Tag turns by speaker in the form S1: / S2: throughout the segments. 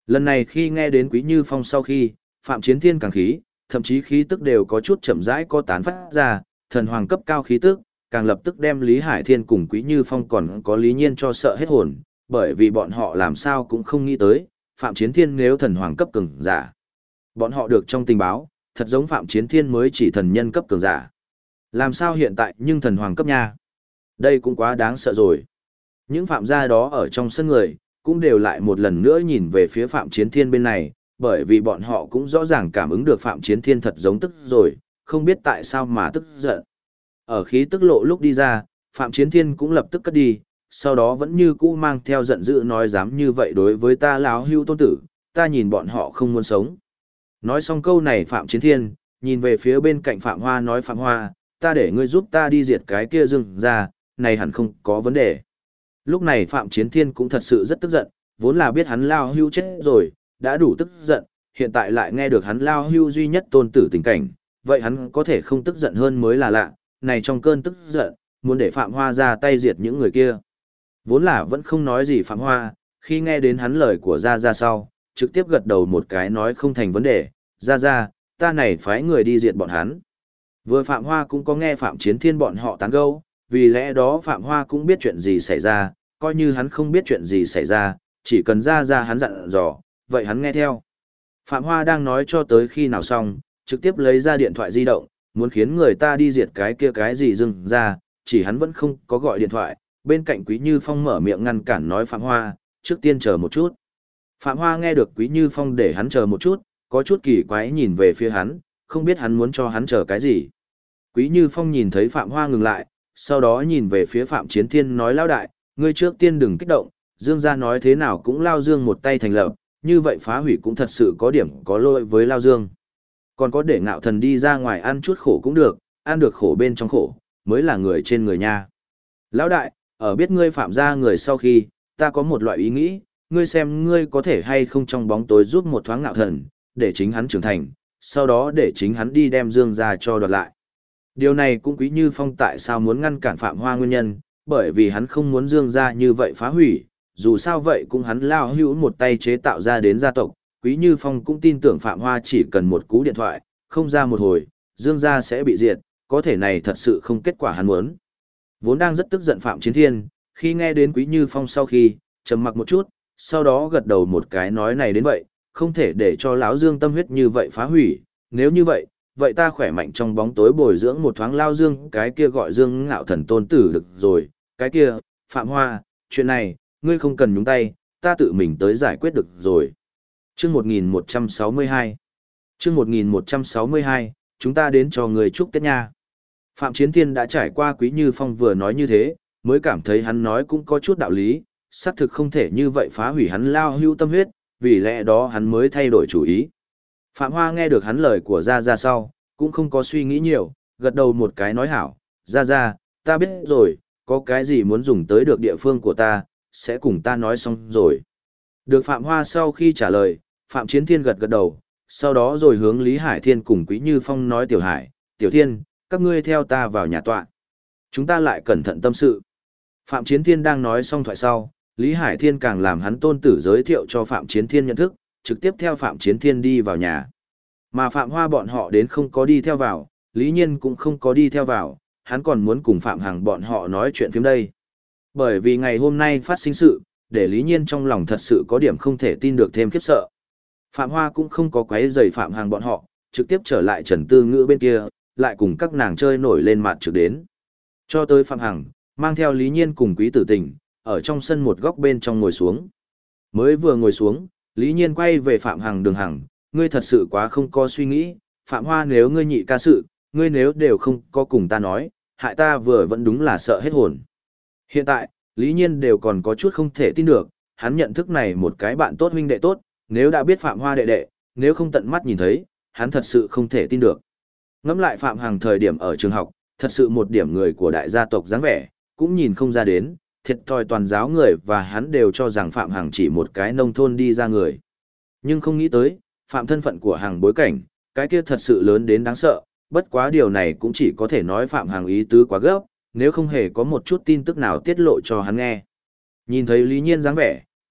S1: Lần này khi nghe đến Quý Như Phong sau khi, Phạm Chiến Thiên càng khí, thậm chí khí tức đều có chút chậm rãi có tán phát ra, thần hoàng cấp cao khí tức, càng lập tức đem Lý Hải Thiên cùng Quý Như Phong còn có Lý Nhiên cho sợ hết hồn, bởi vì bọn họ làm sao cũng không nghĩ tới, Phạm Chiến Thiên nếu thần hoàng cấp cường giả. Bọn họ được trong tình báo, thật giống Phạm Chiến Thiên mới chỉ thần nhân cấp cường giả. Làm sao hiện tại nhưng thần hoàng cấp nha? Đây cũng quá đáng sợ rồi. Những phạm gia đó ở trong sân người, cũng đều lại một lần nữa nhìn về phía Phạm Chiến Thiên bên này, bởi vì bọn họ cũng rõ ràng cảm ứng được Phạm Chiến Thiên thật giống tức rồi, không biết tại sao mà tức giận. Ở khí tức lộ lúc đi ra, Phạm Chiến Thiên cũng lập tức cất đi, sau đó vẫn như cũ mang theo giận dữ nói dám như vậy đối với ta láo hưu tôn tử, ta nhìn bọn họ không muốn sống. Nói xong câu này Phạm Chiến Thiên, nhìn về phía bên cạnh Phạm Hoa nói Phạm Hoa, ta để ngươi giúp ta đi diệt cái kia rừng ra, này hẳn không có vấn đề. Lúc này Phạm Chiến Thiên cũng thật sự rất tức giận, vốn là biết hắn lao hưu chết rồi, đã đủ tức giận, hiện tại lại nghe được hắn lao hưu duy nhất tôn tử tình cảnh, vậy hắn có thể không tức giận hơn mới là lạ, này trong cơn tức giận, muốn để Phạm Hoa ra tay diệt những người kia. Vốn là vẫn không nói gì Phạm Hoa, khi nghe đến hắn lời của Ra sau, trực tiếp gật đầu một cái nói không thành vấn đề, Ra, ta này phái người đi diệt bọn hắn. Vừa Phạm Hoa cũng có nghe Phạm Chiến Thiên bọn họ tán gẫu, vì lẽ đó Phạm Hoa cũng biết chuyện gì xảy ra, coi như hắn không biết chuyện gì xảy ra, chỉ cần Ra hắn dặn dò, vậy hắn nghe theo. Phạm Hoa đang nói cho tới khi nào xong, trực tiếp lấy ra điện thoại di động, muốn khiến người ta đi diệt cái kia cái gì dừng ra, chỉ hắn vẫn không có gọi điện thoại, bên cạnh Quý Như Phong mở miệng ngăn cản nói Phạm Hoa, trước tiên chờ một chút. Phạm Hoa nghe được Quý Như Phong để hắn chờ một chút, có chút kỳ quái nhìn về phía hắn, không biết hắn muốn cho hắn chờ cái gì. Quý Như Phong nhìn thấy Phạm Hoa ngừng lại, sau đó nhìn về phía Phạm Chiến Thiên nói lao đại, ngươi trước tiên đừng kích động, Dương gia nói thế nào cũng Lao Dương một tay thành lập, như vậy phá hủy cũng thật sự có điểm có lỗi với Lao Dương. Còn có để Ngạo Thần đi ra ngoài ăn chút khổ cũng được, ăn được khổ bên trong khổ, mới là người trên người nha. Lão đại, ở biết ngươi phạm gia người sau khi, ta có một loại ý nghĩ, ngươi xem ngươi có thể hay không trong bóng tối giúp một thoáng Ngạo Thần, để chính hắn trưởng thành, sau đó để chính hắn đi đem Dương gia cho đoạt lại. Điều này cũng Quý Như Phong tại sao muốn ngăn cản Phạm Hoa nguyên nhân, bởi vì hắn không muốn Dương gia như vậy phá hủy, dù sao vậy cũng hắn lao hữu một tay chế tạo ra đến gia tộc, Quý Như Phong cũng tin tưởng Phạm Hoa chỉ cần một cú điện thoại, không ra một hồi, Dương gia sẽ bị diệt, có thể này thật sự không kết quả hắn muốn. Vốn đang rất tức giận Phạm Chiến Thiên, khi nghe đến Quý Như Phong sau khi, trầm mặc một chút, sau đó gật đầu một cái nói này đến vậy, không thể để cho lão Dương tâm huyết như vậy phá hủy, nếu như vậy, vậy ta khỏe mạnh trong bóng tối bồi dưỡng một thoáng Lao Dương, cái kia gọi Dương Ngạo Thần tôn tử được rồi, cái kia, Phạm Hoa, chuyện này, ngươi không cần nhúng tay, ta tự mình tới giải quyết được rồi. Chương 1162 Chương 1162, chúng ta đến cho người chúc Tết nha. Phạm Chiến Thiên đã trải qua Quý Như Phong vừa nói như thế, mới cảm thấy hắn nói cũng có chút đạo lý, xác thực không thể như vậy phá hủy hắn lao hưu tâm huyết, vì lẽ đó hắn mới thay đổi chủ ý. Phạm Hoa nghe được hắn lời của Ra sau, cũng không có suy nghĩ nhiều, gật đầu một cái nói hảo, Ra, ta biết rồi, có cái gì muốn dùng tới được địa phương của ta, sẽ cùng ta nói xong rồi. Được Phạm Hoa sau khi trả lời, Phạm Chiến Thiên gật gật đầu, sau đó rồi hướng Lý Hải Thiên cùng Quý Như Phong nói Tiểu Hải, Tiểu Thiên, các ngươi theo ta vào nhà tọa. Chúng ta lại cẩn thận tâm sự. Phạm Chiến Thiên đang nói xong thoại sau, Lý Hải Thiên càng làm hắn tôn tử giới thiệu cho Phạm Chiến Thiên nhận thức, trực tiếp theo Phạm Chiến Thiên đi vào nhà. Mà Phạm Hoa bọn họ đến không có đi theo vào, Lý Nhiên cũng không có đi theo vào, hắn còn muốn cùng Phạm Hằng bọn họ nói chuyện phim đây. Bởi vì ngày hôm nay phát sinh sự, để Lý Nhiên trong lòng thật sự có điểm không thể tin được thêm khiếp sợ. Phạm Hoa cũng không có quấy rầy Phạm Hằng bọn họ, trực tiếp trở lại Trần Tư Ngữ bên kia, lại cùng các nàng chơi nổi lên mặt trực đến. Cho tới Phạm Hằng, mang theo Lý Nhiên cùng Quý Tử Tình, ở trong sân một góc bên trong ngồi xuống. Mới vừa ngồi xuống, Lý Nhiên quay về Phạm Hằng Đường Hằng, ngươi thật sự quá không có suy nghĩ, Phạm Hoa nếu ngươi nhị ca sự, ngươi nếu đều không có cùng ta nói, hại ta vừa vẫn đúng là sợ hết hồn. Hiện tại, Lý Nhiên đều còn có chút không thể tin được, hắn nhận thức này một cái bạn tốt huynh đệ tốt, nếu đã biết Phạm Hoa đệ đệ, nếu không tận mắt nhìn thấy, hắn thật sự không thể tin được. Ngẫm lại Phạm Hằng thời điểm ở trường học, thật sự một điểm người của đại gia tộc dáng vẻ, cũng nhìn không ra đến, thiệt thòi toàn giáo người và hắn đều cho rằng Phạm Hằng chỉ một cái nông thôn đi ra người. Nhưng không nghĩ tới, Phạm thân phận của Hằng bối cảnh, cái kia thật sự lớn đến đáng sợ, bất quá điều này cũng chỉ có thể nói Phạm Hằng ý tứ quá gấp, nếu không hề có một chút tin tức nào tiết lộ cho hắn nghe. Nhìn thấy Lý Nhiên dáng vẻ,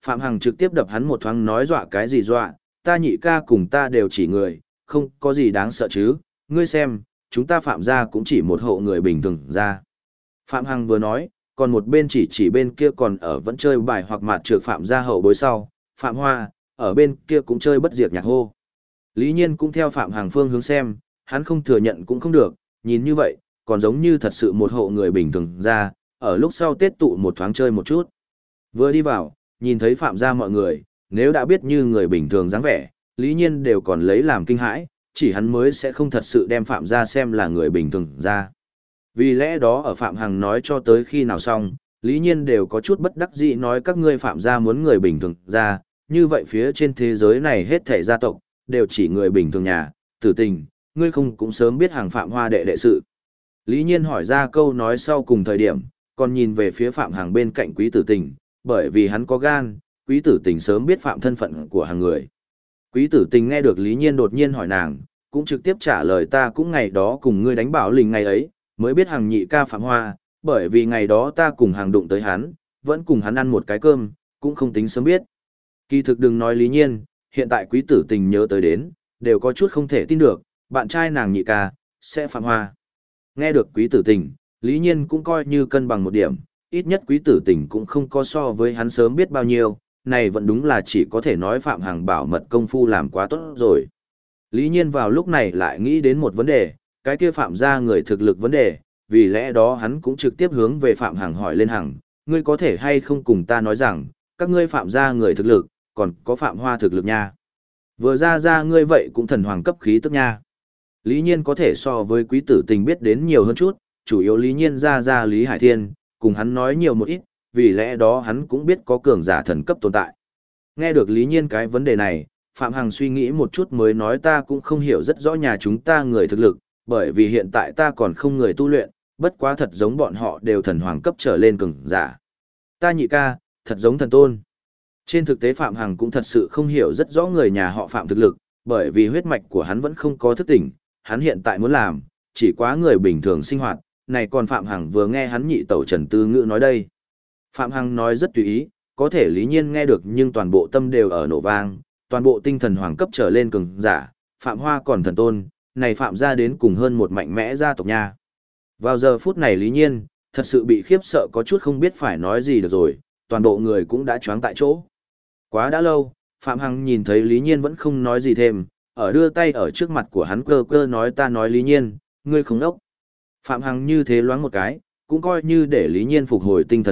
S1: Phạm Hằng trực tiếp đập hắn một thoáng nói dọa cái gì dọa, ta nhị ca cùng ta đều chỉ người, không có gì đáng sợ chứ, ngươi xem, chúng ta Phạm gia cũng chỉ một hộ người bình thường ra. Phạm Hằng vừa nói, còn một bên chỉ bên kia còn ở vẫn chơi bài hoặc mạt trược Phạm gia hậu bối sau, Phạm Hoa, ở bên kia cũng chơi bất diệt nhạc hô. Lý Nhiên cũng theo Phạm Hằng phương hướng xem, hắn không thừa nhận cũng không được, nhìn như vậy, còn giống như thật sự một hộ người bình thường ra, ở lúc sau Tết tụ một thoáng chơi một chút. Vừa đi vào, nhìn thấy Phạm gia mọi người, nếu đã biết như người bình thường dáng vẻ, Lý Nhiên đều còn lấy làm kinh hãi, chỉ hắn mới sẽ không thật sự đem Phạm gia xem là người bình thường ra. Vì lẽ đó ở Phạm Hằng nói cho tới khi nào xong, Lý Nhiên đều có chút bất đắc dĩ nói các ngươi Phạm gia muốn người bình thường ra, như vậy phía trên thế giới này hết thảy gia tộc, đều chỉ người bình thường nhà, Tử Tình, ngươi không cũng sớm biết hàng Phạm Hoa đệ đệ sự. Lý Nhiên hỏi ra câu nói sau cùng thời điểm, còn nhìn về phía Phạm Hằng bên cạnh Quý Tử Tình, bởi vì hắn có gan, Quý Tử Tình sớm biết Phạm thân phận của hàng người. Quý Tử Tình nghe được Lý Nhiên đột nhiên hỏi nàng, cũng trực tiếp trả lời ta cũng ngày đó cùng ngươi đánh bảo lình ngày ấy, mới biết hàng nhị ca Phạm Hoa, bởi vì ngày đó ta cùng hàng đụng tới hắn, vẫn cùng hắn ăn một cái cơm, cũng không tính sớm biết. Kỳ thực đừng nói Lý Nhiên, hiện tại Quý Tử Tình nhớ tới đến, đều có chút không thể tin được, bạn trai nàng nhị ca, sẽ Phạm Hoa. Nghe được Quý Tử Tình, Lý Nhiên cũng coi như cân bằng một điểm, ít nhất Quý Tử Tình cũng không có so với hắn sớm biết bao nhiêu, này vẫn đúng là chỉ có thể nói Phạm Hằng bảo mật công phu làm quá tốt rồi. Lý Nhiên vào lúc này lại nghĩ đến một vấn đề, cái kia Phạm gia người thực lực vấn đề, vì lẽ đó hắn cũng trực tiếp hướng về Phạm Hằng hỏi lên Hằng, ngươi có thể hay không cùng ta nói rằng, các ngươi Phạm gia người thực lực, còn có Phạm Hoa thực lực nha. Vừa ra ngươi vậy cũng thần hoàng cấp khí tức nha. Lý Nhiên có thể so với Quý Tử Tình biết đến nhiều hơn chút, chủ yếu Lý Nhiên ra Lý Hải Thiên, cùng hắn nói nhiều một ít, vì lẽ đó hắn cũng biết có cường giả thần cấp tồn tại. Nghe được Lý Nhiên cái vấn đề này, Phạm Hằng suy nghĩ một chút mới nói ta cũng không hiểu rất rõ nhà chúng ta người thực lực, bởi vì hiện tại ta còn không người tu luyện, bất quá thật giống bọn họ đều thần hoàng cấp trở lên cường giả. Ta nhị ca, thật giống thần tôn. Trên thực tế Phạm Hằng cũng thật sự không hiểu rất rõ người nhà họ Phạm thực lực, bởi vì huyết mạch của hắn vẫn không có thức tỉnh, hắn hiện tại muốn làm, chỉ quá người bình thường sinh hoạt, này còn Phạm Hằng vừa nghe hắn nhị tẩu Trần Tư Ngữ nói đây. Phạm Hằng nói rất tùy ý, có thể Lý Nhiên nghe được nhưng toàn bộ tâm đều ở nổ vang, toàn bộ tinh thần hoàng cấp trở lên cường giả, Phạm Hoa còn thần tôn, này Phạm gia đến cùng hơn một mạnh mẽ gia tộc nha. Vào giờ phút này Lý Nhiên, thật sự bị khiếp sợ có chút không biết phải nói gì được rồi, toàn bộ người cũng đã choáng tại chỗ. Quá đã lâu, Phạm Hằng nhìn thấy Lý Nhiên vẫn không nói gì thêm, ở đưa tay ở trước mặt của hắn cơ nói ta nói Lý Nhiên, ngươi không đốc. Phạm Hằng như thế loáng một cái, cũng coi như để Lý Nhiên phục hồi tinh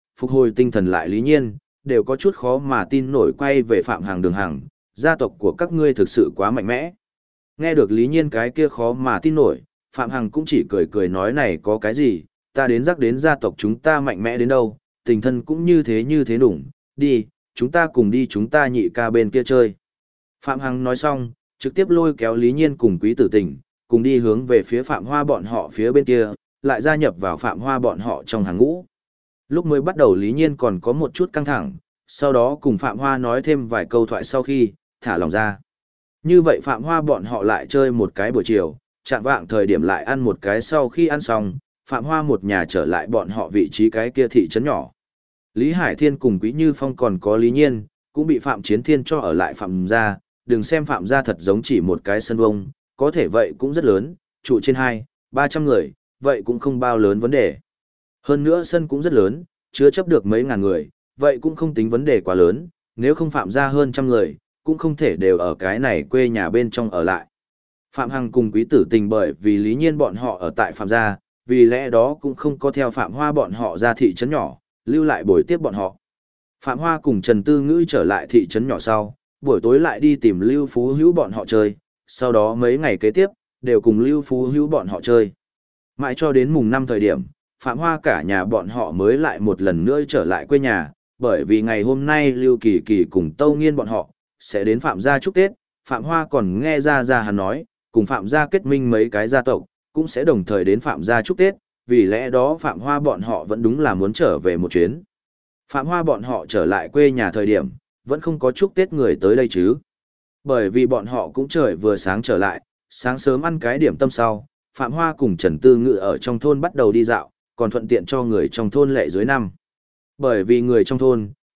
S1: thần lại Lý Nhiên, đều có chút khó mà tin nổi quay về Phạm Hằng đường Hằng, gia tộc của các ngươi thực sự quá mạnh mẽ. Nghe được Lý Nhiên cái kia khó mà tin nổi, Phạm Hằng cũng chỉ cười nói này có cái gì, ta đến rắc đến gia tộc chúng ta mạnh mẽ đến đâu, tình thân cũng như thế đủng, đi, chúng ta cùng đi chúng ta nhị ca bên kia chơi. Phạm Hằng nói xong, trực tiếp lôi kéo Lý Nhiên cùng Quý Tử Tình, cùng đi hướng về phía Phạm Hoa bọn họ phía bên kia, lại gia nhập vào Phạm Hoa bọn họ trong hàng ngũ. Lúc mới bắt đầu Lý Nhiên còn có một chút căng thẳng, sau đó cùng Phạm Hoa nói thêm vài câu thoại sau khi, thả lòng ra. Như vậy Phạm Hoa bọn họ lại chơi một cái buổi chiều, chạng vạng thời điểm lại ăn một cái sau khi ăn xong, Phạm Hoa một nhà trở lại bọn họ vị trí cái kia thị trấn nhỏ. Lý Hải Thiên cùng Quý Như Phong còn có Lý Nhiên, cũng bị Phạm Chiến Thiên cho ở lại Phạm gia, đừng xem Phạm gia thật giống chỉ một cái sân vông, có thể vậy cũng rất lớn, trụ trên 200-300 người, vậy cũng không bao lớn vấn đề. Hơn nữa sân cũng rất lớn, chứa chấp được mấy ngàn người, vậy cũng không tính vấn đề quá lớn, nếu không Phạm gia hơn trăm người, cũng không thể đều ở cái này quê nhà bên trong ở lại. Phạm Hằng cùng Quý Tử Tình bởi vì Lý Nhiên bọn họ ở tại Phạm gia, vì lẽ đó cũng không có theo Phạm Hoa bọn họ ra thị trấn nhỏ, lưu lại buổi tiếp bọn họ. Phạm Hoa cùng Trần Tư Ngữ trở lại thị trấn nhỏ sau, buổi tối lại đi tìm Lưu Phú Hữu bọn họ chơi, sau đó mấy ngày kế tiếp, đều cùng Lưu Phú Hữu bọn họ chơi. Mãi cho đến mùng 5 thời điểm, Phạm Hoa cả nhà bọn họ mới lại một lần nữa trở lại quê nhà, bởi vì ngày hôm nay Lưu Kỳ Kỳ cùng Tâu Nghiên bọn họ sẽ đến Phạm gia chúc Tết, Phạm Hoa còn nghe ra hắn nói, cùng Phạm gia kết minh mấy cái gia tộc, cũng sẽ đồng thời đến Phạm gia chúc Tết, vì lẽ đó Phạm Hoa bọn họ vẫn đúng là muốn trở về một chuyến. Phạm Hoa bọn họ trở lại quê nhà thời điểm, vẫn không có chúc Tết người tới đây chứ. Bởi vì bọn họ cũng trời vừa sáng trở lại, sáng sớm ăn cái điểm tâm sau, Phạm Hoa cùng Trần Tư Ngự ở trong thôn bắt đầu đi dạo, còn thuận tiện cho người trong thôn lệ dưới năm. Bởi vì người trong thôn,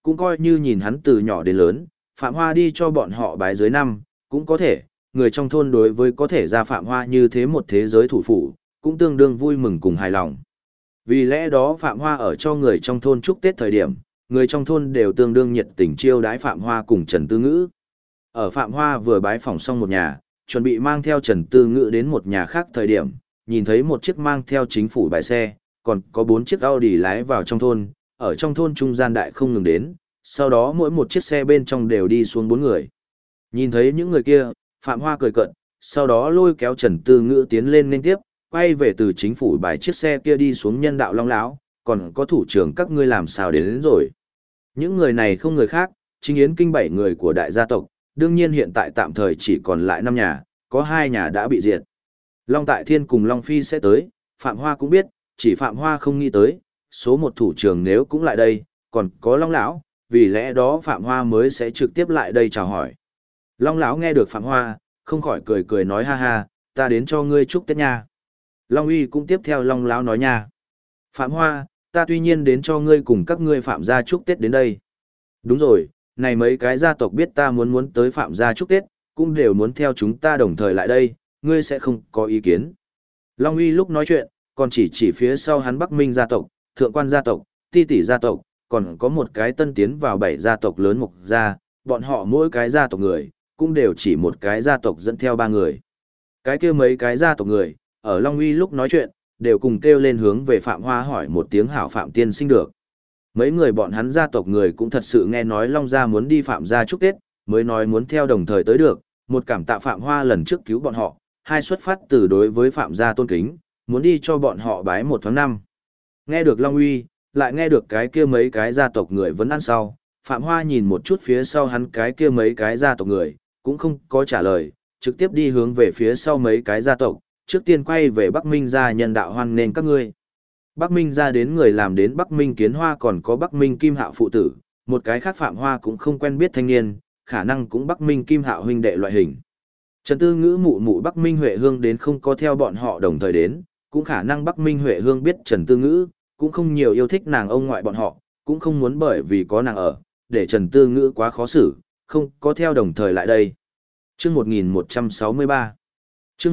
S1: cũng coi như nhìn hắn từ nhỏ đến lớn, Phạm Hoa đi cho bọn họ bái dưới năm, cũng có thể, người trong thôn đối với có thể ra Phạm Hoa như thế một thế giới thủ phủ, cũng tương đương vui mừng cùng hài lòng. Vì lẽ đó Phạm Hoa ở cho người trong thôn chúc Tết thời điểm, người trong thôn đều tương đương nhiệt tình chiêu đãi Phạm Hoa cùng Trần Tư Ngữ. Ở Phạm Hoa vừa bái phỏng xong một nhà, chuẩn bị mang theo Trần Tư Ngữ đến một nhà khác thời điểm, nhìn thấy một chiếc mang theo chính phủ bãi xe, còn có 4 chiếc Audi lái vào trong thôn, ở trong thôn trung gian đại không ngừng đến, sau đó mỗi một chiếc xe bên trong đều đi xuống 4 người. Nhìn thấy những người kia, Phạm Hoa cười cợt, sau đó lôi kéo Trần Tư Ngữ tiến lên liên tiếp, quay về từ chính phủ bài chiếc xe kia đi xuống nhân đạo Long Lão, còn có thủ trưởng các ngươi làm sao đến rồi. Những người này không người khác, chính yến kinh 7 người của đại gia tộc, đương nhiên hiện tại tạm thời chỉ còn lại 5 nhà, có 2 nhà đã bị diệt. Long Tại Thiên cùng Long Phi sẽ tới, Phạm Hoa cũng biết, chỉ Phạm Hoa không nghĩ tới, số 1 thủ trưởng nếu cũng lại đây, còn có Long Lão, vì lẽ đó Phạm Hoa mới sẽ trực tiếp lại đây chào hỏi. Long Lão nghe được Phạm Hoa, không khỏi cười cười nói ha ha, ta đến cho ngươi chúc Tết nha. Long Uy cũng tiếp theo Long Lão nói nha. Phạm Hoa, ta tuy nhiên đến cho ngươi cùng các ngươi Phạm gia chúc Tết đến đây. Đúng rồi, này mấy cái gia tộc biết ta muốn tới Phạm gia chúc Tết, cũng đều muốn theo chúng ta đồng thời lại đây, ngươi sẽ không có ý kiến. Long Uy lúc nói chuyện, còn chỉ phía sau hắn Bắc Minh gia tộc, Thượng Quan gia tộc, Ti Tỷ gia tộc, còn có một cái tân tiến vào 7 gia tộc lớn Mục gia, bọn họ mỗi cái gia tộc người, cũng đều chỉ một cái gia tộc dẫn theo 3 người. Cái kia mấy cái gia tộc người, ở Long Uy lúc nói chuyện, đều cùng kêu lên hướng về Phạm Hoa hỏi một tiếng hảo Phạm tiên sinh được. Mấy người bọn hắn gia tộc người cũng thật sự nghe nói Long gia muốn đi Phạm gia chúc Tết, mới nói muốn theo đồng thời tới được, một cảm tạ Phạm Hoa lần trước cứu bọn họ, hai xuất phát từ đối với Phạm gia tôn kính, muốn đi cho bọn họ bái 1 tháng 5. Nghe được Long Uy, lại nghe được cái kia mấy cái gia tộc người vẫn ăn sau, Phạm Hoa nhìn một chút phía sau hắn cái kia mấy cái gia tộc người, cũng không có trả lời, trực tiếp đi hướng về phía sau mấy cái gia tộc, trước tiên quay về Bắc Minh gia nhân đạo hoan nên các ngươi. Bắc Minh gia đến người làm đến Bắc Minh Kiến Hoa còn có Bắc Minh Kim Hạo phụ tử, một cái khác Phạm Hoa cũng không quen biết thanh niên, khả năng cũng Bắc Minh Kim Hạo huynh đệ loại hình. Trần Tư Ngữ mụ mụ Bắc Minh Huệ Hương đến không có theo bọn họ đồng thời đến, cũng khả năng Bắc Minh Huệ Hương biết Trần Tư Ngữ, cũng không nhiều yêu thích nàng ông ngoại bọn họ, cũng không muốn bởi vì có nàng ở, để Trần Tư Ngữ quá khó xử, không có theo đồng thời lại đây. Chương 1163 Chương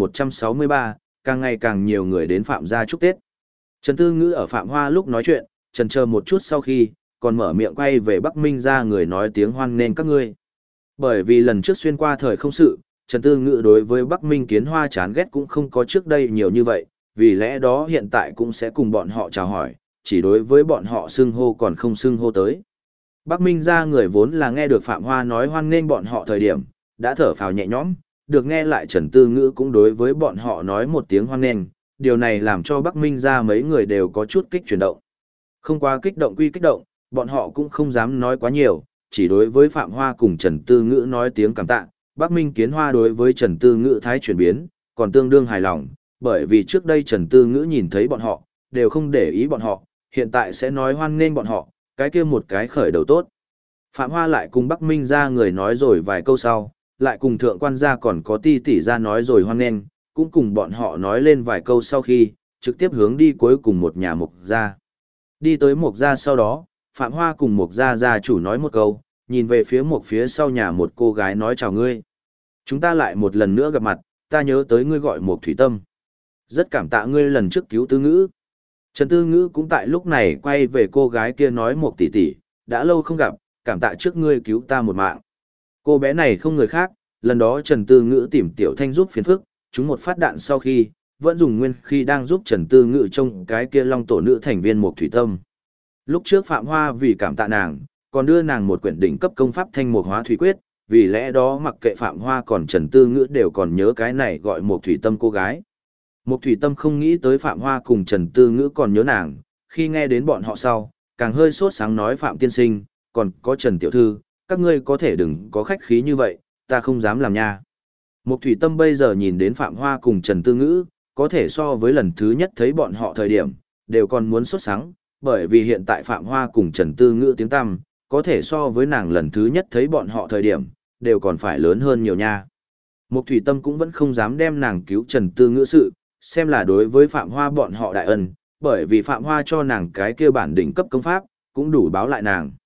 S1: 1163, càng ngày càng nhiều người đến Phạm gia chúc Tết. Trần Tư Ngữ ở Phạm Hoa lúc nói chuyện, chần chờ một chút sau khi, còn mở miệng quay về Bắc Minh gia người nói tiếng hoan nên các ngươi. Bởi vì lần trước xuyên qua thời không sự, Trần Tư Ngữ đối với Bắc Minh Kiến Hoa chán ghét cũng không có trước đây nhiều như vậy, vì lẽ đó hiện tại cũng sẽ cùng bọn họ chào hỏi, chỉ đối với bọn họ xưng hô còn không xưng hô tới. Bắc Minh gia người vốn là nghe được Phạm Hoa nói hoan nên bọn họ thời điểm, đã thở phào nhẹ nhõm, được nghe lại Trần Tư Ngữ cũng đối với bọn họ nói một tiếng hoan nghênh, điều này làm cho Bắc Minh gia mấy người đều có chút kích chuyển động. Không quá kích động quy kích động, bọn họ cũng không dám nói quá nhiều, chỉ đối với Phạm Hoa cùng Trần Tư Ngữ nói tiếng cảm tạ. Bắc Minh Kiến Hoa đối với Trần Tư Ngữ thái chuyển biến, còn tương đương hài lòng, bởi vì trước đây Trần Tư Ngữ nhìn thấy bọn họ, đều không để ý bọn họ, hiện tại sẽ nói hoan nghênh bọn họ, cái kia một cái khởi đầu tốt. Phạm Hoa lại cùng Bắc Minh gia người nói rồi vài câu sau, lại cùng Thượng Quan gia còn có Ti Tỷ gia nói rồi hoan nghênh, cũng cùng bọn họ nói lên vài câu sau khi, trực tiếp hướng đi cuối cùng một nhà Mục gia. Đi tới Mục gia sau đó, Phạm Hoa cùng Mục gia gia chủ nói một câu, nhìn về phía Mục phía sau nhà một cô gái nói chào ngươi. Chúng ta lại một lần nữa gặp mặt, ta nhớ tới ngươi gọi Mục Thủy Tâm. Rất cảm tạ ngươi lần trước cứu Tư Ngữ. Trần Tư Ngữ cũng tại lúc này quay về cô gái kia nói Mục tỷ tỷ, đã lâu không gặp, cảm tạ trước ngươi cứu ta một mạng. Cô bé này không người khác, lần đó Trần Tư Ngữ tìm Tiểu Thanh giúp phiền phức, chúng một phát đạn sau khi, vẫn dùng nguyên khi đang giúp Trần Tư Ngữ trong cái kia Long tổ nữ thành viên Mục Thủy Tâm. Lúc trước Phạm Hoa vì cảm tạ nàng, còn đưa nàng một quyển đỉnh cấp công pháp Thanh Mục Hóa Thủy Quyết, vì lẽ đó mặc kệ Phạm Hoa còn Trần Tư Ngữ đều còn nhớ cái này gọi Mục Thủy Tâm cô gái. Mục Thủy Tâm không nghĩ tới Phạm Hoa cùng Trần Tư Ngữ còn nhớ nàng, khi nghe đến bọn họ sau, càng hơi sốt sáng nói Phạm tiên sinh, còn có Trần tiểu thư, các ngươi có thể đừng có khách khí như vậy, ta không dám làm nha. Mục Thủy Tâm bây giờ nhìn đến Phạm Hoa cùng Trần Tư Ngữ, có thể so với lần thứ nhất thấy bọn họ thời điểm, đều còn muốn sốt sáng, bởi vì hiện tại Phạm Hoa cùng Trần Tư Ngữ tiếng tăm, có thể so với nàng lần thứ nhất thấy bọn họ thời điểm, đều còn phải lớn hơn nhiều nha. Mục Thủy Tâm cũng vẫn không dám đem nàng cứu Trần Tư Ngữ sự, xem là đối với Phạm Hoa bọn họ đại ân, bởi vì Phạm Hoa cho nàng cái kia bản đỉnh cấp công pháp, cũng đủ báo lại nàng.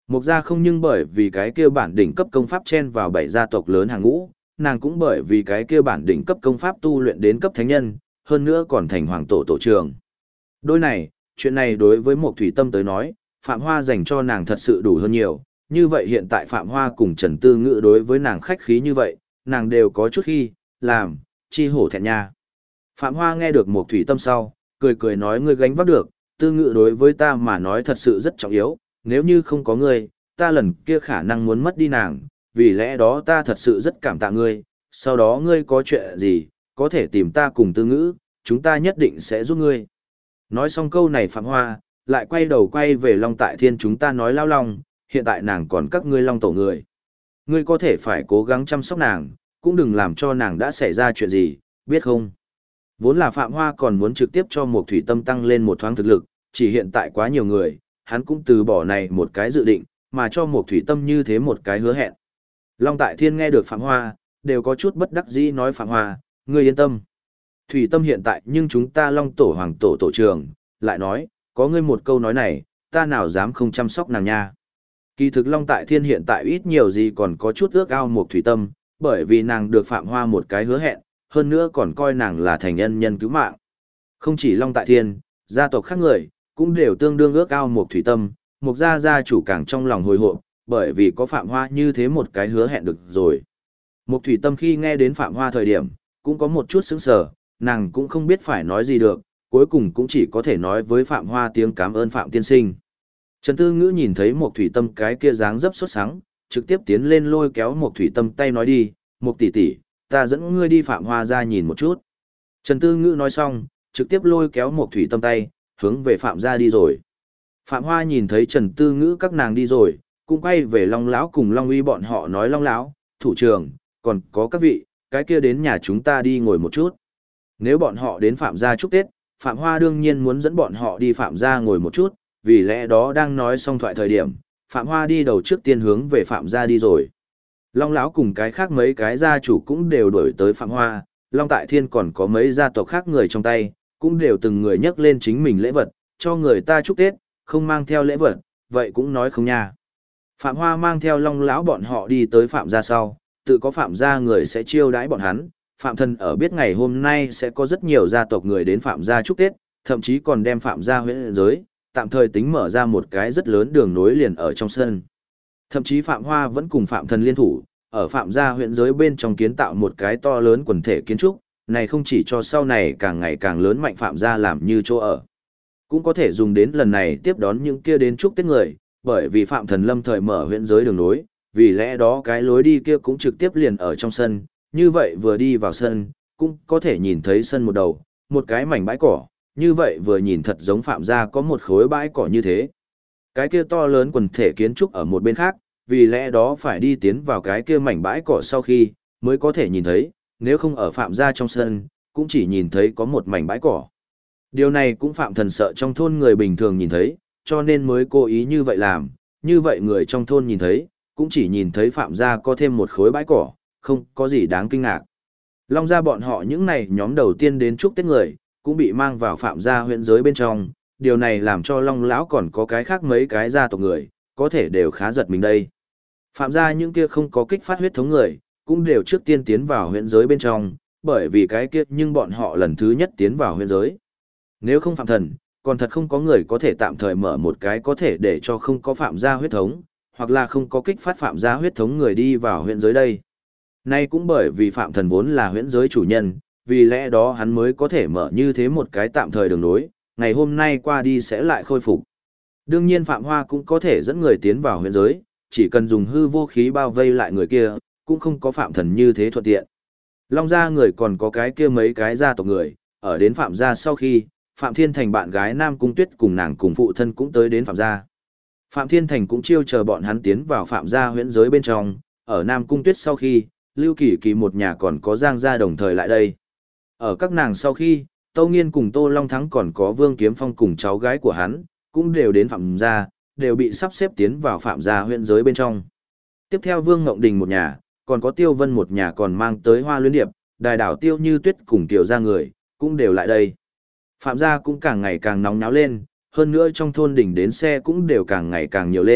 S1: Mục gia không nhưng bởi vì cái kia bản đỉnh cấp công pháp chen vào 7 gia tộc lớn hàng ngũ, nàng cũng bởi vì cái kia bản đỉnh cấp công pháp tu luyện đến cấp thánh nhân, hơn nữa còn thành hoàng tổ tổ trường. Đôi này, chuyện này đối với Mục Thủy Tâm tới nói, Phạm Hoa dành cho nàng thật sự đủ hơn nhiều, như vậy hiện tại Phạm Hoa cùng Trần Tư Ngữ đối với nàng khách khí như vậy, nàng đều có chút khi, làm, chi hổ thẹn nha. Phạm Hoa nghe được Mục Thủy Tâm sau, cười cười nói ngươi gánh vác được, Tư Ngữ đối với ta mà nói thật sự rất trọng yếu, nếu như không có ngươi, ta lần kia khả năng muốn mất đi nàng, vì lẽ đó ta thật sự rất cảm tạ ngươi, sau đó ngươi có chuyện gì, có thể tìm ta cùng Tư Ngữ, chúng ta nhất định sẽ giúp ngươi. Nói xong câu này Phạm Hoa, lại quay đầu quay về Long Tại Thiên chúng ta nói lao long, hiện tại nàng còn các ngươi Long tổ người. Ngươi có thể phải cố gắng chăm sóc nàng, cũng đừng làm cho nàng đã xảy ra chuyện gì, biết không? Vốn là Phạm Hoa còn muốn trực tiếp cho Mục Thủy Tâm tăng lên một thoáng thực lực, chỉ hiện tại quá nhiều người, hắn cũng từ bỏ này một cái dự định, mà cho Mục Thủy Tâm như thế một cái hứa hẹn. Long Tại Thiên nghe được Phạm Hoa, đều có chút bất đắc dĩ nói Phạm Hoa, ngươi yên tâm. Thủy Tâm hiện tại nhưng chúng ta Long tổ hoàng tổ tổ trường, lại nói, có ngươi một câu nói này, ta nào dám không chăm sóc nàng nha. Kỳ thực Long Tại Thiên hiện tại ít nhiều gì còn có chút ước ao Mục Thủy Tâm, bởi vì nàng được Phạm Hoa một cái hứa hẹn, hơn nữa còn coi nàng là thành nhân nhân cứu mạng. Không chỉ Long Tại Thiên, gia tộc khác người, cũng đều tương đương ước ao Mục Thủy Tâm, Mục gia gia chủ càng trong lòng hồi hộp, bởi vì có Phạm Hoa như thế một cái hứa hẹn được rồi. Mục Thủy Tâm khi nghe đến Phạm Hoa thời điểm, cũng có một chút sững sờ, nàng cũng không biết phải nói gì được, cuối cùng cũng chỉ có thể nói với Phạm Hoa tiếng cảm ơn Phạm tiên sinh. Trần Tư Ngữ nhìn thấy Mục Thủy Tâm cái kia dáng dấp sốt sắng, trực tiếp tiến lên lôi kéo Mục Thủy Tâm tay nói đi, Mục tỷ tỷ, ta dẫn ngươi đi Phạm Hoa ra nhìn một chút. Trần Tư Ngữ nói xong, trực tiếp lôi kéo Mục Thủy Tâm tay, hướng về Phạm gia đi rồi. Phạm Hoa nhìn thấy Trần Tư Ngữ các nàng đi rồi, cũng quay về Long lão cùng Long Uy bọn họ nói Long lão, thủ trưởng, còn có các vị, cái kia đến nhà chúng ta đi ngồi một chút. Nếu bọn họ đến Phạm gia chúc Tết, Phạm Hoa đương nhiên muốn dẫn bọn họ đi Phạm gia ngồi một chút, vì lẽ đó đang nói xong thoại thời điểm, Phạm Hoa đi đầu trước tiên hướng về Phạm gia đi rồi. Long lão cùng cái khác mấy cái gia chủ cũng đều đuổi tới Phạm Hoa, Long Tại Thiên còn có mấy gia tộc khác người trong tay, cũng đều từng người nhấc lên chính mình lễ vật, cho người ta chúc Tết, không mang theo lễ vật, vậy cũng nói không nha. Phạm Hoa mang theo Long lão bọn họ đi tới Phạm gia sau, tự có Phạm gia người sẽ chiêu đãi bọn hắn, Phạm Thần ở biết ngày hôm nay sẽ có rất nhiều gia tộc người đến Phạm gia chúc Tết, thậm chí còn đem Phạm gia huyện giới, tạm thời tính mở ra một cái rất lớn đường nối liền ở trong sân. Thậm chí Phạm Hoa vẫn cùng Phạm Thần liên thủ, ở Phạm gia huyện giới bên trong kiến tạo một cái to lớn quần thể kiến trúc, này không chỉ cho sau này càng ngày càng lớn mạnh Phạm gia làm như chỗ ở, cũng có thể dùng đến lần này tiếp đón những kia đến chúc Tết người, bởi vì Phạm Thần lâm thời mở huyện giới đường nối, vì lẽ đó cái lối đi kia cũng trực tiếp liền ở trong sân, như vậy vừa đi vào sân, cũng có thể nhìn thấy sân một đầu, một cái mảnh bãi cỏ, như vậy vừa nhìn thật giống Phạm gia có một khối bãi cỏ như thế. Cái kia to lớn quần thể kiến trúc ở một bên khác, vì lẽ đó phải đi tiến vào cái kia mảnh bãi cỏ sau khi, mới có thể nhìn thấy, nếu không ở Phạm gia trong sân, cũng chỉ nhìn thấy có một mảnh bãi cỏ. Điều này cũng Phạm Thần sợ trong thôn người bình thường nhìn thấy, cho nên mới cố ý như vậy làm, như vậy người trong thôn nhìn thấy, cũng chỉ nhìn thấy Phạm gia có thêm một khối bãi cỏ, không có gì đáng kinh ngạc. Long gia bọn họ những này nhóm đầu tiên đến chúc Tết người, cũng bị mang vào Phạm gia huyện giới bên trong, điều này làm cho Long lão còn có cái khác mấy cái gia tộc người, có thể đều khá giật mình đây. Phạm gia những kia không có kích phát huyết thống người, cũng đều trước tiên tiến vào huyện giới bên trong, bởi vì cái kia nhưng bọn họ lần thứ nhất tiến vào huyện giới. Nếu không Phạm Thần, còn thật không có người có thể tạm thời mở một cái có thể để cho không có Phạm gia huyết thống, hoặc là không có kích phát Phạm gia huyết thống người đi vào huyện giới đây. Nay cũng bởi vì Phạm Thần vốn là huyện giới chủ nhân, vì lẽ đó hắn mới có thể mở như thế một cái tạm thời đường nối, ngày hôm nay qua đi sẽ lại khôi phục. Đương nhiên Phạm Hoa cũng có thể dẫn người tiến vào huyện giới, chỉ cần dùng hư vô khí bao vây lại người kia, cũng không có Phạm Thần như thế thuận tiện. Long gia người còn có cái kia mấy cái gia tộc người, ở đến Phạm gia sau khi, Phạm Thiên Thành bạn gái Nam Cung Tuyết cùng nàng cùng phụ thân cũng tới đến Phạm gia. Phạm Thiên Thành cũng chiêu chờ bọn hắn tiến vào Phạm gia huyễn giới bên trong, ở Nam Cung Tuyết sau khi, Lưu Kỳ Kỳ một nhà còn có Giang gia đồng thời lại đây. Ở các nàng sau khi, Tâu Nghiên cùng Tô Long Thắng còn có Vương Kiếm Phong cùng cháu gái của hắn, cũng đều đến Phạm gia, đều bị sắp xếp tiến vào Phạm gia huyễn giới bên trong. Tiếp theo Vương Ngộng Đình một nhà, còn có Tiêu Vân một nhà còn mang tới Hoa Luyến Điệp, Đài Đảo Tiêu Như Tuyết cùng Tiểu gia người, cũng đều lại đây. Phạm gia cũng càng ngày càng nóng náo lên, hơn nữa trong thôn đỉnh đến xe cũng đều càng ngày càng nhiều lên,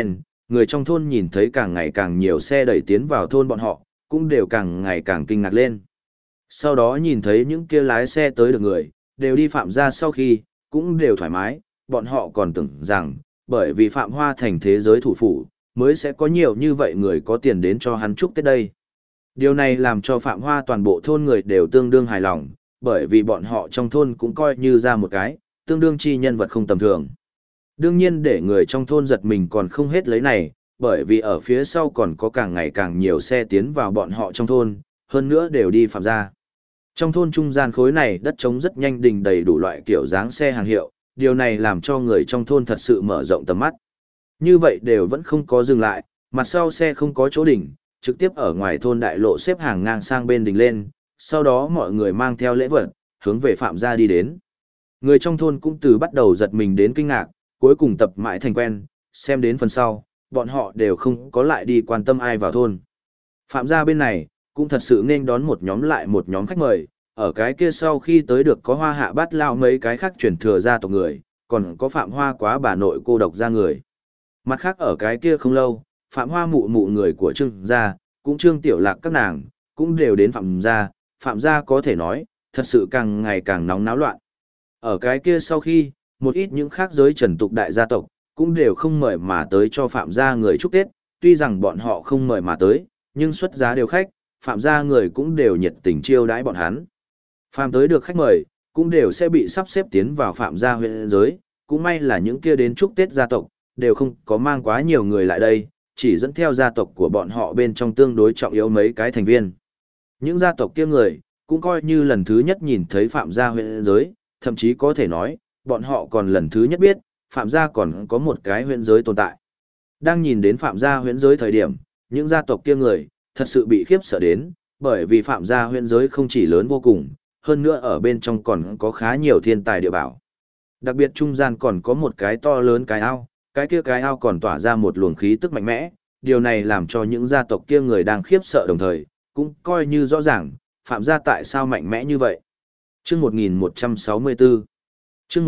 S1: người trong thôn nhìn thấy càng ngày càng nhiều xe đẩy tiến vào thôn bọn họ, cũng đều càng ngày càng kinh ngạc lên. Sau đó nhìn thấy những kia lái xe tới được người, đều đi Phạm gia sau khi, cũng đều thoải mái, bọn họ còn tưởng rằng, bởi vì Phạm Hoa thành thế giới thủ phủ, mới sẽ có nhiều như vậy người có tiền đến cho hắn chúc Tết đây. Điều này làm cho Phạm Hoa toàn bộ thôn người đều tương đương hài lòng, bởi vì bọn họ trong thôn cũng coi như ra một cái, tương đương chi nhân vật không tầm thường. Đương nhiên để người trong thôn giật mình còn không hết lấy này, bởi vì ở phía sau còn có càng ngày càng nhiều xe tiến vào bọn họ trong thôn, hơn nữa đều đi Phạm gia. Trong thôn trung gian khối này đất trống rất nhanh đình đầy đủ loại kiểu dáng xe hàng hiệu, điều này làm cho người trong thôn thật sự mở rộng tầm mắt. Như vậy đều vẫn không có dừng lại, mặt sau xe không có chỗ đỉnh, trực tiếp ở ngoài thôn đại lộ xếp hàng ngang sang bên đỉnh lên, sau đó mọi người mang theo lễ vật, hướng về Phạm gia đi đến. Người trong thôn cũng từ bắt đầu giật mình đến kinh ngạc, cuối cùng tập mãi thành quen, xem đến phần sau, bọn họ đều không có lại đi quan tâm ai vào thôn. Phạm gia bên này, cũng thật sự nên đón một nhóm lại một nhóm khách mời, ở cái kia sau khi tới được có Hoa Hạ Bát Lao mấy cái khác chuyển thừa gia tộc người, còn có Phạm Hoa quá bà nội cô độc gia người. Mặt khác ở cái kia không lâu, Phạm Hoa mụ mụ người của Trương gia, cũng Trương Tiểu Lạc các nàng, cũng đều đến Phạm gia có thể nói, thật sự càng ngày càng nóng náo loạn. Ở cái kia sau khi, một ít những khác giới trần tục đại gia tộc, cũng đều không mời mà tới cho Phạm gia người chúc Tết, tuy rằng bọn họ không mời mà tới, nhưng xuất giá đều khách, Phạm gia người cũng đều nhiệt tình chiêu đãi bọn hắn. Phạm tới được khách mời, cũng đều sẽ bị sắp xếp tiến vào Phạm gia huyện giới, cũng may là những kia đến chúc Tết gia tộc, đều không có mang quá nhiều người lại đây, chỉ dẫn theo gia tộc của bọn họ bên trong tương đối trọng yếu mấy cái thành viên. Những gia tộc kia người, cũng coi như lần thứ nhất nhìn thấy Phạm gia huyện giới, thậm chí có thể nói, bọn họ còn lần thứ nhất biết, Phạm gia còn có một cái huyện giới tồn tại. Đang nhìn đến Phạm gia huyện giới thời điểm, những gia tộc kia người, thật sự bị khiếp sợ đến, bởi vì Phạm gia huyện giới không chỉ lớn vô cùng, hơn nữa ở bên trong còn có khá nhiều thiên tài địa bảo. Đặc biệt trung gian còn có một cái to lớn cái ao, cái kia cái ao còn tỏa ra một luồng khí tức mạnh mẽ, điều này làm cho những gia tộc kia người đang khiếp sợ đồng thời, cũng coi như rõ ràng, Phạm gia tại sao mạnh mẽ như vậy. Chương 1164 Chương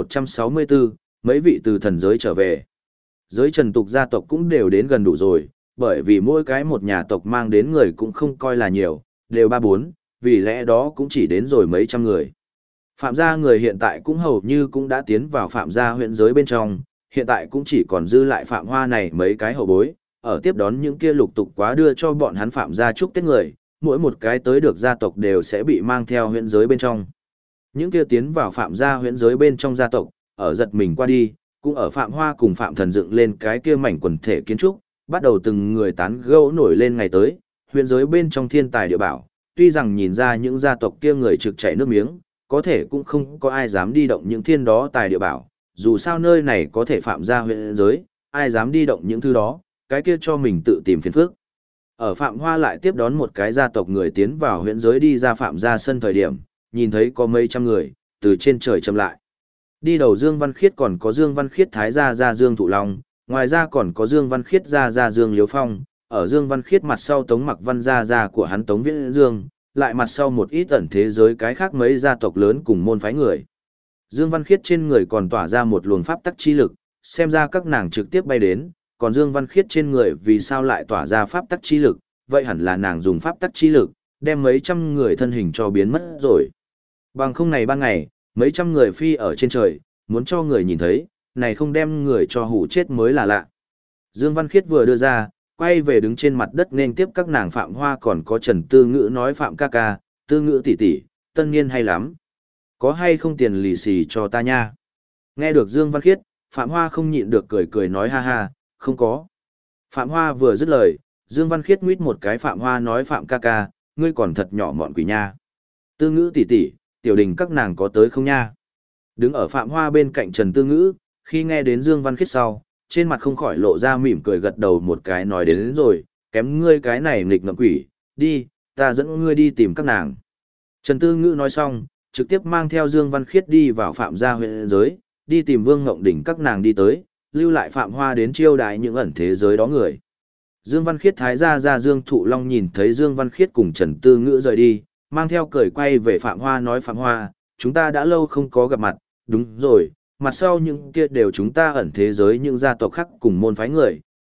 S1: 1164, mấy vị từ thần giới trở về. Giới trần tục gia tộc cũng đều đến gần đủ rồi, bởi vì mỗi cái một nhà tộc mang đến người cũng không coi là nhiều, đều 3-4, vì lẽ đó cũng chỉ đến rồi mấy trăm người. Phạm gia người hiện tại cũng hầu như cũng đã tiến vào Phạm gia huyện giới bên trong, hiện tại cũng chỉ còn dư lại Phạm Hoa này mấy cái hậu bối, ở tiếp đón những kia lục tục quá đưa cho bọn hắn Phạm gia chúc Tết người, mỗi một cái tới được gia tộc đều sẽ bị mang theo huyện giới bên trong. Những kia tiến vào Phạm gia huyện giới bên trong gia tộc, ở giật mình qua đi, cũng ở Phạm Hoa cùng Phạm Thần dựng lên cái kia mảnh quần thể kiến trúc, bắt đầu từng người tán gẫu nổi lên ngày tới, huyện giới bên trong thiên tài địa bảo, tuy rằng nhìn ra những gia tộc kia người trực chảy nước miếng, có thể cũng không có ai dám đi động những thiên đó tài địa bảo, dù sao nơi này có thể Phạm gia huyện giới, ai dám đi động những thứ đó, cái kia cho mình tự tìm phiền phức. Ở Phạm Hoa lại tiếp đón một cái gia tộc người tiến vào huyện giới đi ra Phạm gia sân thời điểm, nhìn thấy có mấy trăm người, từ trên trời châm lại. Đi đầu Dương Văn Khiết còn có Dương Văn Khiết thái gia Dương Thụ Long, ngoài ra còn có Dương Văn Khiết gia Dương Liếu Phong, ở Dương Văn Khiết mặt sau Tống Mặc Văn gia của hắn Tống Viễn Dương, lại mặt sau một ít ẩn thế giới cái khác mấy gia tộc lớn cùng môn phái người. Dương Văn Khiết trên người còn tỏa ra một luồng pháp tắc chi lực, xem ra các nàng trực tiếp bay đến, còn Dương Văn Khiết trên người vì sao lại tỏa ra pháp tắc chi lực, vậy hẳn là nàng dùng pháp tắc chi lực, đem mấy trăm người thân hình cho biến mất rồi. Bằng không này ban ngày, mấy trăm người phi ở trên trời, muốn cho người nhìn thấy, này không đem người cho hủ chết mới là lạ. Dương Văn Khiết vừa đưa ra, quay về đứng trên mặt đất nên tiếp các nàng Phạm Hoa còn có Trần Tư Ngữ nói Phạm ca ca, Tư Ngữ tỷ tỷ, tân niên hay lắm. Có hay không tiền lì xì cho ta nha? Nghe được Dương Văn Khiết, Phạm Hoa không nhịn được cười cười nói ha ha, không có. Phạm Hoa vừa dứt lời, Dương Văn Khiết nguyết một cái Phạm Hoa nói Phạm ca ca, ngươi còn thật nhỏ mọn quỷ nha. Tư Ngữ tỷ tỷ, tiểu đình các nàng có tới không nha? Đứng ở Phạm Hoa bên cạnh Trần Tư Ngữ, khi nghe đến Dương Văn Khiết sau, trên mặt không khỏi lộ ra mỉm cười gật đầu một cái nói đến rồi, kém ngươi cái này nghịch ngợm quỷ, đi, ta dẫn ngươi đi tìm các nàng. Trần Tư Ngữ nói xong, trực tiếp mang theo Dương Văn Khiết đi vào Phạm gia huyện giới, đi tìm Vương Ngộng Đỉnh các nàng đi tới, lưu lại Phạm Hoa đến chiêu đãi những ẩn thế giới đó người. Dương Văn Khiết thái gia Dương Thụ Long nhìn thấy Dương Văn Khiết cùng Trần Tư Ngữ rời đi, mang theo cười quay về Phạm Hoa nói Phạm Hoa, chúng ta đã lâu không có gặp mặt, đúng rồi, mặt sau những kia đều chúng ta ẩn thế giới những gia tộc khác cùng môn phái người,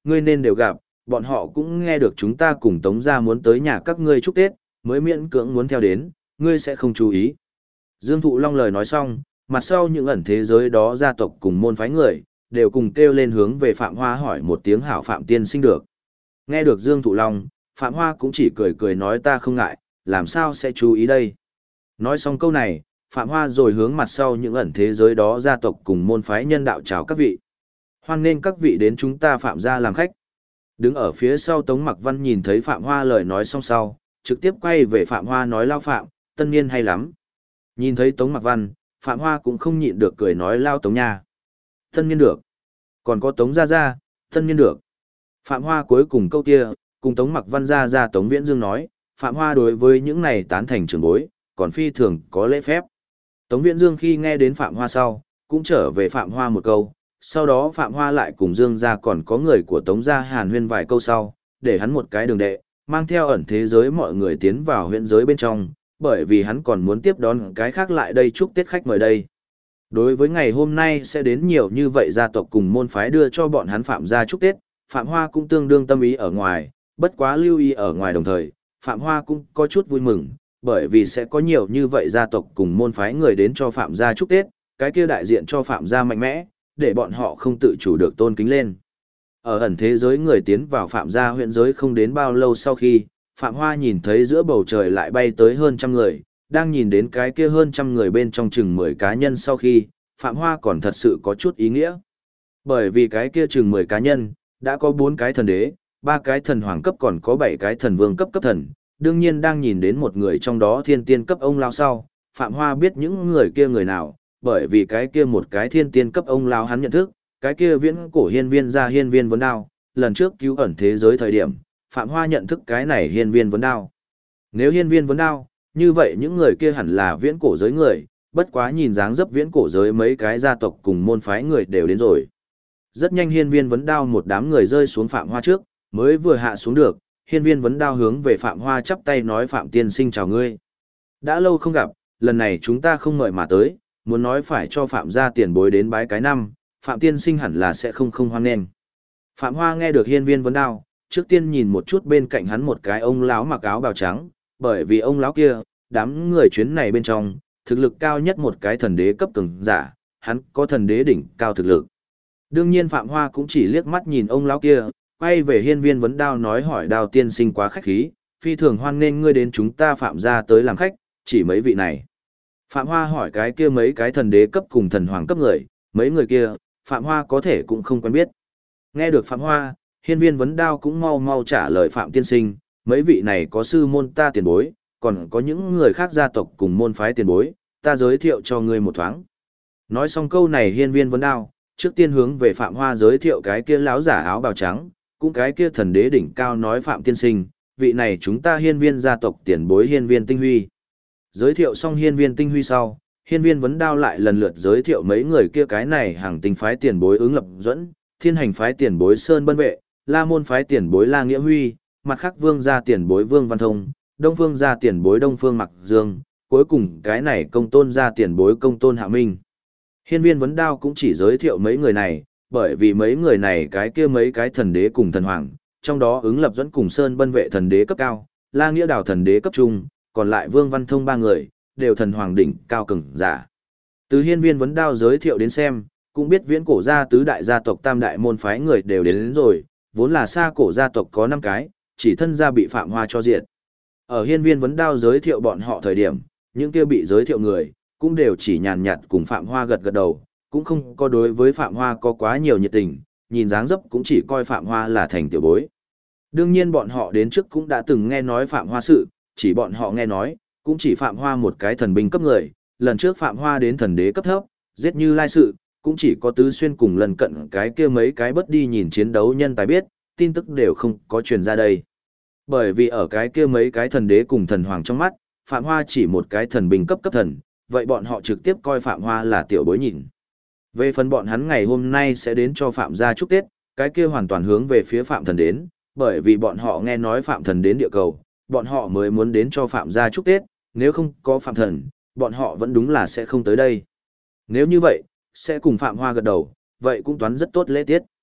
S1: ngươi nên đều gặp, bọn họ cũng nghe được chúng ta cùng Tống gia muốn tới nhà các ngươi chúc Tết, mới miễn cưỡng muốn theo đến, ngươi sẽ không chú ý. Dương Thụ Long lời nói xong, mặt sau những ẩn thế giới đó gia tộc cùng môn phái người, đều cùng kêu lên hướng về Phạm Hoa hỏi một tiếng hảo Phạm tiên sinh được. Nghe được Dương Thụ Long, Phạm Hoa cũng chỉ cười cười nói ta không ngại, làm sao sẽ chú ý đây. Nói xong câu này, Phạm Hoa rồi hướng mặt sau những ẩn thế giới đó gia tộc cùng môn phái nhân đạo chào các vị. Hoan nên các vị đến chúng ta Phạm gia làm khách. Đứng ở phía sau Tống Mặc Văn nhìn thấy Phạm Hoa lời nói xong sau, trực tiếp quay về Phạm Hoa nói lao Phạm, tân niên hay lắm. Nhìn thấy Tống Mặc Văn, Phạm Hoa cũng không nhịn được cười nói lao Tống nha. Tân niên được. Còn có Tống Gia Gia, tân niên được. Phạm Hoa cuối cùng câu kia, cùng Tống Mặc Văn ra Tống Viễn Dương nói, Phạm Hoa đối với những này tán thành trưởng bối, còn phi thường có lễ phép. Tống Viễn Dương khi nghe đến Phạm Hoa sau, cũng trở về Phạm Hoa một câu, sau đó Phạm Hoa lại cùng Dương gia còn có người của Tống gia hàn huyên vài câu sau, để hắn một cái đường đệ, mang theo ẩn thế giới mọi người tiến vào huyện giới bên trong, bởi vì hắn còn muốn tiếp đón cái khác lại đây chúc Tết khách mời đây. Đối với ngày hôm nay sẽ đến nhiều như vậy gia tộc cùng môn phái đưa cho bọn hắn Phạm gia chúc Tết, Phạm Hoa cũng tương đương tâm ý ở ngoài, bất quá lưu ý ở ngoài đồng thời, Phạm Hoa cũng có chút vui mừng, bởi vì sẽ có nhiều như vậy gia tộc cùng môn phái người đến cho Phạm gia chúc Tết, cái kia đại diện cho Phạm gia mạnh mẽ, để bọn họ không tự chủ được tôn kính lên. Ở ẩn thế giới người tiến vào Phạm gia huyện giới không đến bao lâu sau khi, Phạm Hoa nhìn thấy giữa bầu trời lại bay tới hơn trăm người, đang nhìn đến cái kia hơn trăm người bên trong chừng 10 cá nhân sau khi, Phạm Hoa còn thật sự có chút ý nghĩa. Bởi vì cái kia chừng 10 cá nhân, đã có 4 cái thần đế, 3 cái thần hoàng cấp còn có 7 cái thần vương cấp cấp thần, đương nhiên đang nhìn đến một người trong đó thiên tiên cấp ông lao sau, Phạm Hoa biết những người kia người nào, bởi vì cái kia một cái thiên tiên cấp ông lao hắn nhận thức, cái kia viễn cổ hiên viên ra hiên viên vấn đao, lần trước cứu ẩn thế giới thời điểm, Phạm Hoa nhận thức cái này hiên viên vấn đao. Nếu hiên viên vấn đao, như vậy những người kia hẳn là viễn cổ giới người, bất quá nhìn dáng dấp viễn cổ giới mấy cái gia tộc cùng môn phái người đều đến rồi. Rất nhanh hiên viên vấn đao một đám người rơi xuống Phạm Hoa trước, mới vừa hạ xuống được, hiên viên vấn đao hướng về Phạm Hoa chắp tay nói Phạm tiên sinh chào ngươi. Đã lâu không gặp, lần này chúng ta không mời mà tới, muốn nói phải cho Phạm gia tiền bối đến bái cái năm, Phạm tiên sinh hẳn là sẽ không hoan nghênh. Phạm Hoa nghe được hiên viên vấn đao, trước tiên nhìn một chút bên cạnh hắn một cái ông lão mặc áo bào trắng, bởi vì ông lão kia, đám người chuyến này bên trong, thực lực cao nhất một cái thần đế cấp cường giả, hắn có thần đế đỉnh cao thực lực. Đương nhiên Phạm Hoa cũng chỉ liếc mắt nhìn ông lão kia, quay về hiên viên vấn đao nói hỏi đao tiên sinh quá khách khí, phi thường hoan nghênh ngươi đến chúng ta Phạm gia tới làm khách, chỉ mấy vị này. Phạm Hoa hỏi cái kia mấy cái thần đế cấp cùng thần hoàng cấp người, mấy người kia, Phạm Hoa có thể cũng không quen biết. Nghe được Phạm Hoa, hiên viên vấn đao cũng mau mau trả lời Phạm tiên sinh, mấy vị này có sư môn ta tiền bối, còn có những người khác gia tộc cùng môn phái tiền bối, ta giới thiệu cho ngươi một thoáng. Nói xong câu này hiên viên vấn đao, trước tiên hướng về Phạm Hoa giới thiệu cái kia láo giả áo bào trắng, cũng cái kia thần đế đỉnh cao nói Phạm tiên sinh, vị này chúng ta hiên viên gia tộc tiền bối hiên viên tinh huy. Giới thiệu xong hiên viên tinh huy sau, hiên viên vấn đao lại lần lượt giới thiệu mấy người kia cái này hàng tinh phái tiền bối ứng lập dẫn, thiên hành phái tiền bối sơn bân vệ, la môn phái tiền bối la nghĩa huy, mặt khác vương gia tiền bối vương văn thông, đông phương gia tiền bối đông phương mặc dương, cuối cùng cái này công tôn gia tiền bối công tôn hạ minh. Hiên viên vấn đao cũng chỉ giới thiệu mấy người này, bởi vì mấy người này cái kia mấy cái thần đế cùng thần hoàng, trong đó ứng lập dẫn cùng sơn bân vệ thần đế cấp cao, la nghĩa đào thần đế cấp trung, còn lại vương văn thông ba người, đều thần hoàng đỉnh cao cường giả. Từ hiên viên vấn đao giới thiệu đến xem, cũng biết viễn cổ gia tứ đại gia tộc tam đại môn phái người đều đến rồi, vốn là xa cổ gia tộc có 5 cái, chỉ thân gia bị Phạm Hoa cho diệt. Ở hiên viên vấn đao giới thiệu bọn họ thời điểm, những kia bị giới thiệu người, cũng đều chỉ nhàn nhạt cùng Phạm Hoa gật gật đầu, cũng không có đối với Phạm Hoa có quá nhiều nhiệt tình, nhìn dáng dấp cũng chỉ coi Phạm Hoa là thành tiểu bối. Đương nhiên bọn họ đến trước cũng đã từng nghe nói Phạm Hoa sự, chỉ bọn họ nghe nói, cũng chỉ Phạm Hoa một cái thần binh cấp người, lần trước Phạm Hoa đến thần đế cấp thấp, giết Như Lai sự, cũng chỉ có Tứ Xuyên cùng lần cận cái kia mấy cái bất đi nhìn chiến đấu nhân tài biết, tin tức đều không có truyền ra đây. Bởi vì ở cái kia mấy cái thần đế cùng thần hoàng trong mắt, Phạm Hoa chỉ một cái thần binh cấp thần, vậy bọn họ trực tiếp coi Phạm Hoa là tiểu bối nhìn. Về phần bọn hắn ngày hôm nay sẽ đến cho Phạm gia chúc Tết, cái kia hoàn toàn hướng về phía Phạm thần đến, bởi vì bọn họ nghe nói Phạm thần đến địa cầu, bọn họ mới muốn đến cho Phạm gia chúc Tết, nếu không có Phạm thần, bọn họ vẫn đúng là sẽ không tới đây. Nếu như vậy, sẽ cùng Phạm Hoa gật đầu, vậy cũng toán rất tốt lễ tiết.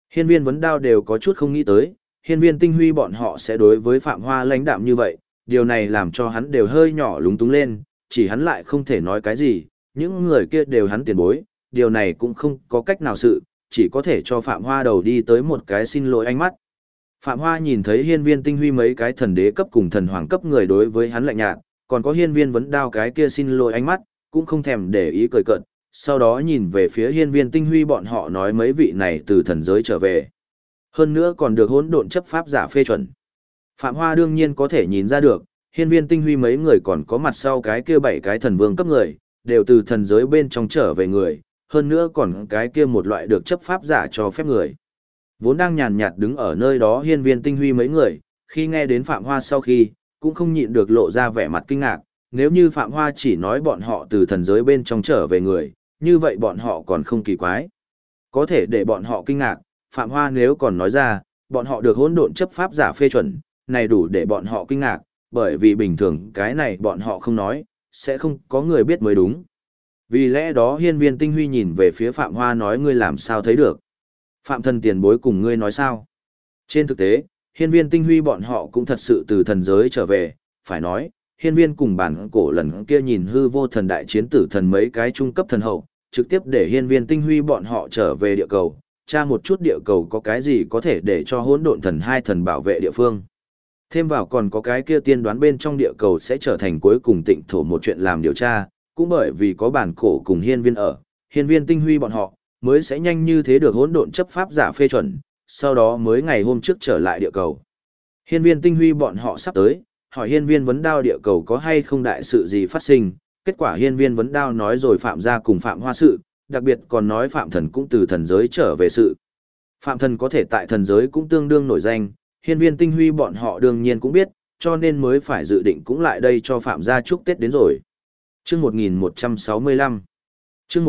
S1: Hiên viên vấn đao đều có chút không nghĩ tới, hiên viên tinh huy bọn họ sẽ đối với Phạm Hoa lãnh đạm như vậy, điều này làm cho hắn đều hơi nhỏ lúng túng lên, chỉ hắn lại không thể nói cái gì, những người kia đều hắn tiền bối, điều này cũng không có cách nào sự, chỉ có thể cho Phạm Hoa đầu đi tới một cái xin lỗi ánh mắt. Phạm Hoa nhìn thấy hiên viên tinh huy mấy cái thần đế cấp cùng thần hoàng cấp người đối với hắn lạnh nhạt, còn có hiên viên vấn đao cái kia xin lỗi ánh mắt, cũng không thèm để ý cười cợt, sau đó nhìn về phía hiên viên tinh huy bọn họ nói mấy vị này từ thần giới trở về. Hơn nữa còn được hỗn độn chấp pháp giả phê chuẩn. Phạm Hoa đương nhiên có thể nhìn ra được, hiên viên tinh huy mấy người còn có mặt sau cái kia 7 cái thần vương cấp người, đều từ thần giới bên trong trở về người, hơn nữa còn cái kia một loại được chấp pháp giả cho phép người. Vốn đang nhàn nhạt đứng ở nơi đó hiên viên tinh huy mấy người, khi nghe đến Phạm Hoa sau khi, cũng không nhịn được lộ ra vẻ mặt kinh ngạc, nếu như Phạm Hoa chỉ nói bọn họ từ thần giới bên trong trở về người, như vậy bọn họ còn không kỳ quái. Có thể để bọn họ kinh ngạc, Phạm Hoa nếu còn nói ra, bọn họ được hỗn độn chấp pháp giả phê chuẩn, này đủ để bọn họ kinh ngạc, bởi vì bình thường cái này bọn họ không nói, sẽ không có người biết mới đúng. Vì lẽ đó hiên viên tinh huy nhìn về phía Phạm Hoa nói ngươi làm sao thấy được. Phạm thần tiền bối cùng ngươi nói sao. Trên thực tế, hiên viên tinh huy bọn họ cũng thật sự từ thần giới trở về, phải nói, hiên viên cùng bản cổ lần kia nhìn hư vô thần đại chiến tử thần mấy cái trung cấp thần hậu, trực tiếp để hiên viên tinh huy bọn họ trở về địa cầu, tra một chút địa cầu có cái gì có thể để cho hỗn độn thần hai thần bảo vệ địa phương. Thêm vào còn có cái kia tiên đoán bên trong địa cầu sẽ trở thành cuối cùng tịnh thổ một chuyện làm điều tra, cũng bởi vì có bản cổ cùng hiên viên ở, hiên viên tinh huy bọn họ, mới sẽ nhanh như thế được hỗn độn chấp pháp giả phê chuẩn, sau đó mới ngày hôm trước trở lại địa cầu. Hiên viên tinh huy bọn họ sắp tới, hỏi hiên viên vấn đao địa cầu có hay không đại sự gì phát sinh, kết quả hiên viên vấn đao nói rồi Phạm gia cùng Phạm Hoa sự, đặc biệt còn nói Phạm thần cũng từ thần giới trở về sự. Phạm thần có thể tại thần giới cũng tương đương nổi danh, hiên viên tinh huy bọn họ đương nhiên cũng biết, cho nên mới phải dự định cũng lại đây cho Phạm gia chúc Tết đến rồi. Chương 1165 Chương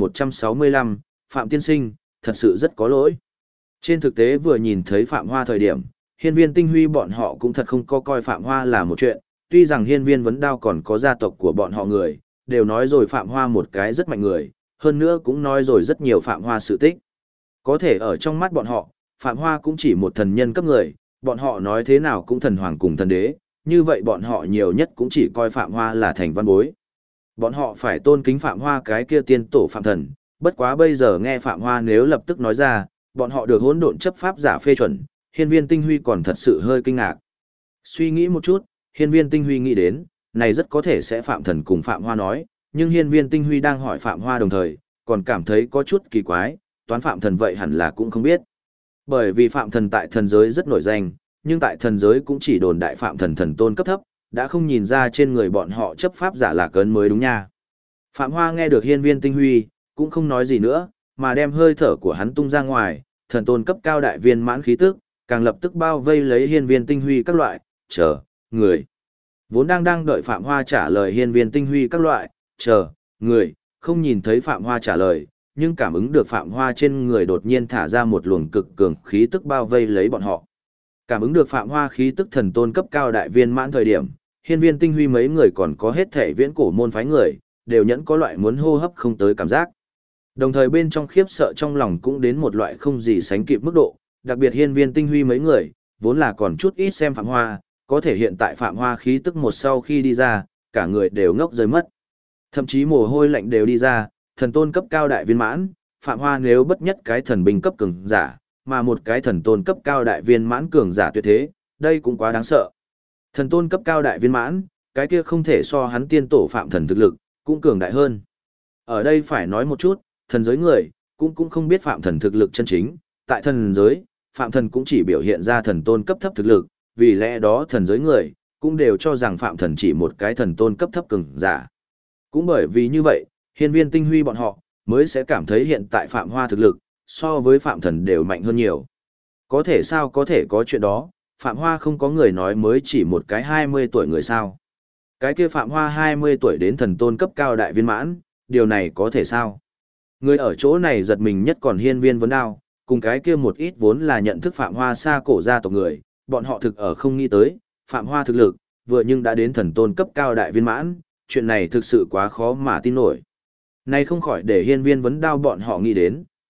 S1: 1165, Phạm tiên sinh, thật sự rất có lỗi. Trên thực tế vừa nhìn thấy Phạm Hoa thời điểm, hiên viên tinh huy bọn họ cũng thật không có coi Phạm Hoa là một chuyện, tuy rằng hiên viên vấn đao còn có gia tộc của bọn họ người, đều nói rồi Phạm Hoa một cái rất mạnh người, hơn nữa cũng nói rồi rất nhiều Phạm Hoa sự tích. Có thể ở trong mắt bọn họ, Phạm Hoa cũng chỉ một thần nhân cấp người, bọn họ nói thế nào cũng thần hoàng cùng thần đế, như vậy bọn họ nhiều nhất cũng chỉ coi Phạm Hoa là thành văn bối. Bọn họ phải tôn kính Phạm Hoa cái kia tiên tổ Phạm thần, bất quá bây giờ nghe Phạm Hoa nếu lập tức nói ra, bọn họ được hỗn độn chấp pháp giả phê chuẩn, hiên viên tinh huy còn thật sự hơi kinh ngạc. Suy nghĩ một chút, hiên viên tinh huy nghĩ đến, này rất có thể sẽ Phạm thần cùng Phạm Hoa nói, nhưng hiên viên tinh huy đang hỏi Phạm Hoa đồng thời, còn cảm thấy có chút kỳ quái, toán Phạm thần vậy hẳn là cũng không biết. Bởi vì Phạm thần tại thần giới rất nổi danh, nhưng tại thần giới cũng chỉ đồn đại Phạm thần thần tôn cấp thấp, đã không nhìn ra trên người bọn họ chấp pháp giả lạc ấn mới đúng nha. Phạm Hoa nghe được hiên viên tinh huy, cũng không nói gì nữa, mà đem hơi thở của hắn tung ra ngoài, thần tôn cấp cao đại viên mãn khí tức, càng lập tức bao vây lấy hiên viên tinh huy các loại, chờ, người. Vốn đang đợi Phạm Hoa trả lời hiên viên tinh huy các loại, chờ, người, không nhìn thấy Phạm Hoa trả lời, nhưng cảm ứng được Phạm Hoa trên người đột nhiên thả ra một luồng cực cường khí tức bao vây lấy bọn họ. Cảm ứng được Phạm Hoa khí tức thần tôn cấp cao đại viên mãn thời điểm, hiên viên tinh huy mấy người còn có hết thể viễn cổ môn phái người, đều nhẫn có loại muốn hô hấp không tới cảm giác. Đồng thời bên trong khiếp sợ trong lòng cũng đến một loại không gì sánh kịp mức độ, đặc biệt hiên viên tinh huy mấy người, vốn là còn chút ít xem Phạm Hoa, có thể hiện tại Phạm Hoa khí tức một sau khi đi ra, cả người đều ngốc rơi mất. Thậm chí mồ hôi lạnh đều đi ra, thần tôn cấp cao đại viên mãn, Phạm Hoa nếu bất nhất cái thần binh cấp cường giả, mà một cái thần tôn cấp cao đại viên mãn cường giả tuyệt thế, đây cũng quá đáng sợ. Thần tôn cấp cao đại viên mãn, cái kia không thể so hắn tiên tổ Phạm thần thực lực, cũng cường đại hơn. Ở đây phải nói một chút, thần giới người, cũng không biết Phạm thần thực lực chân chính, tại thần giới, Phạm thần cũng chỉ biểu hiện ra thần tôn cấp thấp thực lực, vì lẽ đó thần giới người, cũng đều cho rằng Phạm thần chỉ một cái thần tôn cấp thấp cường giả. Cũng bởi vì như vậy, hiên viên tinh huy bọn họ, mới sẽ cảm thấy hiện tại Phạm Hoa thực lực, so với Phạm thần đều mạnh hơn nhiều. Có thể sao có thể có chuyện đó, Phạm Hoa không có người nói mới chỉ một cái 20 tuổi người sao. Cái kia Phạm Hoa 20 tuổi đến thần tôn cấp cao đại viên mãn, điều này có thể sao? Người ở chỗ này giật mình nhất còn hiên viên vấn đao, cùng cái kia một ít vốn là nhận thức Phạm Hoa xa cổ gia tộc người, bọn họ thực ở không nghĩ tới, Phạm Hoa thực lực, vừa nhưng đã đến thần tôn cấp cao đại viên mãn, chuyện này thực sự quá khó mà tin nổi. Này không khỏi để hiên viên vấn đao bọn họ nghĩ đến,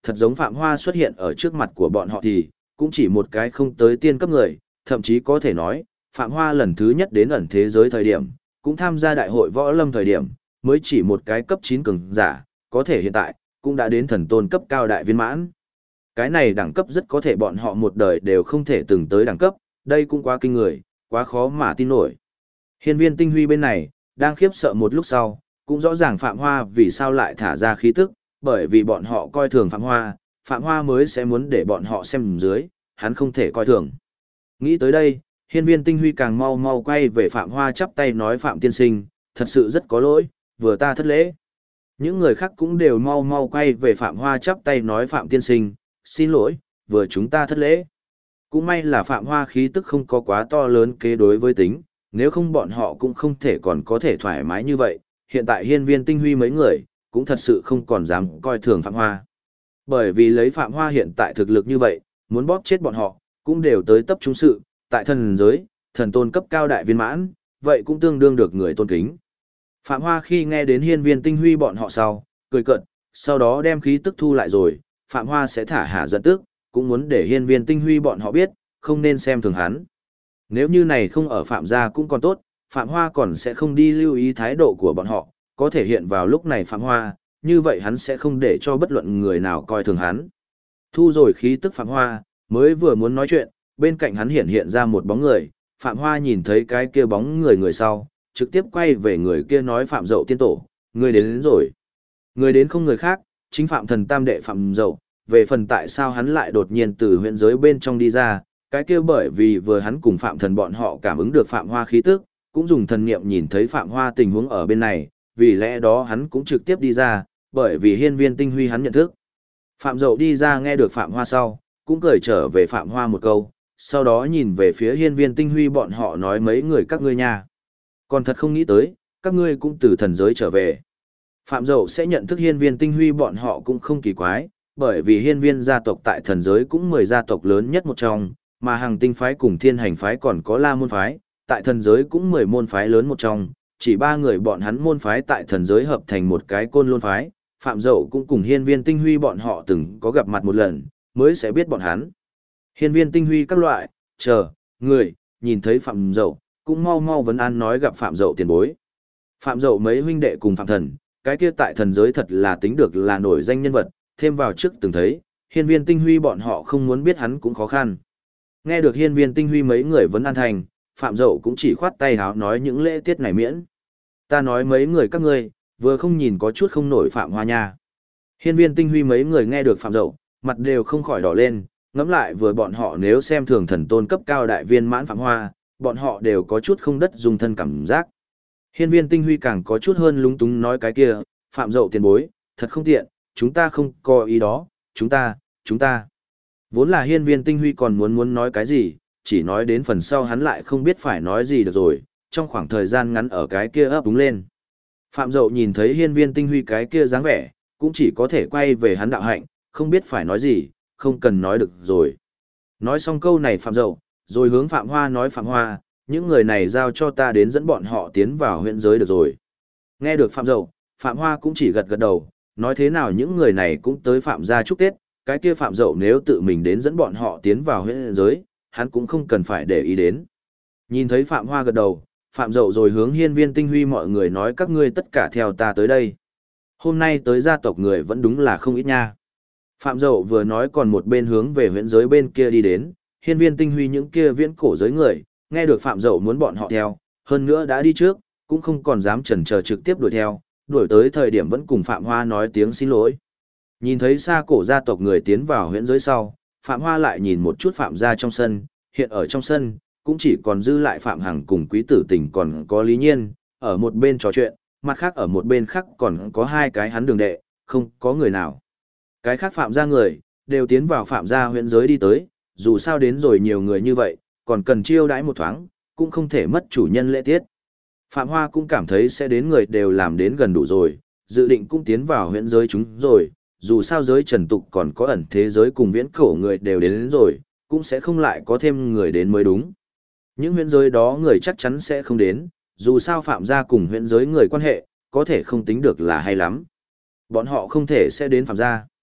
S1: thật giống Phạm Hoa xuất hiện ở trước mặt của bọn họ thì, cũng chỉ một cái không tới tiên cấp người, thậm chí có thể nói, Phạm Hoa lần thứ nhất đến ẩn thế giới thời điểm, cũng tham gia đại hội võ lâm thời điểm, mới chỉ một cái cấp 9 cường giả, có thể hiện tại, cũng đã đến thần tôn cấp cao đại viên mãn. Cái này đẳng cấp rất có thể bọn họ một đời đều không thể từng tới đẳng cấp, đây cũng quá kinh người, quá khó mà tin nổi. Hiên viên tinh huy bên này, đang khiếp sợ một lúc sau, cũng rõ ràng Phạm Hoa vì sao lại thả ra khí tức, bởi vì bọn họ coi thường Phạm Hoa mới sẽ muốn để bọn họ xem dưới, hắn không thể coi thường. Nghĩ tới đây, hiên viên tinh huy càng mau mau quay về Phạm Hoa chắp tay nói Phạm tiên sinh, thật sự rất có lỗi, vừa ta thất lễ. Những người khác cũng đều mau mau quay về Phạm Hoa chắp tay nói Phạm tiên sinh, xin lỗi, vừa chúng ta thất lễ. Cũng may là Phạm Hoa khí tức không có quá to lớn kế đối với tính, nếu không bọn họ cũng không thể còn có thể thoải mái như vậy. Hiện tại hiên viên tinh huy mấy người, cũng thật sự không còn dám coi thường Phạm Hoa. Bởi vì lấy Phạm Hoa hiện tại thực lực như vậy, muốn bóp chết bọn họ, cũng đều tới tấp trung sự, tại thần giới, thần tôn cấp cao đại viên mãn, vậy cũng tương đương được người tôn kính. Phạm Hoa khi nghe đến hiên viên tinh huy bọn họ sau, cười cợt, sau đó đem khí tức thu lại rồi, Phạm Hoa sẽ thả hạ giận tức, cũng muốn để hiên viên tinh huy bọn họ biết, không nên xem thường hắn. Nếu như này không ở Phạm gia cũng còn tốt, Phạm Hoa còn sẽ không đi lưu ý thái độ của bọn họ, có thể hiện vào lúc này Phạm Hoa, như vậy hắn sẽ không để cho bất luận người nào coi thường hắn. Thu rồi khí tức Phạm Hoa, mới vừa muốn nói chuyện, bên cạnh hắn hiện ra một bóng người, Phạm Hoa nhìn thấy cái kia bóng người sau, trực tiếp quay về người kia nói Phạm Dậu tiên tổ, người đến rồi. Người đến không người khác, chính Phạm Thần tam đệ Phạm Dậu, về phần tại sao hắn lại đột nhiên từ huyện giới bên trong đi ra, cái kia bởi vì vừa hắn cùng Phạm Thần bọn họ cảm ứng được Phạm Hoa khí tức, cũng dùng thần niệm nhìn thấy Phạm Hoa tình huống ở bên này, vì lẽ đó hắn cũng trực tiếp đi ra, bởi vì hiên viên tinh huy hắn nhận thức. Phạm Dậu đi ra nghe được Phạm Hoa sau, cũng cười trở về Phạm Hoa một câu, sau đó nhìn về phía hiên viên tinh huy bọn họ nói mấy người các ngươi nha. Còn thật không nghĩ tới, các ngươi cũng từ thần giới trở về. Phạm Dậu sẽ nhận thức hiên viên tinh huy bọn họ cũng không kỳ quái, bởi vì hiên viên gia tộc tại thần giới cũng 10 gia tộc lớn nhất một trong, mà hàng tinh phái cùng thiên hành phái còn có la môn phái, tại thần giới cũng 10 môn phái lớn một trong, chỉ 3 người bọn hắn môn phái tại thần giới hợp thành một cái côn lôn phái, Phạm Dậu cũng cùng hiên viên tinh huy bọn họ từng có gặp mặt một lần, mới sẽ biết bọn hắn. Hiên viên tinh huy các loại, người, nhìn thấy Phạm Dậu, cũng mau mau vấn an nói gặp Phạm Dậu tiền bối. Phạm Dậu mấy huynh đệ cùng Phạm Thần, cái kia tại thần giới thật là tính được là nổi danh nhân vật, thêm vào trước từng thấy, hiên viên tinh huy bọn họ không muốn biết hắn cũng khó khăn. Nghe được hiên viên tinh huy mấy người vấn an thành, Phạm Dậu cũng chỉ khoát tay háo nói những lễ tiết này miễn. Ta nói mấy người các ngươi, vừa không nhìn có chút không nổi Phạm Hoa nha. Hiên viên tinh huy mấy người nghe được Phạm Dậu, mặt đều không khỏi đỏ lên, ngẫm lại vừa bọn họ nếu xem thường thần tôn cấp cao đại viên mãn Phạm Hoa, bọn họ đều có chút không đất dùng thân cảm giác. Hiên viên tinh huy càng có chút hơn lúng túng nói cái kia, Phạm Dậu tiền bối, thật không tiện, chúng ta không có ý đó, chúng ta. Vốn là hiên viên tinh huy còn muốn nói cái gì, chỉ nói đến phần sau hắn lại không biết phải nói gì được rồi, trong khoảng thời gian ngắn ở cái kia ấp úng lên. Phạm Dậu nhìn thấy hiên viên tinh huy cái kia dáng vẻ, cũng chỉ có thể quay về hắn đạo hạnh, không biết phải nói gì, không cần nói được rồi. Nói xong câu này Phạm Dậu, rồi hướng Phạm Hoa nói Phạm Hoa, những người này giao cho ta đến dẫn bọn họ tiến vào huyện giới được rồi. Nghe được Phạm Dậu, Phạm Hoa cũng chỉ gật gật đầu, nói thế nào những người này cũng tới Phạm gia chúc Tết, cái kia Phạm Dậu nếu tự mình đến dẫn bọn họ tiến vào huyện giới, hắn cũng không cần phải để ý đến. Nhìn thấy Phạm Hoa gật đầu, Phạm Dậu rồi hướng hiên viên tinh huy mọi người nói các ngươi tất cả theo ta tới đây. Hôm nay tới gia tộc người vẫn đúng là không ít nha. Phạm Dậu vừa nói còn một bên hướng về huyện giới bên kia đi đến, hiên viên tinh huy những kia viễn cổ giới người, nghe được Phạm Dậu muốn bọn họ theo, hơn nữa đã đi trước, cũng không còn dám chần chờ trực tiếp đuổi theo, đuổi tới thời điểm vẫn cùng Phạm Hoa nói tiếng xin lỗi. Nhìn thấy xa cổ gia tộc người tiến vào huyện giới sau, Phạm Hoa lại nhìn một chút Phạm gia trong sân, hiện ở trong sân, cũng chỉ còn dư lại Phạm Hằng cùng Quý Tử Tình còn có Lý Nhiên, ở một bên trò chuyện, mặt khác ở một bên khác còn có 2 cái hắn đường đệ, không có người nào. Cái khác Phạm gia người, đều tiến vào Phạm gia huyện giới đi tới, dù sao đến rồi nhiều người như vậy, còn cần chiêu đãi một thoáng, cũng không thể mất chủ nhân lễ tiết. Phạm Hoa cũng cảm thấy sẽ đến người đều làm đến gần đủ rồi, dự định cũng tiến vào huyện giới chúng rồi, dù sao giới trần tục còn có ẩn thế giới cùng viễn cổ người đều đến rồi, cũng sẽ không lại có thêm người đến mới đúng. Những huyện giới đó người chắc chắn sẽ không đến, dù sao Phạm gia cùng huyện giới người quan hệ, có thể không tính được là hay lắm. Bọn họ không thể sẽ đến Phạm gia.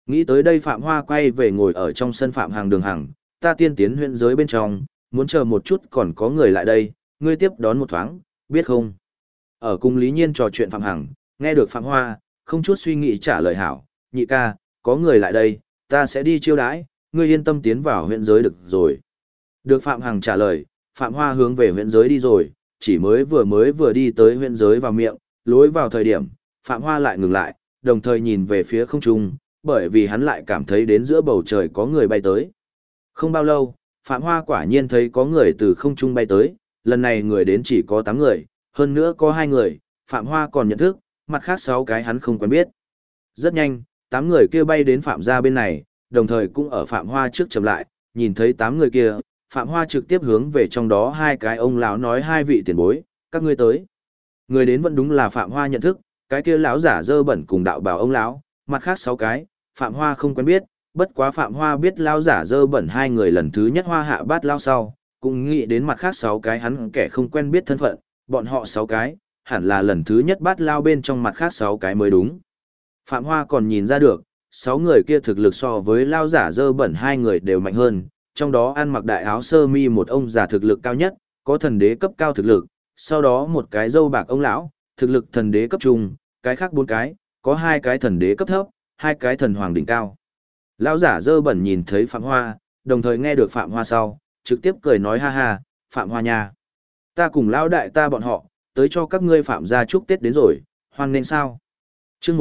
S1: Nghĩ tới đây Phạm Hoa quay về ngồi ở trong sân Phạm Hàng Đường Hằng, ta tiên tiến huyện giới bên trong, muốn chờ một chút còn có người lại đây, ngươi tiếp đón một thoáng, biết không? Ở cùng Lý Nhiên trò chuyện Phạm Hằng, nghe được Phạm Hoa, không chút suy nghĩ trả lời hảo, nhị ca, có người lại đây, ta sẽ đi chiêu đãi, ngươi yên tâm tiến vào huyện giới được rồi. Được Phạm Hằng trả lời, Phạm Hoa hướng về huyện giới đi rồi, chỉ mới vừa đi tới huyện giới vào miệng, lối vào thời điểm, Phạm Hoa lại ngừng lại, đồng thời nhìn về phía không trung, bởi vì hắn lại cảm thấy đến giữa bầu trời có người bay tới. Không bao lâu, Phạm Hoa quả nhiên thấy có người từ không trung bay tới, lần này người đến chỉ có 8 người, hơn nữa có 2 người, Phạm Hoa còn nhận thức, mặt khác 6 cái hắn không quen biết. Rất nhanh, 8 người kia bay đến Phạm gia bên này, đồng thời cũng ở Phạm Hoa trước chậm lại, nhìn thấy 8 người kia, Phạm Hoa trực tiếp hướng về trong đó 2 cái ông lão nói 2 vị tiền bối, các ngươi tới. Người đến vẫn đúng là Phạm Hoa nhận thức, cái kia lão giả dơ bẩn cùng đạo bào ông lão, mặt khác 6 cái, Phạm Hoa không quen biết, bất quá Phạm Hoa biết lão giả dơ bẩn 2 người lần thứ nhất Hoa hạ bát lao sau, cũng nghĩ đến mặt khác 6 cái hắn kẻ không quen biết thân phận, bọn họ 6 cái, hẳn là lần thứ nhất bát lao bên trong mặt khác 6 cái mới đúng. Phạm Hoa còn nhìn ra được, 6 người kia thực lực so với lão giả dơ bẩn 2 người đều mạnh hơn, trong đó ăn mặc đại áo sơ mi một ông già thực lực cao nhất, có thần đế cấp cao thực lực, sau đó một cái râu bạc ông lão, thực lực thần đế cấp trung, cái khác 4 cái, có 2 cái thần đế cấp thấp, 2 cái thần hoàng đỉnh cao. Lão giả dơ bẩn nhìn thấy Phạm Hoa, đồng thời nghe được Phạm Hoa sau, trực tiếp cười nói ha ha, Phạm Hoa nha. Ta cùng lão đại ta bọn họ, tới cho các ngươi Phạm gia chúc Tết đến rồi, hoan nên sao? Chương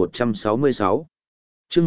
S1: 1166 Chương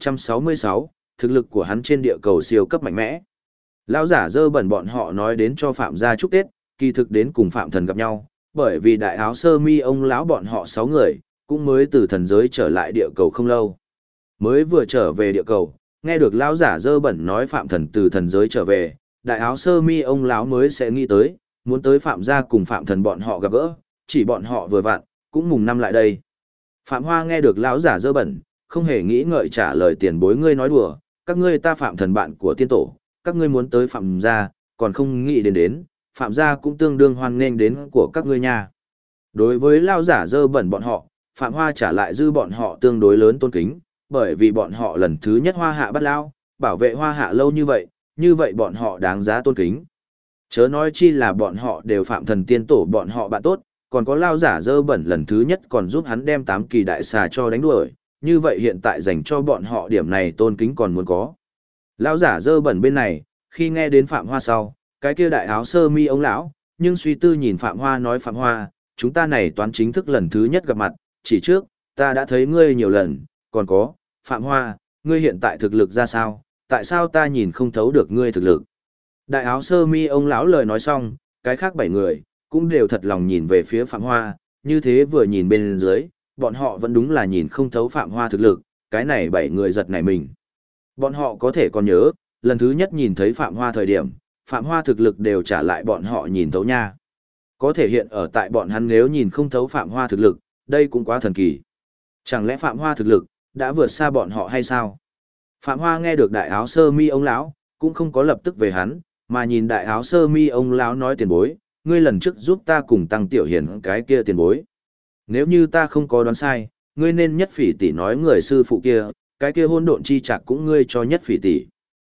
S1: 1166, thực lực của hắn trên địa cầu siêu cấp mạnh mẽ. Lão giả dơ bẩn bọn họ nói đến cho Phạm gia chúc Tết, kỳ thực đến cùng Phạm Thần gặp nhau, bởi vì đại áo sơ mi ông lão bọn họ 6 người, cũng mới từ thần giới trở lại địa cầu không lâu. Mới vừa trở về địa cầu, nghe được lão giả dơ bẩn nói Phạm Thần từ thần giới trở về, đại áo sơ mi ông lão mới sẽ nghĩ tới, muốn tới Phạm gia cùng Phạm Thần bọn họ gặp gỡ, chỉ bọn họ vừa vặn, cũng mùng năm lại đây. Phạm Hoa nghe được lão giả dơ bẩn, không hề nghĩ ngợi trả lời tiền bối ngươi nói đùa, các ngươi ta Phạm Thần bạn của tiên tổ, các ngươi muốn tới Phạm gia, còn không nghĩ đến, Phạm gia cũng tương đương hoan nghênh đến của các ngươi nha. Đối với lão giả dơ bẩn bọn họ, Phạm Hoa trả lại dư bọn họ tương đối lớn tôn kính, bởi vì bọn họ lần thứ nhất Hoa hạ bắt lao, bảo vệ Hoa hạ lâu như vậy bọn họ đáng giá tôn kính. Chớ nói chi là bọn họ đều Phạm Thần tiên tổ bọn họ bạn tốt, còn có lão giả dơ bẩn lần thứ nhất còn giúp hắn đem 8 kỳ đại xà cho đánh đuổi, như vậy hiện tại dành cho bọn họ điểm này tôn kính còn muốn có. Lão giả dơ bẩn bên này, khi nghe đến Phạm Hoa sau, cái kia đại áo sơ mi ông lão, nhưng suy tư nhìn Phạm Hoa nói Phạm Hoa, chúng ta này toán chính thức lần thứ nhất gặp mặt, chỉ trước, ta đã thấy ngươi nhiều lần, còn có, Phạm Hoa, ngươi hiện tại thực lực ra sao, tại sao ta nhìn không thấu được ngươi thực lực. Đại áo sơ mi ông lão lời nói xong, cái khác 7 người, cũng đều thật lòng nhìn về phía Phạm Hoa, như thế vừa nhìn bên dưới, bọn họ vẫn đúng là nhìn không thấu Phạm Hoa thực lực, cái này 7 người giật nảy mình. Bọn họ có thể còn nhớ, lần thứ nhất nhìn thấy Phạm Hoa thời điểm, Phạm Hoa thực lực đều trả lại bọn họ nhìn thấu nha. Có thể hiện ở tại bọn hắn nếu nhìn không thấu Phạm Hoa thực lực, đây cũng quá thần kỳ. Chẳng lẽ Phạm Hoa thực lực đã vượt xa bọn họ hay sao? Phạm Hoa nghe được đại áo sơ mi ông lão, cũng không có lập tức về hắn, mà nhìn đại áo sơ mi ông lão nói tiền bối, ngươi lần trước giúp ta cùng Tăng Tiểu Hiển cái kia tiền bối. Nếu như ta không có đoán sai, ngươi nên Nhất Phỉ tỷ nói người sư phụ kia, cái kia hôn độn chi trạc cũng ngươi cho Nhất Phỉ tỷ.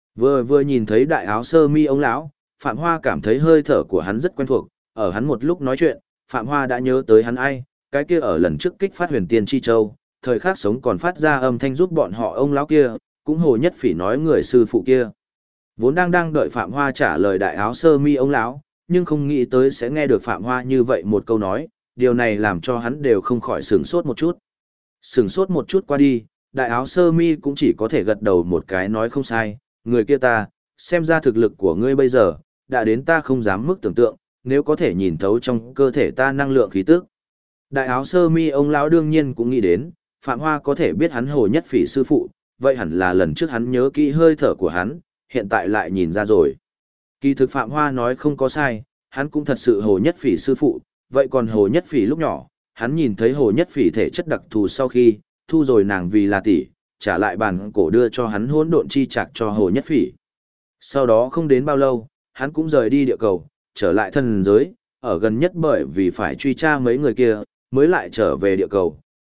S1: Vừa nhìn thấy đại áo sơ mi ông lão, Phạm Hoa cảm thấy hơi thở của hắn rất quen thuộc, ở hắn một lúc nói chuyện, Phạm Hoa đã nhớ tới hắn ai, cái kia ở lần trước kích phát huyền tiên chi châu, thời khắc sống còn phát ra âm thanh giúp bọn họ ông lão kia, cũng Hồ Nhất Phỉ nói người sư phụ kia. Vốn đang đợi Phạm Hoa trả lời đại áo sơ mi ông lão, nhưng không nghĩ tới sẽ nghe được Phạm Hoa như vậy một câu nói, điều này làm cho hắn đều không khỏi sửng sốt một chút. Sửng sốt một chút qua đi, đại áo sơ mi cũng chỉ có thể gật đầu một cái nói không sai, người kia ta, xem ra thực lực của ngươi bây giờ, đã đến ta không dám mức tưởng tượng, nếu có thể nhìn thấu trong cơ thể ta năng lượng khí tức. Đại áo sơ mi ông lão đương nhiên cũng nghĩ đến, Phạm Hoa có thể biết hắn Hồ Nhất Phỉ sư phụ, vậy hẳn là lần trước hắn nhớ kỹ hơi thở của hắn, hiện tại lại nhìn ra rồi. Kỳ thực Phạm Hoa nói không có sai, hắn cũng thật sự Hồ Nhất Phỉ sư phụ, vậy còn Hồ Nhất Phỉ lúc nhỏ, hắn nhìn thấy Hồ Nhất Phỉ thể chất đặc thù sau khi, thu rồi nàng vì là tỷ, trả lại bàn cổ đưa cho hắn hỗn độn chi trạc cho Hồ Nhất Phỉ. Sau đó không đến bao lâu, hắn cũng rời đi địa cầu, trở lại thần giới, ở gần nhất bởi vì phải truy tra mấy người kia, mới lại trở về địa cầu,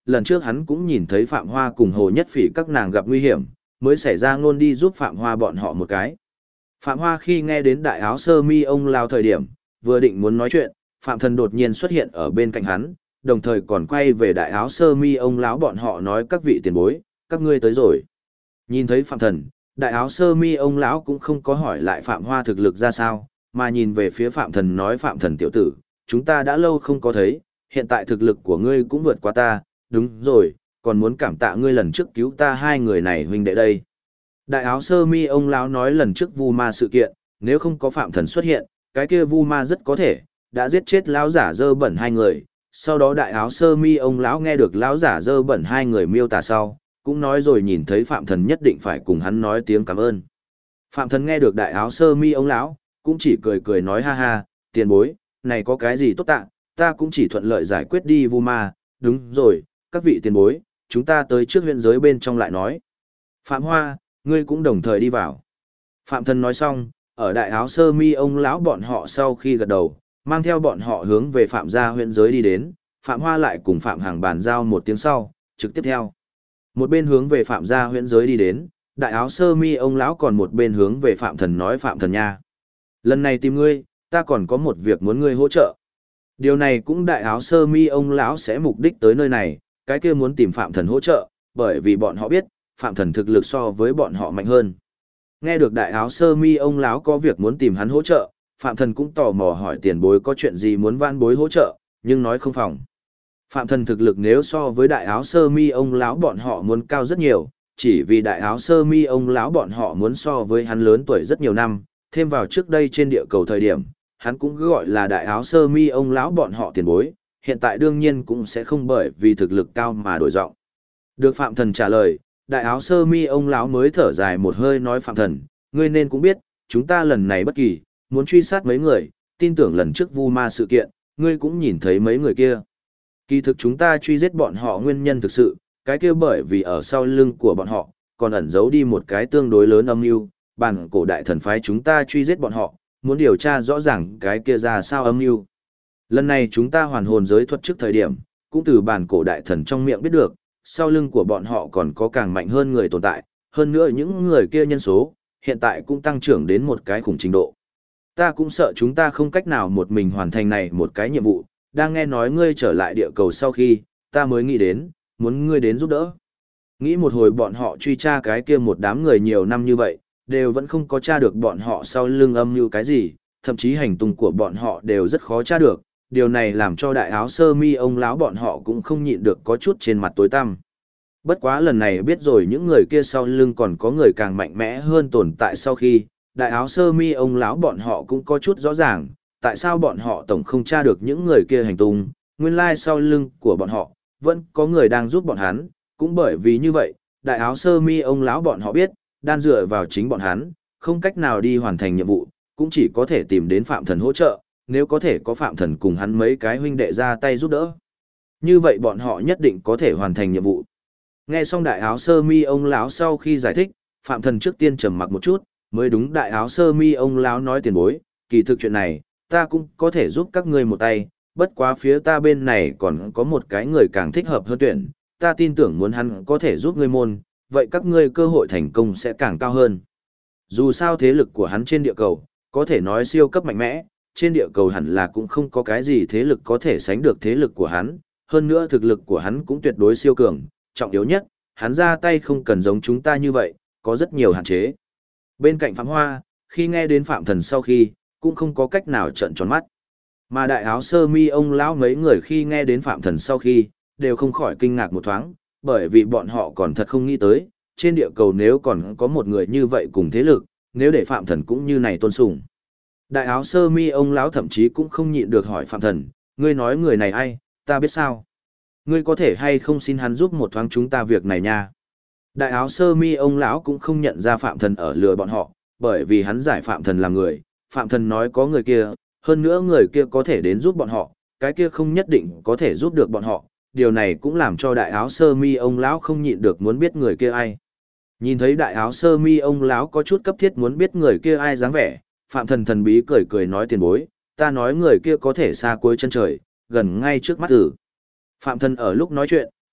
S1: lần trước hắn cũng nhìn thấy Phạm Hoa cùng Hồ Nhất Phỉ các nàng gặp nguy hiểm, mới xảy ra ngôn đi giúp Phạm Hoa bọn họ một cái. Phạm Hoa khi nghe đến đại áo sơ mi ông lão thời điểm, vừa định muốn nói chuyện, Phạm Thần đột nhiên xuất hiện ở bên cạnh hắn, đồng thời còn quay về đại áo sơ mi ông lão bọn họ nói các vị tiền bối, các ngươi tới rồi. Nhìn thấy Phạm Thần, đại áo sơ mi ông lão cũng không có hỏi lại Phạm Hoa thực lực ra sao, mà nhìn về phía Phạm Thần nói Phạm Thần tiểu tử, chúng ta đã lâu không có thấy, hiện tại thực lực của ngươi cũng vượt qua ta, đúng rồi, còn muốn cảm tạ ngươi lần trước cứu ta hai người này huynh đệ đây. Đại áo sơ mi ông lão nói lần trước Vu Ma sự kiện, nếu không có Phạm Thần xuất hiện, cái kia Vu Ma rất có thể đã giết chết lão giả dơ bẩn hai người. Sau đó đại áo sơ mi ông lão nghe được lão giả dơ bẩn hai người miêu tả sau, cũng nói rồi nhìn thấy Phạm Thần nhất định phải cùng hắn nói tiếng cảm ơn. Phạm Thần nghe được đại áo sơ mi ông lão, cũng chỉ cười cười nói ha ha, tiền bối, này có cái gì tốt tạ, ta cũng chỉ thuận lợi giải quyết đi Vu Ma, đúng rồi, các vị tiền bối, chúng ta tới trước huyện giới bên trong lại nói. Phạm Hoa, ngươi cũng đồng thời đi vào. Phạm Thần nói xong, ở đại áo sơ mi ông lão bọn họ sau khi gật đầu, mang theo bọn họ hướng về Phạm gia huyện giới đi đến, Phạm Hoa lại cùng Phạm Hàng bàn giao một tiếng sau, trực tiếp theo. Một bên hướng về Phạm gia huyện giới đi đến, đại áo sơ mi ông lão còn một bên hướng về Phạm Thần nói Phạm Thần nha. Lần này tìm ngươi, ta còn có một việc muốn ngươi hỗ trợ. Điều này cũng đại áo sơ mi ông lão sẽ mục đích tới nơi này, cái kia muốn tìm Phạm Thần hỗ trợ, bởi vì bọn họ biết, Phạm Thần thực lực so với bọn họ mạnh hơn. Nghe được đại áo sơ mi ông lão có việc muốn tìm hắn hỗ trợ, Phạm Thần cũng tò mò hỏi tiền bối có chuyện gì muốn van bối hỗ trợ, nhưng nói không phòng. Phạm Thần thực lực nếu so với đại áo sơ mi ông lão bọn họ muốn cao rất nhiều, chỉ vì đại áo sơ mi ông lão bọn họ muốn so với hắn lớn tuổi rất nhiều năm, thêm vào trước đây trên địa cầu thời điểm, hắn cũng cứ gọi là đại áo sơ mi ông lão bọn họ tiền bối, hiện tại đương nhiên cũng sẽ không bởi vì thực lực cao mà đổi giọng. Được Phạm Thần trả lời, đại áo sơ mi ông lão mới thở dài một hơi nói Phạm Thần, ngươi nên cũng biết, chúng ta lần này bất kỳ, muốn truy sát mấy người, tin tưởng lần trước Vu Ma sự kiện, ngươi cũng nhìn thấy mấy người kia. Kỳ thực chúng ta truy giết bọn họ nguyên nhân thực sự, cái kia bởi vì ở sau lưng của bọn họ, còn ẩn giấu đi một cái tương đối lớn âm mưu, bản cổ đại thần phái chúng ta truy giết bọn họ, muốn điều tra rõ ràng cái kia ra sao âm mưu. Lần này chúng ta hoàn hồn giới thuật trước thời điểm, cũng từ bản cổ đại thần trong miệng biết được, sau lưng của bọn họ còn có càng mạnh hơn người tồn tại, hơn nữa những người kia nhân số, hiện tại cũng tăng trưởng đến một cái khủng trình độ. Ta cũng sợ chúng ta không cách nào một mình hoàn thành này một cái nhiệm vụ, đang nghe nói ngươi trở lại địa cầu sau khi, ta mới nghĩ đến, muốn ngươi đến giúp đỡ. Nghĩ một hồi bọn họ truy tra cái kia một đám người nhiều năm như vậy, đều vẫn không có tra được bọn họ sau lưng âm mưu cái gì, thậm chí hành tung của bọn họ đều rất khó tra được, điều này làm cho đại áo sơ mi ông lão bọn họ cũng không nhịn được có chút trên mặt tối tăm. Bất quá lần này biết rồi những người kia sau lưng còn có người càng mạnh mẽ hơn tồn tại sau khi, đại áo sơ mi ông lão bọn họ cũng có chút rõ ràng, tại sao bọn họ tổng không tra được những người kia hành tung, nguyên lai sau lưng của bọn họ, vẫn có người đang giúp bọn hắn, cũng bởi vì như vậy, đại áo sơ mi ông lão bọn họ biết, đan dựa vào chính bọn hắn, không cách nào đi hoàn thành nhiệm vụ, cũng chỉ có thể tìm đến Phạm Thần hỗ trợ, nếu có thể có Phạm Thần cùng hắn mấy cái huynh đệ ra tay giúp đỡ. Như vậy bọn họ nhất định có thể hoàn thành nhiệm vụ. Nghe xong đại áo sơ mi ông lão sau khi giải thích, Phạm Thần trước tiên trầm mặc một chút, mới đúng đại áo sơ mi ông lão nói tiền bối, kỳ thực chuyện này, ta cũng có thể giúp các ngươi một tay, bất quá phía ta bên này còn có một cái người càng thích hợp hơn tuyển, ta tin tưởng muốn hắn có thể giúp ngươi môn, vậy các ngươi cơ hội thành công sẽ càng cao hơn. Dù sao thế lực của hắn trên địa cầu, có thể nói siêu cấp mạnh mẽ, trên địa cầu hẳn là cũng không có cái gì thế lực có thể sánh được thế lực của hắn, hơn nữa thực lực của hắn cũng tuyệt đối siêu cường, trọng yếu nhất, hắn ra tay không cần giống chúng ta như vậy, có rất nhiều hạn chế. Bên cạnh Phạm Hoa, khi nghe đến Phạm Thần sau khi, cũng không có cách nào trợn tròn mắt. Mà đại áo sơ mi ông lão mấy người khi nghe đến Phạm Thần sau khi, đều không khỏi kinh ngạc một thoáng, bởi vì bọn họ còn thật không nghĩ tới, trên địa cầu nếu còn có một người như vậy cùng thế lực, nếu để Phạm Thần cũng như này tôn sùng. Đại áo sơ mi ông lão thậm chí cũng không nhịn được hỏi Phạm Thần, ngươi nói người này ai, ta biết sao? Ngươi có thể hay không xin hắn giúp một thoáng chúng ta việc này nha. Đại áo sơ mi ông lão cũng không nhận ra Phạm Thần ở lừa bọn họ, bởi vì hắn giải Phạm Thần làm người, Phạm Thần nói có người kia, hơn nữa người kia có thể đến giúp bọn họ, cái kia không nhất định có thể giúp được bọn họ, điều này cũng làm cho đại áo sơ mi ông lão không nhịn được muốn biết người kia ai. Nhìn thấy đại áo sơ mi ông lão có chút cấp thiết muốn biết người kia ai dáng vẻ, Phạm Thần thần bí cười cười nói tiền bối, ta nói người kia có thể xa cuối chân trời, gần ngay trước mắt tử. Phạm Thần ở lúc nói chuyện,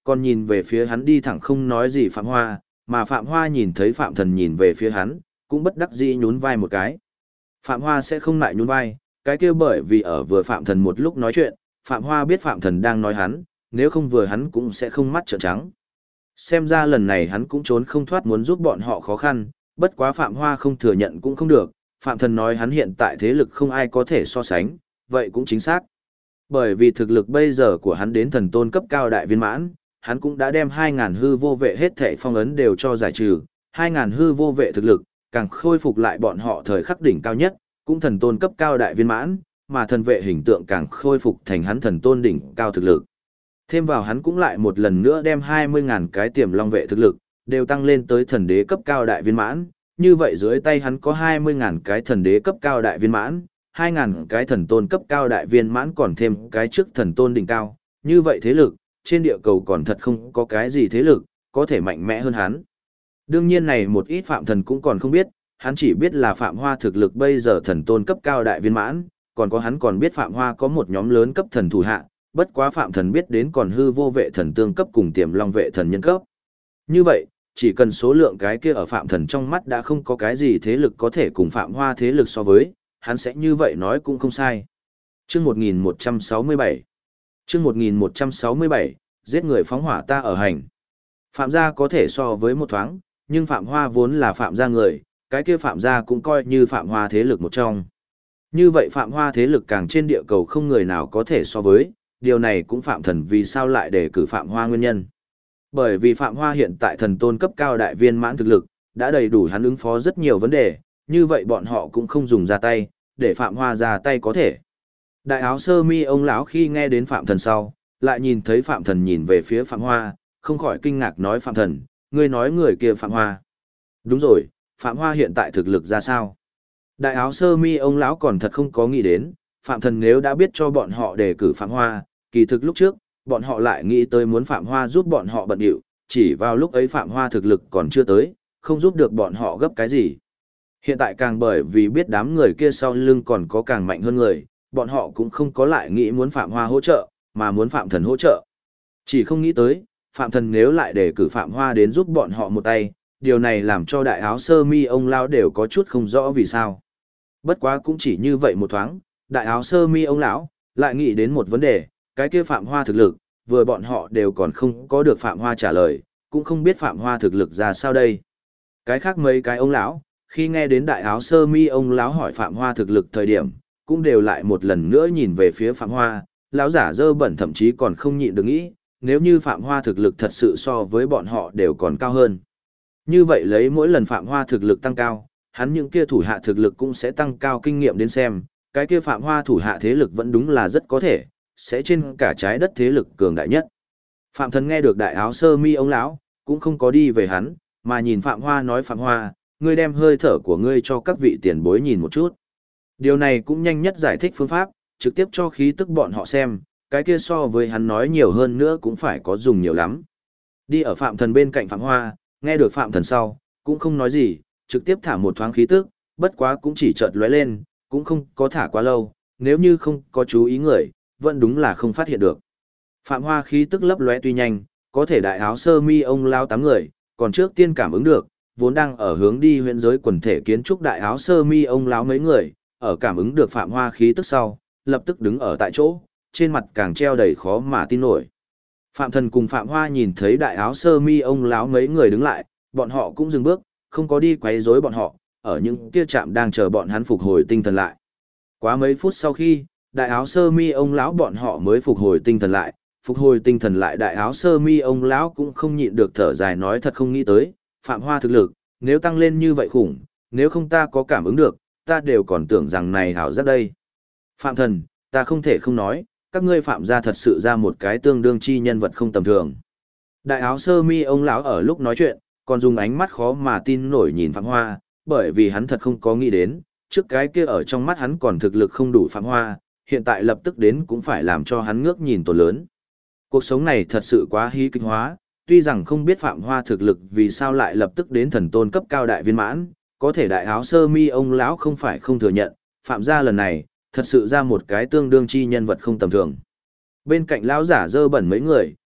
S1: còn nhìn về phía hắn đi thẳng không nói gì Phạm Hoa, mà Phạm Hoa nhìn thấy Phạm Thần nhìn về phía hắn, cũng bất đắc dĩ nhún vai một cái. Phạm Hoa sẽ không lại nhún vai, cái kia bởi vì ở vừa Phạm Thần một lúc nói chuyện, Phạm Hoa biết Phạm Thần đang nói hắn, nếu không vừa hắn cũng sẽ không mắt trợn trắng. Xem ra lần này hắn cũng trốn không thoát muốn giúp bọn họ khó khăn, bất quá Phạm Hoa không thừa nhận cũng không được, Phạm Thần nói hắn hiện tại thế lực không ai có thể so sánh, vậy cũng chính xác. Bởi vì thực lực bây giờ của hắn đến thần tôn cấp cao đại viên mãn, hắn cũng đã đem 2.000 hư vô vệ hết thảy phong ấn đều cho giải trừ, 2.000 hư vô vệ thực lực, càng khôi phục lại bọn họ thời khắc đỉnh cao nhất, cũng thần tôn cấp cao đại viên mãn, mà thần vệ hình tượng càng khôi phục thành hắn thần tôn đỉnh cao thực lực. Thêm vào hắn cũng lại một lần nữa đem 20.000 cái tiềm long vệ thực lực, đều tăng lên tới thần đế cấp cao đại viên mãn, như vậy dưới tay hắn có 20.000 cái thần đế cấp cao đại viên mãn, 2.000 cái thần tôn cấp cao đại viên mãn còn thêm cái trước thần tôn đỉnh cao, như vậy thế lực, trên địa cầu còn thật không có cái gì thế lực, có thể mạnh mẽ hơn hắn. Đương nhiên này một ít Phạm Thần cũng còn không biết, hắn chỉ biết là Phạm Hoa thực lực bây giờ thần tôn cấp cao đại viên mãn, còn có hắn còn biết Phạm Hoa có một nhóm lớn cấp thần thủ hạ, bất quá Phạm Thần biết đến còn hư vô vệ thần tương cấp cùng tiềm long vệ thần nhân cấp. Như vậy, chỉ cần số lượng cái kia ở Phạm Thần trong mắt đã không có cái gì thế lực có thể cùng Phạm Hoa thế lực so với, hắn sẽ như vậy nói cũng không sai. Chương 1167 Chương 1167, giết người phóng hỏa ta ở hành. Phạm gia có thể so với một thoáng, nhưng Phạm Hoa vốn là Phạm gia người, cái kia Phạm gia cũng coi như Phạm Hoa thế lực một trong. Như vậy Phạm Hoa thế lực càng trên địa cầu không người nào có thể so với, điều này cũng Phạm Thần vì sao lại để cử Phạm Hoa nguyên nhân. Bởi vì Phạm Hoa hiện tại thần tôn cấp cao đại viên mãn thực lực, đã đầy đủ hắn ứng phó rất nhiều vấn đề, như vậy bọn họ cũng không dùng ra tay, để Phạm Hoa ra tay có thể. Đại áo sơ mi ông lão khi nghe đến Phạm Thần sau, lại nhìn thấy Phạm Thần nhìn về phía Phạm Hoa, không khỏi kinh ngạc nói Phạm Thần, ngươi nói người kia Phạm Hoa. Đúng rồi, Phạm Hoa hiện tại thực lực ra sao? Đại áo sơ mi ông lão còn thật không có nghĩ đến, Phạm Thần nếu đã biết cho bọn họ đề cử Phạm Hoa, kỳ thực lúc trước, bọn họ lại nghĩ tới muốn Phạm Hoa giúp bọn họ bận điệu, chỉ vào lúc ấy Phạm Hoa thực lực còn chưa tới, không giúp được bọn họ gấp cái gì. Hiện tại càng bởi vì biết đám người kia sau lưng còn có càng mạnh hơn người, bọn họ cũng không có lại nghĩ muốn Phạm Hoa hỗ trợ, mà muốn Phạm Thần hỗ trợ. Chỉ không nghĩ tới, Phạm Thần nếu lại để cử Phạm Hoa đến giúp bọn họ một tay, điều này làm cho đại áo sơ mi ông lão đều có chút không rõ vì sao. Bất quá cũng chỉ như vậy một thoáng, đại áo sơ mi ông lão lại nghĩ đến một vấn đề, cái kia Phạm Hoa thực lực, vừa bọn họ đều còn không có được Phạm Hoa trả lời, cũng không biết Phạm Hoa thực lực ra sao đây. Cái khác mấy cái ông lão, khi nghe đến đại áo sơ mi ông lão hỏi Phạm Hoa thực lực thời điểm, cũng đều lại một lần nữa nhìn về phía Phạm Hoa, lão giả dơ bẩn thậm chí còn không nhịn được nghĩ, nếu như Phạm Hoa thực lực thật sự so với bọn họ đều còn cao hơn. Như vậy lấy mỗi lần Phạm Hoa thực lực tăng cao, hắn những kia thủ hạ thực lực cũng sẽ tăng cao kinh nghiệm đến xem, cái kia Phạm Hoa thủ hạ thế lực vẫn đúng là rất có thể, sẽ trên cả trái đất thế lực cường đại nhất. Phạm Thần nghe được đại áo sơ mi ông lão, cũng không có đi về hắn, mà nhìn Phạm Hoa nói Phạm Hoa, ngươi đem hơi thở của ngươi cho các vị tiền bối nhìn một chút. Điều này cũng nhanh nhất giải thích phương pháp, trực tiếp cho khí tức bọn họ xem, cái kia so với hắn nói nhiều hơn nữa cũng phải có dùng nhiều lắm. Đi ở Phạm Thần bên cạnh Phạm Hoa, nghe được Phạm Thần sau, cũng không nói gì, trực tiếp thả một thoáng khí tức, bất quá cũng chỉ chợt lóe lên, cũng không có thả quá lâu, nếu như không có chú ý người, vẫn đúng là không phát hiện được. Phạm Hoa khí tức lấp lóe tuy nhanh, có thể đại áo sơ mi ông lao 8 người, còn trước tiên cảm ứng được, vốn đang ở hướng đi huyện giới quần thể kiến trúc đại áo sơ mi ông lão mấy người, ở cảm ứng được Phạm Hoa khí tức sau, lập tức đứng ở tại chỗ, trên mặt càng treo đầy khó mà tin nổi. Phạm Thần cùng Phạm Hoa nhìn thấy đại áo sơ mi ông lão mấy người đứng lại, bọn họ cũng dừng bước, không có đi quấy rối bọn họ, ở những kia trạm đang chờ bọn hắn phục hồi tinh thần lại. Quá mấy phút sau khi, đại áo sơ mi ông lão bọn họ mới phục hồi tinh thần lại, đại áo sơ mi ông lão cũng không nhịn được thở dài nói thật không nghĩ tới, Phạm Hoa thực lực, nếu tăng lên như vậy khủng, nếu không ta có cảm ứng được, ta đều còn tưởng rằng này hảo rất đây. Phạm Thần, ta không thể không nói, các ngươi Phạm gia thật sự ra một cái tương đương chi nhân vật không tầm thường. Đại áo sơ mi ông lão ở lúc nói chuyện, còn dùng ánh mắt khó mà tin nổi nhìn Phạm Hoa, bởi vì hắn thật không có nghĩ đến, trước cái kia ở trong mắt hắn còn thực lực không đủ Phạm Hoa, hiện tại lập tức đến cũng phải làm cho hắn ngước nhìn tổ lớn. Cuộc sống này thật sự quá hí kịch hóa, tuy rằng không biết Phạm Hoa thực lực vì sao lại lập tức đến thần tôn cấp cao đại viên mãn, có thể đại áo sơ mi ông lão không phải không thừa nhận, Phạm gia lần này, thật sự ra một cái tương đương chi nhân vật không tầm thường. Bên cạnh lão giả dơ bẩn mấy người,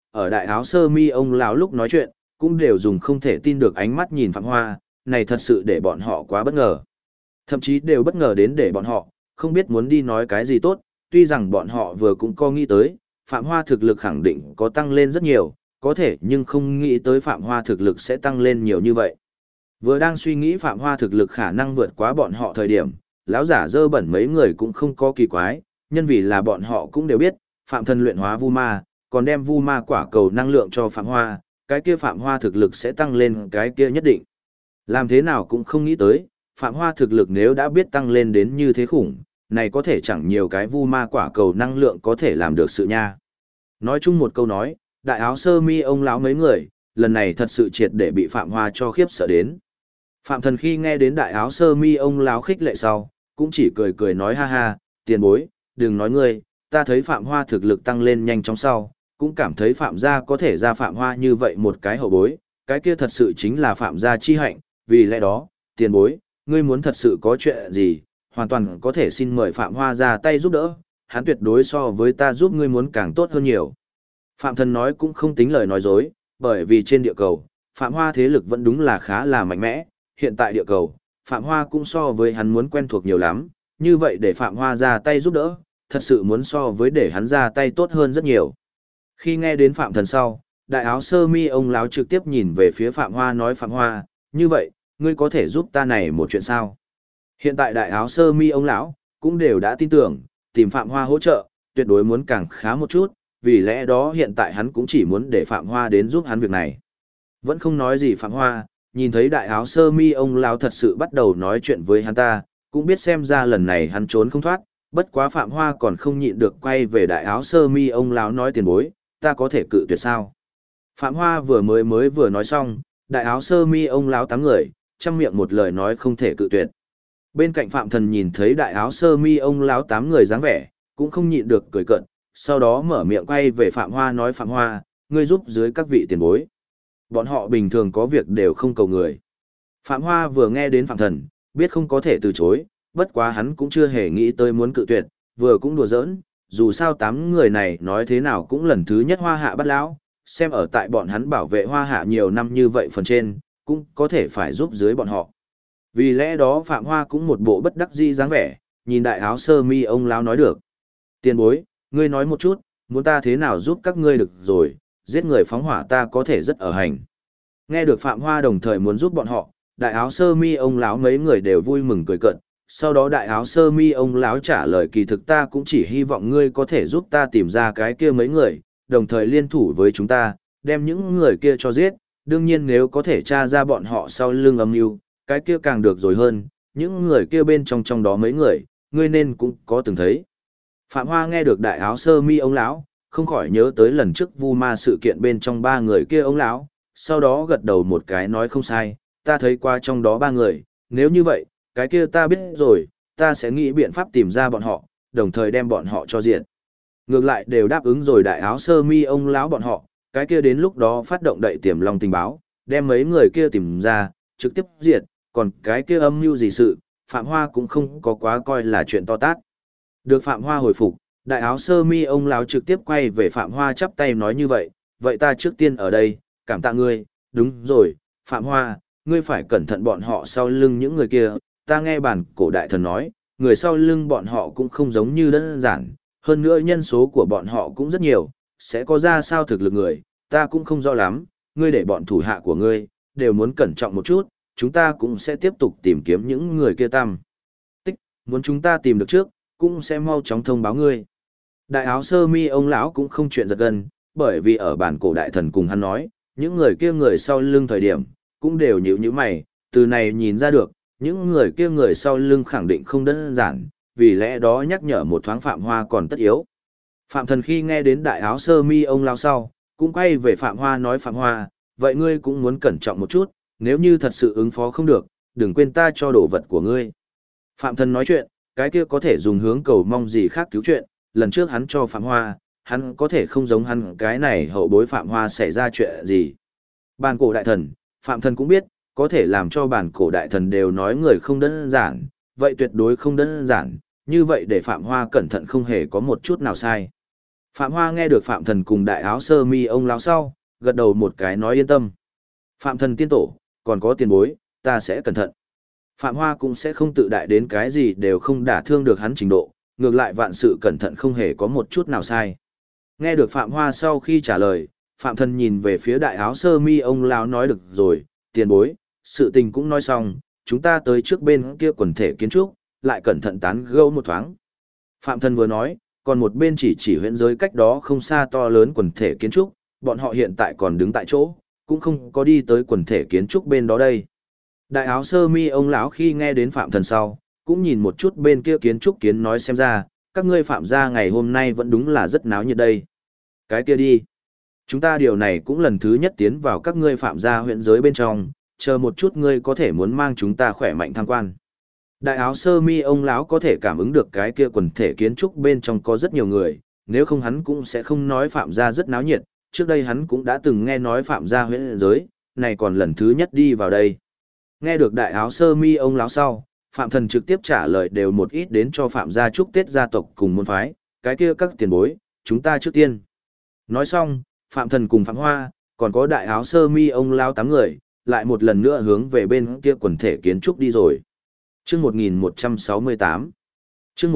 S1: ở đại áo sơ mi ông lão lúc nói chuyện, cũng đều dùng không thể tin được ánh mắt nhìn Phạm Hoa, này thật sự để bọn họ quá bất ngờ. Thậm chí đều bất ngờ đến để bọn họ, không biết muốn đi nói cái gì tốt, tuy rằng bọn họ vừa cũng có nghĩ tới, Phạm Hoa thực lực khẳng định có tăng lên rất nhiều, có thể nhưng không nghĩ tới Phạm Hoa thực lực sẽ tăng lên nhiều như vậy. Vừa đang suy nghĩ Phạm Hoa thực lực khả năng vượt quá bọn họ thời điểm, lão giả dơ bẩn mấy người cũng không có kỳ quái, nhân vì là bọn họ cũng đều biết, Phạm Thần luyện hóa vu ma, còn đem vu ma quả cầu năng lượng cho Phạm Hoa, cái kia Phạm Hoa thực lực sẽ tăng lên cái kia nhất định. Làm thế nào cũng không nghĩ tới, Phạm Hoa thực lực nếu đã biết tăng lên đến như thế khủng, này có thể chẳng nhiều cái vu ma quả cầu năng lượng có thể làm được sự nha. Nói chung một câu nói, đại áo sơ mi ông lão mấy người, lần này thật sự triệt để bị Phạm Hoa cho khiếp sợ đến. Phạm Thần khi nghe đến đại áo sơ mi ông lão khích lệ sau, cũng chỉ cười cười nói ha ha, tiền bối, đừng nói ngươi, ta thấy Phạm Hoa thực lực tăng lên nhanh chóng sau, cũng cảm thấy Phạm gia có thể ra Phạm Hoa như vậy một cái hậu bối, cái kia thật sự chính là Phạm gia chi hạnh, vì lẽ đó, tiền bối, ngươi muốn thật sự có chuyện gì, hoàn toàn có thể xin mời Phạm Hoa ra tay giúp đỡ, hắn tuyệt đối so với ta giúp ngươi muốn càng tốt hơn nhiều. Phạm Thần nói cũng không tính lời nói dối, bởi vì trên địa cầu, Phạm Hoa thế lực vẫn đúng là khá là mạnh mẽ, hiện tại địa cầu, Phạm Hoa cũng so với hắn muốn quen thuộc nhiều lắm, như vậy để Phạm Hoa ra tay giúp đỡ, thật sự muốn so với để hắn ra tay tốt hơn rất nhiều. Khi nghe đến Phạm Thần sau, đại áo sơ mi ông lão trực tiếp nhìn về phía Phạm Hoa nói Phạm Hoa, như vậy, ngươi có thể giúp ta này một chuyện sao? Hiện tại đại áo sơ mi ông lão cũng đều đã tin tưởng, tìm Phạm Hoa hỗ trợ, tuyệt đối muốn càng khá một chút, vì lẽ đó hiện tại hắn cũng chỉ muốn để Phạm Hoa đến giúp hắn việc này. Vẫn không nói gì Phạm Hoa, nhìn thấy đại áo sơ mi ông lão thật sự bắt đầu nói chuyện với hắn ta, cũng biết xem ra lần này hắn trốn không thoát, bất quá Phạm Hoa còn không nhịn được quay về đại áo sơ mi ông lão nói tiền bối, ta có thể cự tuyệt sao? Phạm Hoa vừa nói xong, đại áo sơ mi ông lão tám người, trăm miệng một lời nói không thể cự tuyệt. Bên cạnh Phạm Thần nhìn thấy đại áo sơ mi ông lão tám người dáng vẻ, cũng không nhịn được cười cợt, sau đó mở miệng quay về Phạm Hoa nói Phạm Hoa, ngươi giúp dưới các vị tiền bối. Bọn họ bình thường có việc đều không cầu người. Phạm Hoa vừa nghe đến Phạm Thần, biết không có thể từ chối, bất quá hắn cũng chưa hề nghĩ tới muốn cự tuyệt, vừa cũng đùa giỡn, dù sao tám người này nói thế nào cũng lần thứ nhất Hoa Hạ bắt lão, xem ở tại bọn hắn bảo vệ Hoa Hạ nhiều năm như vậy phần trên, cũng có thể phải giúp dưới bọn họ. Vì lẽ đó Phạm Hoa cũng một bộ bất đắc dĩ dáng vẻ, nhìn đại áo sơ mi ông lão nói được. Tiền bối, ngươi nói một chút, muốn ta thế nào giúp các ngươi được rồi, giết người phóng hỏa ta có thể rất ở hành. Nghe được Phạm Hoa đồng thời muốn giúp bọn họ, đại áo sơ mi ông lão mấy người đều vui mừng cười cợt. Sau đó đại áo sơ mi ông lão trả lời kỳ thực ta cũng chỉ hy vọng ngươi có thể giúp ta tìm ra cái kia mấy người, đồng thời liên thủ với chúng ta, đem những người kia cho giết. Đương nhiên nếu có thể tra ra bọn họ sau lưng âm mưu, cái kia càng được rồi hơn, những người kia bên trong đó mấy người, ngươi nên cũng có từng thấy. Phạm Hoa nghe được đại áo sơ mi ông lão, không khỏi nhớ tới lần trước vu ma sự kiện bên trong ba người kia ông lão, sau đó gật đầu một cái nói không sai, ta thấy qua trong đó ba người, nếu như vậy, cái kia ta biết rồi, ta sẽ nghĩ biện pháp tìm ra bọn họ, đồng thời đem bọn họ cho diện. Ngược lại đều đáp ứng rồi đại áo sơ mi ông lão bọn họ, cái kia đến lúc đó phát động đậy tiềm long tình báo, đem mấy người kia tìm ra, trực tiếp diệt, còn cái kia âm mưu gì sự, Phạm Hoa cũng không có quá coi là chuyện to tát. Được Phạm Hoa hồi phục, đại áo sơ mi ông lão trực tiếp quay về Phạm Hoa chắp tay nói như vậy, vậy ta trước tiên ở đây, cảm tạ ngươi, đúng rồi, Phạm Hoa, ngươi phải cẩn thận bọn họ sau lưng những người kia, ta nghe bản cổ đại thần nói, người sau lưng bọn họ cũng không giống như đơn giản, hơn nữa nhân số của bọn họ cũng rất nhiều, sẽ có ra sao thực lực người, ta cũng không rõ lắm, ngươi để bọn thủ hạ của ngươi, đều muốn cẩn trọng một chút, chúng ta cũng sẽ tiếp tục tìm kiếm những người kia tăm. Tích, muốn chúng ta tìm được trước, cũng sẽ mau chóng thông báo ngươi. Đại áo sơ mi ông lão cũng không chuyện giật gân, bởi vì ở bản cổ đại thần cùng hắn nói, những người kia người sau lưng thời điểm, cũng đều nhíu nhíu mày, từ này nhìn ra được, những người kia người sau lưng khẳng định không đơn giản, vì lẽ đó nhắc nhở một thoáng Phạm Hoa còn tất yếu. Phạm Thần khi nghe đến đại áo sơ mi ông lão sau, cũng quay về Phạm Hoa nói Phạm Hoa, vậy ngươi cũng muốn cẩn trọng một chút, nếu như thật sự ứng phó không được, đừng quên ta cho đồ vật của ngươi. Phạm Thần nói chuyện, cái kia có thể dùng hướng cầu mong gì khác cứu chuyện, lần trước hắn cho Phạm Hoa, hắn có thể không giống hắn cái này hậu bối Phạm Hoa xảy ra chuyện gì. Bản cổ đại thần, Phạm Thần cũng biết, có thể làm cho bản cổ đại thần đều nói người không đơn giản, vậy tuyệt đối không đơn giản, như vậy để Phạm Hoa cẩn thận không hề có một chút nào sai. Phạm Hoa nghe được Phạm Thần cùng đại áo sơ mi ông lão sau, gật đầu một cái nói yên tâm. Phạm Thần tiên tổ, còn có tiền bối, ta sẽ cẩn thận. Phạm Hoa cũng sẽ không tự đại đến cái gì đều không đả thương được hắn trình độ, ngược lại vạn sự cẩn thận không hề có một chút nào sai. Nghe được Phạm Hoa sau khi trả lời, Phạm Thần nhìn về phía đại áo sơ mi ông lão nói được rồi, tiền bối, sự tình cũng nói xong, chúng ta tới trước bên kia quần thể kiến trúc, lại cẩn thận tán gẫu một thoáng. Phạm Thần vừa nói, còn một bên chỉ huyễn giới cách đó không xa to lớn quần thể kiến trúc, bọn họ hiện tại còn đứng tại chỗ, cũng không có đi tới quần thể kiến trúc bên đó đây. Đại áo sơ mi ông lão khi nghe đến Phạm Thần sau, cũng nhìn một chút bên kia kiến trúc kiến nói xem ra, các ngươi Phạm gia ngày hôm nay vẫn đúng là rất náo nhiệt đây. Cái kia đi. Chúng ta điều này cũng lần thứ nhất tiến vào các ngươi Phạm gia huyện giới bên trong, chờ một chút ngươi có thể muốn mang chúng ta khỏe mạnh tham quan. Đại áo sơ mi ông lão có thể cảm ứng được cái kia quần thể kiến trúc bên trong có rất nhiều người, nếu không hắn cũng sẽ không nói Phạm gia rất náo nhiệt, trước đây hắn cũng đã từng nghe nói Phạm gia huyện giới, này còn lần thứ nhất đi vào đây. Nghe được đại áo sơ mi ông lão sau, Phạm Thần trực tiếp trả lời đều một ít đến cho Phạm gia chúc Tết gia tộc cùng môn phái, cái kia các tiền bối, chúng ta trước tiên. Nói xong, Phạm Thần cùng Phạm Hoa, còn có đại áo sơ mi ông lão 8 người, lại một lần nữa hướng về bên kia quần thể kiến trúc đi rồi. Chương 1168. Chương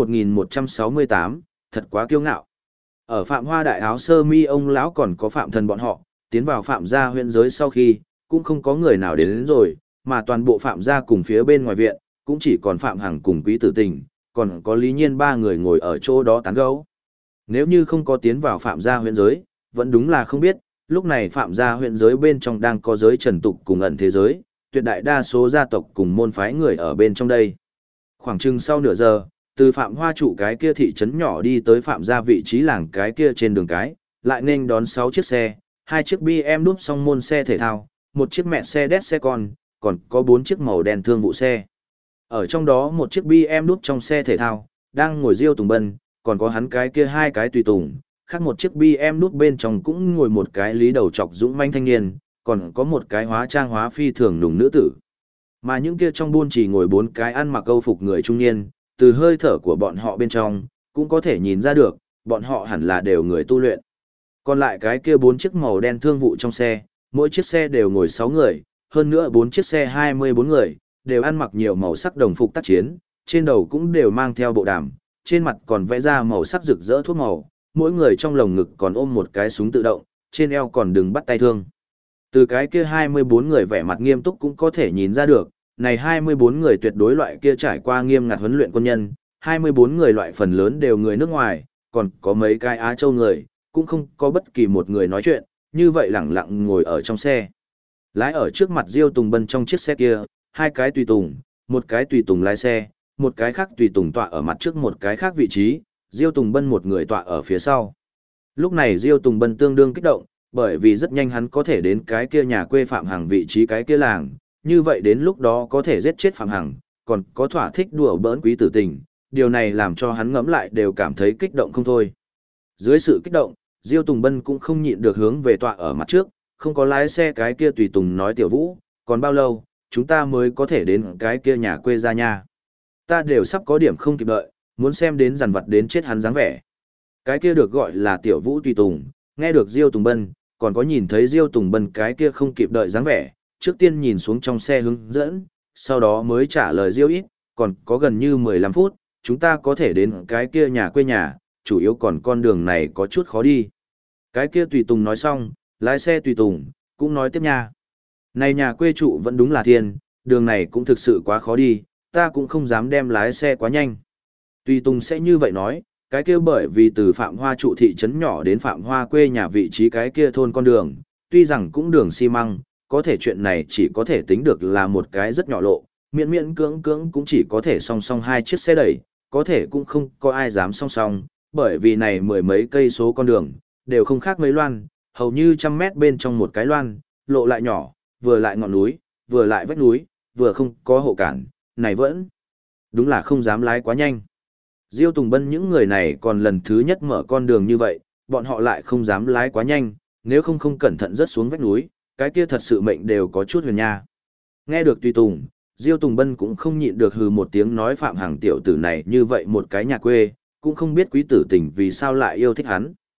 S1: 1168, thật quá kiêu ngạo. Ở Phạm Hoa đại áo sơ mi ông lão còn có Phạm Thần bọn họ, tiến vào Phạm gia huyện giới sau khi, cũng không có người nào đến rồi, mà toàn bộ Phạm gia cùng phía bên ngoài viện, cũng chỉ còn Phạm Hằng cùng Quý Tử Tình, còn có Lý Nhiên 3 người ngồi ở chỗ đó tán gẫu. Nếu như không có tiến vào Phạm gia huyện giới, vẫn đúng là không biết, lúc này Phạm gia huyện giới bên trong đang có giới trần tục cùng ẩn thế giới, tuyệt đại đa số gia tộc cùng môn phái người ở bên trong đây. Khoảng chừng sau nửa giờ, từ Phạm Hoa trụ cái kia thị trấn nhỏ đi tới Phạm gia vị trí làng cái kia trên đường cái, lại nên đón 6 chiếc xe, 2 chiếc BMW song môn xe thể thao, 1 chiếc Mercedes xe con, còn có 4 chiếc màu đen thương vụ xe. Ở trong đó một chiếc BMW trong xe thể thao, đang ngồi Diêu Tùng Bân, còn có hắn cái kia 2 cái tùy tùng, khác một chiếc BMW bên trong cũng ngồi một cái lý đầu trọc dũng manh thanh niên, còn có một cái hóa trang hóa phi thường nùng nữ tử. Mà những kia trong buôn chỉ ngồi 4 cái ăn mặc câu phục người trung niên, từ hơi thở của bọn họ bên trong, cũng có thể nhìn ra được, bọn họ hẳn là đều người tu luyện. Còn lại cái kia 4 chiếc màu đen thương vụ trong xe, mỗi chiếc xe đều ngồi 6 người, hơn nữa 4 chiếc xe 24 người, đều ăn mặc nhiều màu sắc đồng phục tác chiến, trên đầu cũng đều mang theo bộ đàm, trên mặt còn vẽ ra màu sắc rực rỡ thuốc màu, mỗi người trong lồng ngực còn ôm một cái súng tự động, trên eo còn đừng bắt tay thương. Từ cái kia 24 người vẻ mặt nghiêm túc cũng có thể nhìn ra được, này 24 người tuyệt đối loại kia trải qua nghiêm ngặt huấn luyện quân nhân, 24 người loại phần lớn đều người nước ngoài, còn có mấy cái Á Châu người, cũng không có bất kỳ một người nói chuyện, như vậy lẳng lặng ngồi ở trong xe. Lái ở trước mặt Diêu Tùng Bân trong chiếc xe kia, 2 cái tùy tùng, một cái tùy tùng lái xe, một cái khác tùy tùng tọa ở mặt trước một cái khác vị trí, Diêu Tùng Bân một người tọa ở phía sau. Lúc này Diêu Tùng Bân tương đương kích động, bởi vì rất nhanh hắn có thể đến cái kia nhà quê Phạm Hằng vị trí cái kia làng, như vậy đến lúc đó có thể giết chết Phạm Hằng, còn có thỏa thích đùa bỡn Quý Tử Tình, điều này làm cho hắn ngẫm lại đều cảm thấy kích động không thôi. Dưới sự kích động, Diêu Tùng Bân cũng không nhịn được hướng về tọa ở mặt trước, không có lái xe cái kia tùy tùng nói Tiểu Vũ, còn bao lâu, chúng ta mới có thể đến cái kia nhà quê ra nha. Ta đều sắp có điểm không kịp đợi, muốn xem đến dằn vặt đến chết hắn dáng vẻ. Cái kia được gọi là Tiểu Vũ tùy tùng, nghe được Diêu Tùng Bân, còn có nhìn thấy Diêu Tùng Bân cái kia không kịp đợi dáng vẻ, trước tiên nhìn xuống trong xe hướng dẫn, sau đó mới trả lời Diêu ít, còn có gần như 15 phút, chúng ta có thể đến cái kia nhà quê nhà, chủ yếu còn con đường này có chút khó đi. Cái kia tùy tùng nói xong, lái xe tùy tùng, cũng nói tiếp nha. Này nhà quê trụ vẫn đúng là thiên, đường này cũng thực sự quá khó đi, ta cũng không dám đem lái xe quá nhanh. Tùy tùng sẽ như vậy nói, cái kia bởi vì từ Phạm Hoa trụ thị trấn nhỏ đến Phạm Hoa quê nhà vị trí cái kia thôn con đường, tuy rằng cũng đường xi măng, có thể chuyện này chỉ có thể tính được là một cái rất nhỏ lộ, miễn miễn cưỡng cưỡng cũng chỉ có thể song song 2 chiếc xe đẩy, có thể cũng không có ai dám song song, bởi vì này mười mấy cây số con đường, đều không khác mấy loan, hầu như 100 mét bên trong một cái loan, lộ lại nhỏ, vừa lại ngọn núi, vừa lại vách núi, vừa không có hộ cản, này vẫn đúng là không dám lái quá nhanh. Diêu Tùng Bân những người này còn lần thứ nhất mở con đường như vậy, bọn họ lại không dám lái quá nhanh, nếu không cẩn thận rớt xuống vách núi, cái kia thật sự mệnh đều có chút huyền nha. Nghe được tùy tùng, Diêu Tùng Bân cũng không nhịn được hừ một tiếng nói Phạm Hằng tiểu tử này như vậy một cái nhà quê, cũng không biết Quý Tử Tình vì sao lại yêu thích hắn.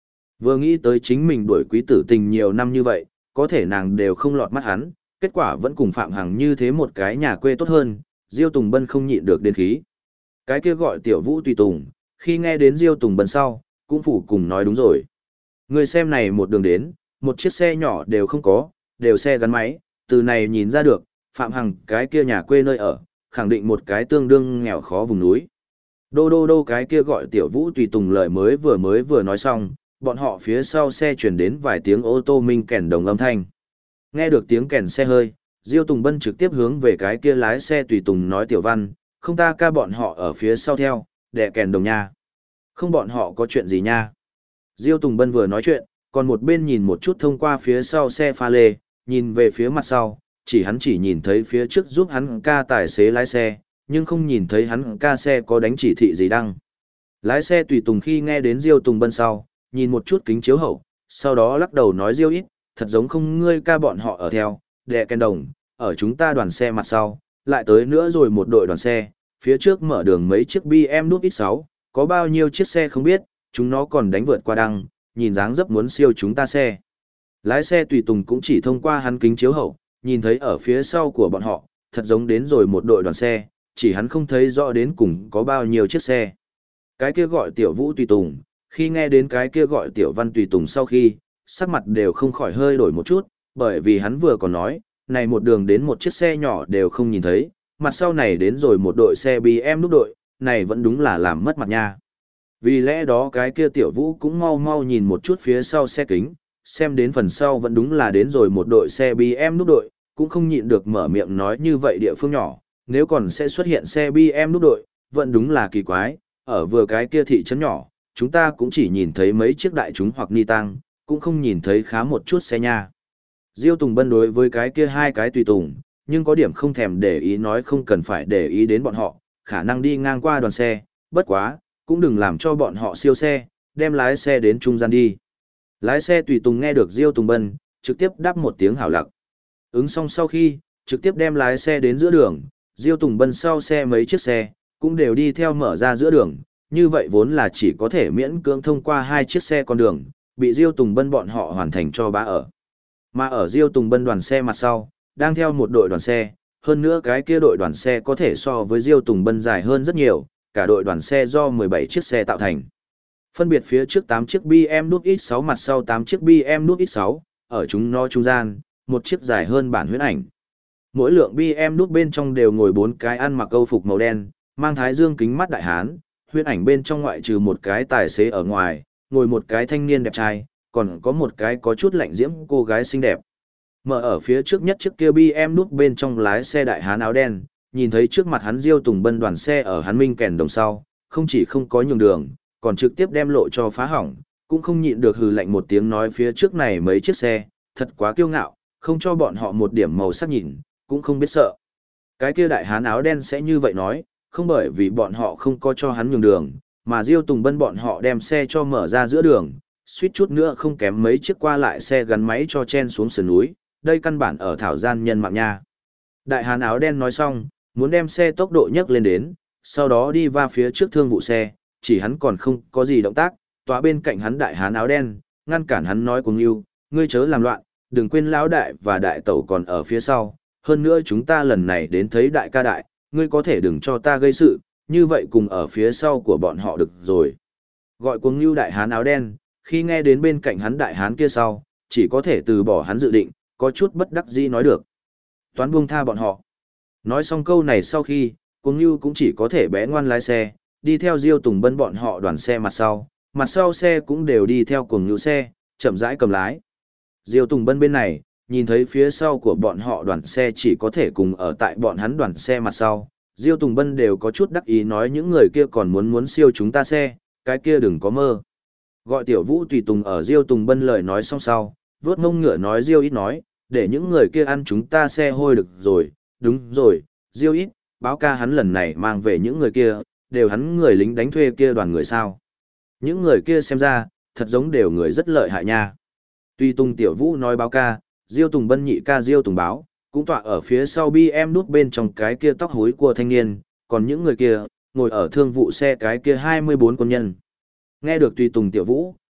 S1: Vừa nghĩ tới chính mình đuổi quý tử tình nhiều năm như vậy, có thể nàng đều không lọt mắt hắn, kết quả vẫn cùng Phạm Hằng như thế một cái nhà quê tốt hơn, Diêu Tùng Bân không nhịn được đến khí. Cái kia gọi Tiểu Vũ tùy tùng, khi nghe đến Diêu Tùng Bân sau, cũng phủ cùng nói đúng rồi. Người xem này một đường đến, một chiếc xe nhỏ đều không có, đều xe gắn máy, từ này nhìn ra được, Phạm Hằng cái kia nhà quê nơi ở, khẳng định một cái tương đương nghèo khó vùng núi. Đô đô đô cái kia gọi Tiểu Vũ tùy tùng lời mới vừa nói xong, bọn họ phía sau xe chuyển đến vài tiếng ô tô minh kèn đồng âm thanh. Nghe được tiếng kèn xe hơi, Diêu Tùng Bân trực tiếp hướng về cái kia lái xe tùy tùng nói Tiểu Văn, không ta ca bọn họ ở phía sau theo, đè kèn đồng nha. Không bọn họ có chuyện gì nha. Diêu Tùng Bân vừa nói chuyện, còn một bên nhìn một chút thông qua phía sau xe pha lê, nhìn về phía mặt sau, hắn chỉ nhìn thấy phía trước giúp hắn ca tài xế lái xe, nhưng không nhìn thấy hắn ca xe có đánh chỉ thị gì đăng. Lái xe tùy tùng khi nghe đến Diêu Tùng Bân sau, nhìn một chút kính chiếu hậu, sau đó lắc đầu nói Diêu ít, thật giống không ngươi ca bọn họ ở theo, đè kèn đồng, ở chúng ta đoàn xe mặt sau, lại tới nữa rồi một đội đoàn xe, phía trước mở đường mấy chiếc BMW X6, có bao nhiêu chiếc xe không biết, chúng nó còn đánh vượt qua đăng, nhìn dáng dấp muốn siêu chúng ta xe. Lái xe tùy tùng cũng chỉ thông qua hắn kính chiếu hậu, nhìn thấy ở phía sau của bọn họ, thật giống đến rồi một đội đoàn xe, chỉ hắn không thấy rõ đến cùng có bao nhiêu chiếc xe. Cái kia gọi Tiểu Vũ tùy tùng, khi nghe đến cái kia gọi Tiểu Văn tùy tùng sau khi, sắc mặt đều không khỏi hơi đổi một chút, bởi vì hắn vừa còn nói, này một đường đến một chiếc xe nhỏ đều không nhìn thấy, mặt sau này đến rồi một đội xe BM đội, này vẫn đúng là làm mất mặt nha. Vì lẽ đó cái kia Tiểu Vũ cũng mau mau nhìn một chút phía sau xe kính, xem đến phần sau vẫn đúng là đến rồi một đội xe BM đội, cũng không nhịn được mở miệng nói như vậy địa phương nhỏ, nếu còn sẽ xuất hiện xe BM đội, vẫn đúng là kỳ quái, ở vừa cái kia thị trấn nhỏ, chúng ta cũng chỉ nhìn thấy mấy chiếc đại chúng hoặc ni tăng, cũng không nhìn thấy khá một chút xe nha. Diêu Tùng Bân đối với cái kia hai cái tùy tùng, nhưng có điểm không thèm để ý nói không cần phải để ý đến bọn họ, khả năng đi ngang qua đoàn xe, bất quá, cũng đừng làm cho bọn họ siêu xe, đem lái xe đến trung gian đi. Lái xe tùy tùng nghe được Diêu Tùng Bân, trực tiếp đáp một tiếng hảo lặc. Ứng xong sau khi, trực tiếp đem lái xe đến giữa đường, Diêu Tùng Bân sau xe mấy chiếc xe, cũng đều đi theo mở ra giữa đường, như vậy vốn là chỉ có thể miễn cưỡng thông qua hai chiếc xe con đường, bị Diêu Tùng Bân bọn họ hoàn thành cho bá ở. Mà ở Diêu Tùng Bân đoàn xe mặt sau, đang theo một đội đoàn xe, hơn nữa cái kia đội đoàn xe có thể so với Diêu Tùng Bân dài hơn rất nhiều, cả đội đoàn xe do 17 chiếc xe tạo thành. Phân biệt phía trước 8 chiếc BMW X6 mặt sau 8 chiếc BMW X6, ở chúng nó trung gian, một chiếc dài hơn bản huyễn ảnh. Mỗi lượng BMW bên trong đều ngồi 4 cái ăn mặc câu phục màu đen, mang thái dương kính mắt đại hán, huyễn ảnh bên trong ngoại trừ một cái tài xế ở ngoài, ngồi một cái thanh niên đẹp trai, còn có một cái có chút lạnh diễm cô gái xinh đẹp. Mở ở phía trước nhất chiếc kia BMW bên trong lái xe đại hán áo đen, nhìn thấy trước mặt hắn Diêu Tùng Bân đoàn xe ở hắn minh kèn đồng sau, không chỉ không có nhường đường, còn trực tiếp đem lộ cho phá hỏng, cũng không nhịn được hừ lạnh một tiếng nói phía trước này mấy chiếc xe, thật quá kiêu ngạo, không cho bọn họ một điểm màu sắc nhìn, cũng không biết sợ. Cái kia đại hán áo đen sẽ như vậy nói, không bởi vì bọn họ không có cho hắn nhường đường, mà Diêu Tùng Bân bọn họ đem xe cho mở ra giữa đường, suýt chút nữa không kém mấy chiếc qua lại xe gắn máy cho chen xuống sườn núi, đây căn bản ở thảo gian nhân mạng nha. Đại hán áo đen nói xong, muốn đem xe tốc độ nhấc lên đến, sau đó đi va phía trước thương vụ xe, chỉ hắn còn không có gì động tác, tòa bên cạnh hắn đại hán áo đen, ngăn cản hắn nói cùng yêu, ngươi chớ làm loạn, đừng quên lão đại và đại tẩu còn ở phía sau, hơn nữa chúng ta lần này đến thấy đại ca đại, ngươi có thể đừng cho ta gây sự, như vậy cùng ở phía sau của bọn họ được rồi. Gọi cuồng yêu đại hán áo đen, khi nghe đến bên cạnh hắn đại hán kia sau, chỉ có thể từ bỏ hắn dự định, có chút bất đắc dĩ nói được. Toán buông tha bọn họ. Nói xong câu này sau khi, cuồng yêu cũng chỉ có thể bé ngoan lái xe, đi theo Diêu Tùng Bân bọn họ đoàn xe mặt sau xe cũng đều đi theo cuồng yêu xe, chậm rãi cầm lái. Diêu Tùng Bân bên này, nhìn thấy phía sau của bọn họ đoàn xe chỉ có thể cùng ở tại bọn hắn đoàn xe mặt sau, Diêu Tùng Bân đều có chút đắc ý nói những người kia còn muốn siêu chúng ta xe, cái kia đừng có mơ. Gọi Tiểu Vũ tùy tùng ở Diêu Tùng Bân lời nói xong sau, vớt mông ngựa nói Diêu ít nói, để những người kia ăn chúng ta xe hôi được rồi, đúng rồi, Diêu ít, báo ca hắn lần này mang về những người kia, đều hắn người lính đánh thuê kia đoàn người sao. Những người kia xem ra, thật giống đều người rất lợi hại nha. Tùy tùng Tiểu Vũ nói báo ca, Diêu Tùng Bân nhị ca Diêu Tùng báo, cũng tọa ở phía sau BM nút bên trong cái kia tóc hối của thanh niên, còn những người kia, ngồi ở thương vụ xe cái kia 24 quân nhân. Nghe được tùy tùng Tiểu Vũ,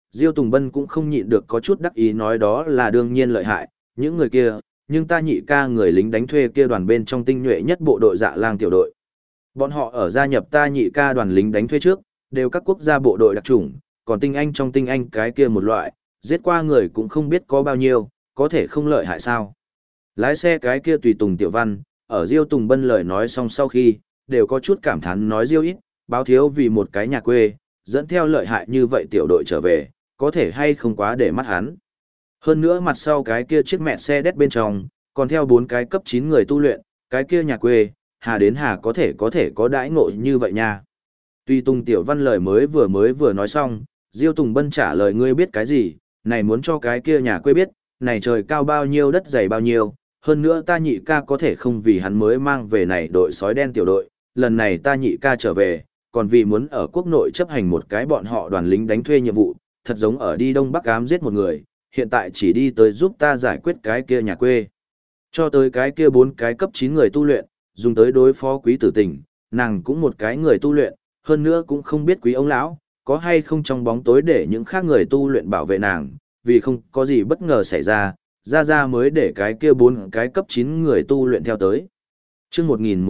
S1: Diêu Tùng Bân cũng không nhịn được có chút đắc ý nói đó là đương nhiên lợi hại, những người kia, nhưng ta nhị ca người lính đánh thuê kia đoàn bên trong tinh nhuệ nhất bộ đội Dạ Lang tiểu đội. Bọn họ ở gia nhập ta nhị ca đoàn lính đánh thuê trước, đều các quốc gia bộ đội đặc chủng, còn tinh anh trong tinh anh cái kia một loại, giết qua người cũng không biết có bao nhiêu, có thể không lợi hại sao. Lái xe cái kia tùy tùng Tiểu Văn, ở Diêu Tùng Bân lời nói xong sau khi, đều có chút cảm thán nói Diêu ít, báo thiếu vì một cái nhà quê, dẫn theo lợi hại như vậy tiểu đội trở về, có thể hay không quá để mắt hắn. Hơn nữa mặt sau cái kia chiếc mẹ xe đét bên trong, còn theo 4 cái cấp 9 người tu luyện, cái kia nhà quê, hà đến hà có thể có đãi ngộ như vậy nha. Tuy Tùng Tiểu Văn lời mới vừa nói xong, Diêu Tùng Bân trả lời ngươi biết cái gì, này muốn cho cái kia nhà quê biết, này trời cao bao nhiêu đất dày bao nhiêu, hơn nữa ta nhị ca có thể không vì hắn mới mang về này đội sói đen tiểu đội, lần này ta nhị ca trở về, còn vì muốn ở quốc nội chấp hành một cái bọn họ đoàn lính đánh thuê nhiệm vụ, thật giống ở đi Đông Bắc ám giết một người, hiện tại chỉ đi tới giúp ta giải quyết cái kia nhà quê. Cho tới cái kia 4 cái cấp 9 người tu luyện, dùng tới đối phó quý tử tình, nàng cũng một cái người tu luyện, hơn nữa cũng không biết quý ông lão có hay không trong bóng tối để những khác người tu luyện bảo vệ nàng, vì không có gì bất ngờ xảy ra mới để cái kia 4 cái cấp 9 người tu luyện theo tới. Chương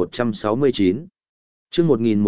S1: 1169 Chương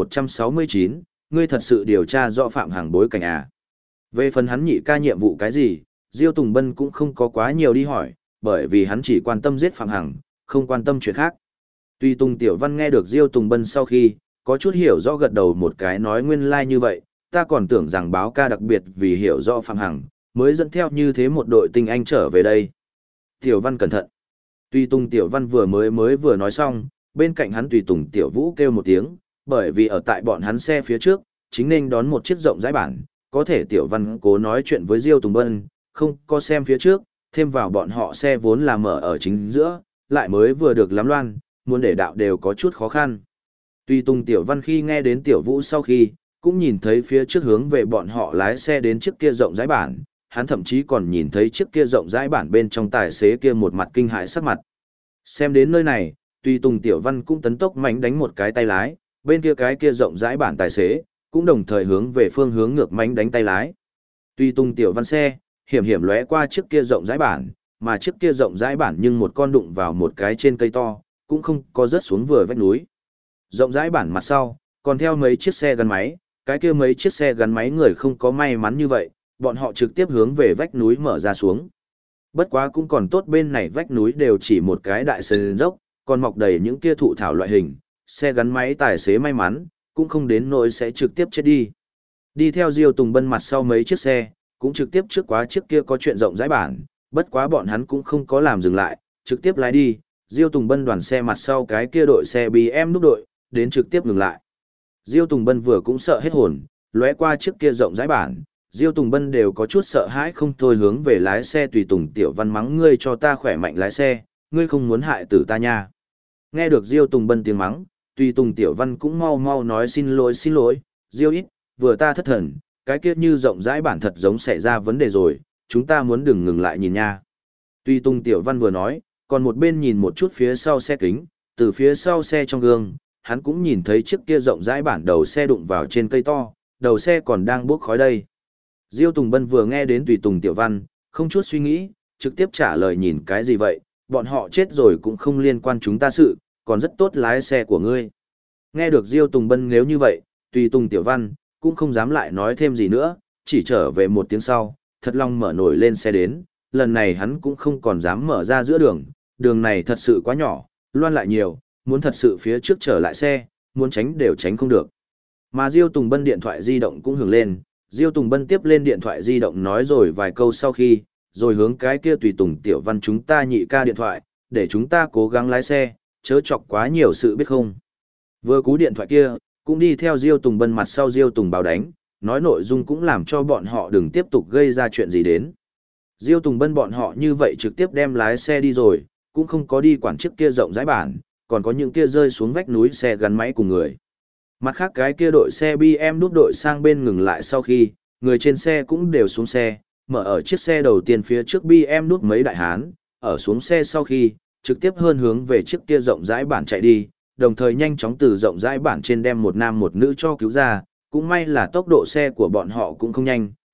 S1: 1169, ngươi thật sự điều tra rõ Phạm Hằng bối cảnh à? Về phần hắn nhị ca nhiệm vụ cái gì, Diêu Tùng Bân cũng không có quá nhiều đi hỏi, bởi vì hắn chỉ quan tâm giết Phạm Hằng, không quan tâm chuyện khác. Tuy Tùng Tiểu Văn nghe được Diêu Tùng Bân sau khi, có chút hiểu rõ gật đầu một cái nói nguyên lai like như vậy, ta còn tưởng rằng báo ca đặc biệt vì hiểu rõ Phạm Hằng, mới dẫn theo như thế một đội tinh anh trở về đây. Tiểu Văn cẩn thận. Tuy Tùng Tiểu Văn mới vừa nói xong, bên cạnh hắn Tùy Tùng Tiểu Vũ kêu một tiếng, bởi vì ở tại bọn hắn xe phía trước, chính nên đón một chiếc rộng rãi bản, có thể Tiểu Văn cố nói chuyện với Diêu Tùng Bân, không có xem phía trước, thêm vào bọn họ xe vốn là mở ở chính giữa, lại mới vừa được lắm loan, muốn để đạo đều có chút khó khăn. Tuy Tùng Tiểu Văn khi nghe đến Tiểu Vũ sau khi, cũng nhìn thấy phía trước hướng về bọn họ lái xe đến chiếc kia rộng rãi bản, hắn thậm chí còn nhìn thấy chiếc kia rộng rãi bản bên trong tài xế kia một mặt kinh hãi sắc mặt. Xem đến nơi này, Tuy Tùng Tiểu Văn cũng tấn tốc mạnh đánh một cái tay lái, bên kia cái kia rộng rãi bản tài xế, cũng đồng thời hướng về phương hướng ngược mánh đánh tay lái. Tuy Tùng Tiểu Văn xe, hiểm lóe qua chiếc kia rộng rãi bản, mà chiếc kia rộng rãi bản nhưng một con đụng vào một cái trên cây to, cũng không có rớt xuống vừa vách núi. Rộng rãi bản mặt sau, còn theo mấy chiếc xe gắn máy, cái kia mấy chiếc xe gắn máy người không có may mắn như vậy, bọn họ trực tiếp hướng về vách núi mở ra xuống. Bất quá cũng còn tốt bên này vách núi đều chỉ một cái đại sườn dốc, còn mọc đầy những kia thụ thảo loại hình, xe gắn máy tài xế may mắn, cũng không đến nỗi sẽ trực tiếp chết đi. Đi theo Diêu Tùng Bân mặt sau mấy chiếc xe, cũng trực tiếp trước quá chiếc kia có chuyện rộng rãi bản, bất quá bọn hắn cũng không có làm dừng lại, trực tiếp lái đi, Diêu Tùng Bân đoàn xe mặt sau cái kia đội xe BM núp đội, đến trực tiếp ngừng lại. Diêu Tùng Bân vừa cũng sợ hết hồn, lóe qua chiếc kia rộng rãi bản, Diêu Tùng Bân đều có chút sợ hãi không thôi hướng về lái xe Tùy Tùng Tiểu Văn mắng ngươi cho ta khỏe mạnh lái xe, ngươi không muốn hại tử ta nha. Nghe được Diêu Tùng Bân tiếng mắng, Tùy Tùng Tiểu Văn cũng mau nói xin lỗi, Diêu ít, vừa ta thất thần, cái kia như rộng rãi bản thật giống xảy ra vấn đề rồi, chúng ta muốn đừng ngừng lại nhìn nha. Tùy Tùng Tiểu Văn vừa nói, còn một bên nhìn một chút phía sau xe kính, từ phía sau xe trong gương, hắn cũng nhìn thấy chiếc kia rộng rãi bản đầu xe đụng vào trên cây to, đầu xe còn đang bốc khói đây. Diêu Tùng Bân vừa nghe đến Tùy Tùng Tiểu Văn, không chút suy nghĩ, trực tiếp trả lời nhìn cái gì vậy, bọn họ chết rồi cũng không liên quan chúng ta sự, còn rất tốt lái xe của ngươi. Nghe được Diêu Tùng Bân nếu như vậy, Tùy Tùng Tiểu Văn, cũng không dám lại nói thêm gì nữa, chỉ trở về một tiếng sau, thật lòng mở nổi lên xe đến, lần này hắn cũng không còn dám mở ra giữa đường, đường này thật sự quá nhỏ, loan lại nhiều, muốn thật sự phía trước trở lại xe, muốn tránh đều tránh không được. Mà Diêu Tùng Bân điện thoại di động cũng hưởng lên, Diêu Tùng Bân tiếp lên điện thoại di động nói rồi vài câu sau khi, rồi hướng cái kia Tùy Tùng Tiểu Văn chúng ta nhị ca điện thoại, để chúng ta cố gắng lái xe, chớ chọc quá nhiều sự biết không. Vừa cú điện thoại kia, cũng đi theo Diêu Tùng Bân mặt sau Diêu Tùng báo đánh, nói nội dung cũng làm cho bọn họ đừng tiếp tục gây ra chuyện gì đến. Diêu Tùng Bân bọn họ như vậy trực tiếp đem lái xe đi rồi, cũng không có đi quản chiếc kia rộng rãi bản, còn có những kia rơi xuống vách núi xe gắn máy cùng người. Mặt khác cái kia đội xe BM đút đội sang bên ngừng lại sau khi, người trên xe cũng đều xuống xe, mở ở chiếc xe đầu tiên phía trước BM đút mấy đại hán, ở xuống xe sau khi, trực tiếp hơn hướng về chiếc kia rộng rãi bản chạy đi, đồng thời nhanh chóng từ rộng rãi bản trên đem một nam một nữ cho cứu ra, cũng may là tốc độ xe của bọn họ cũng không nhanh,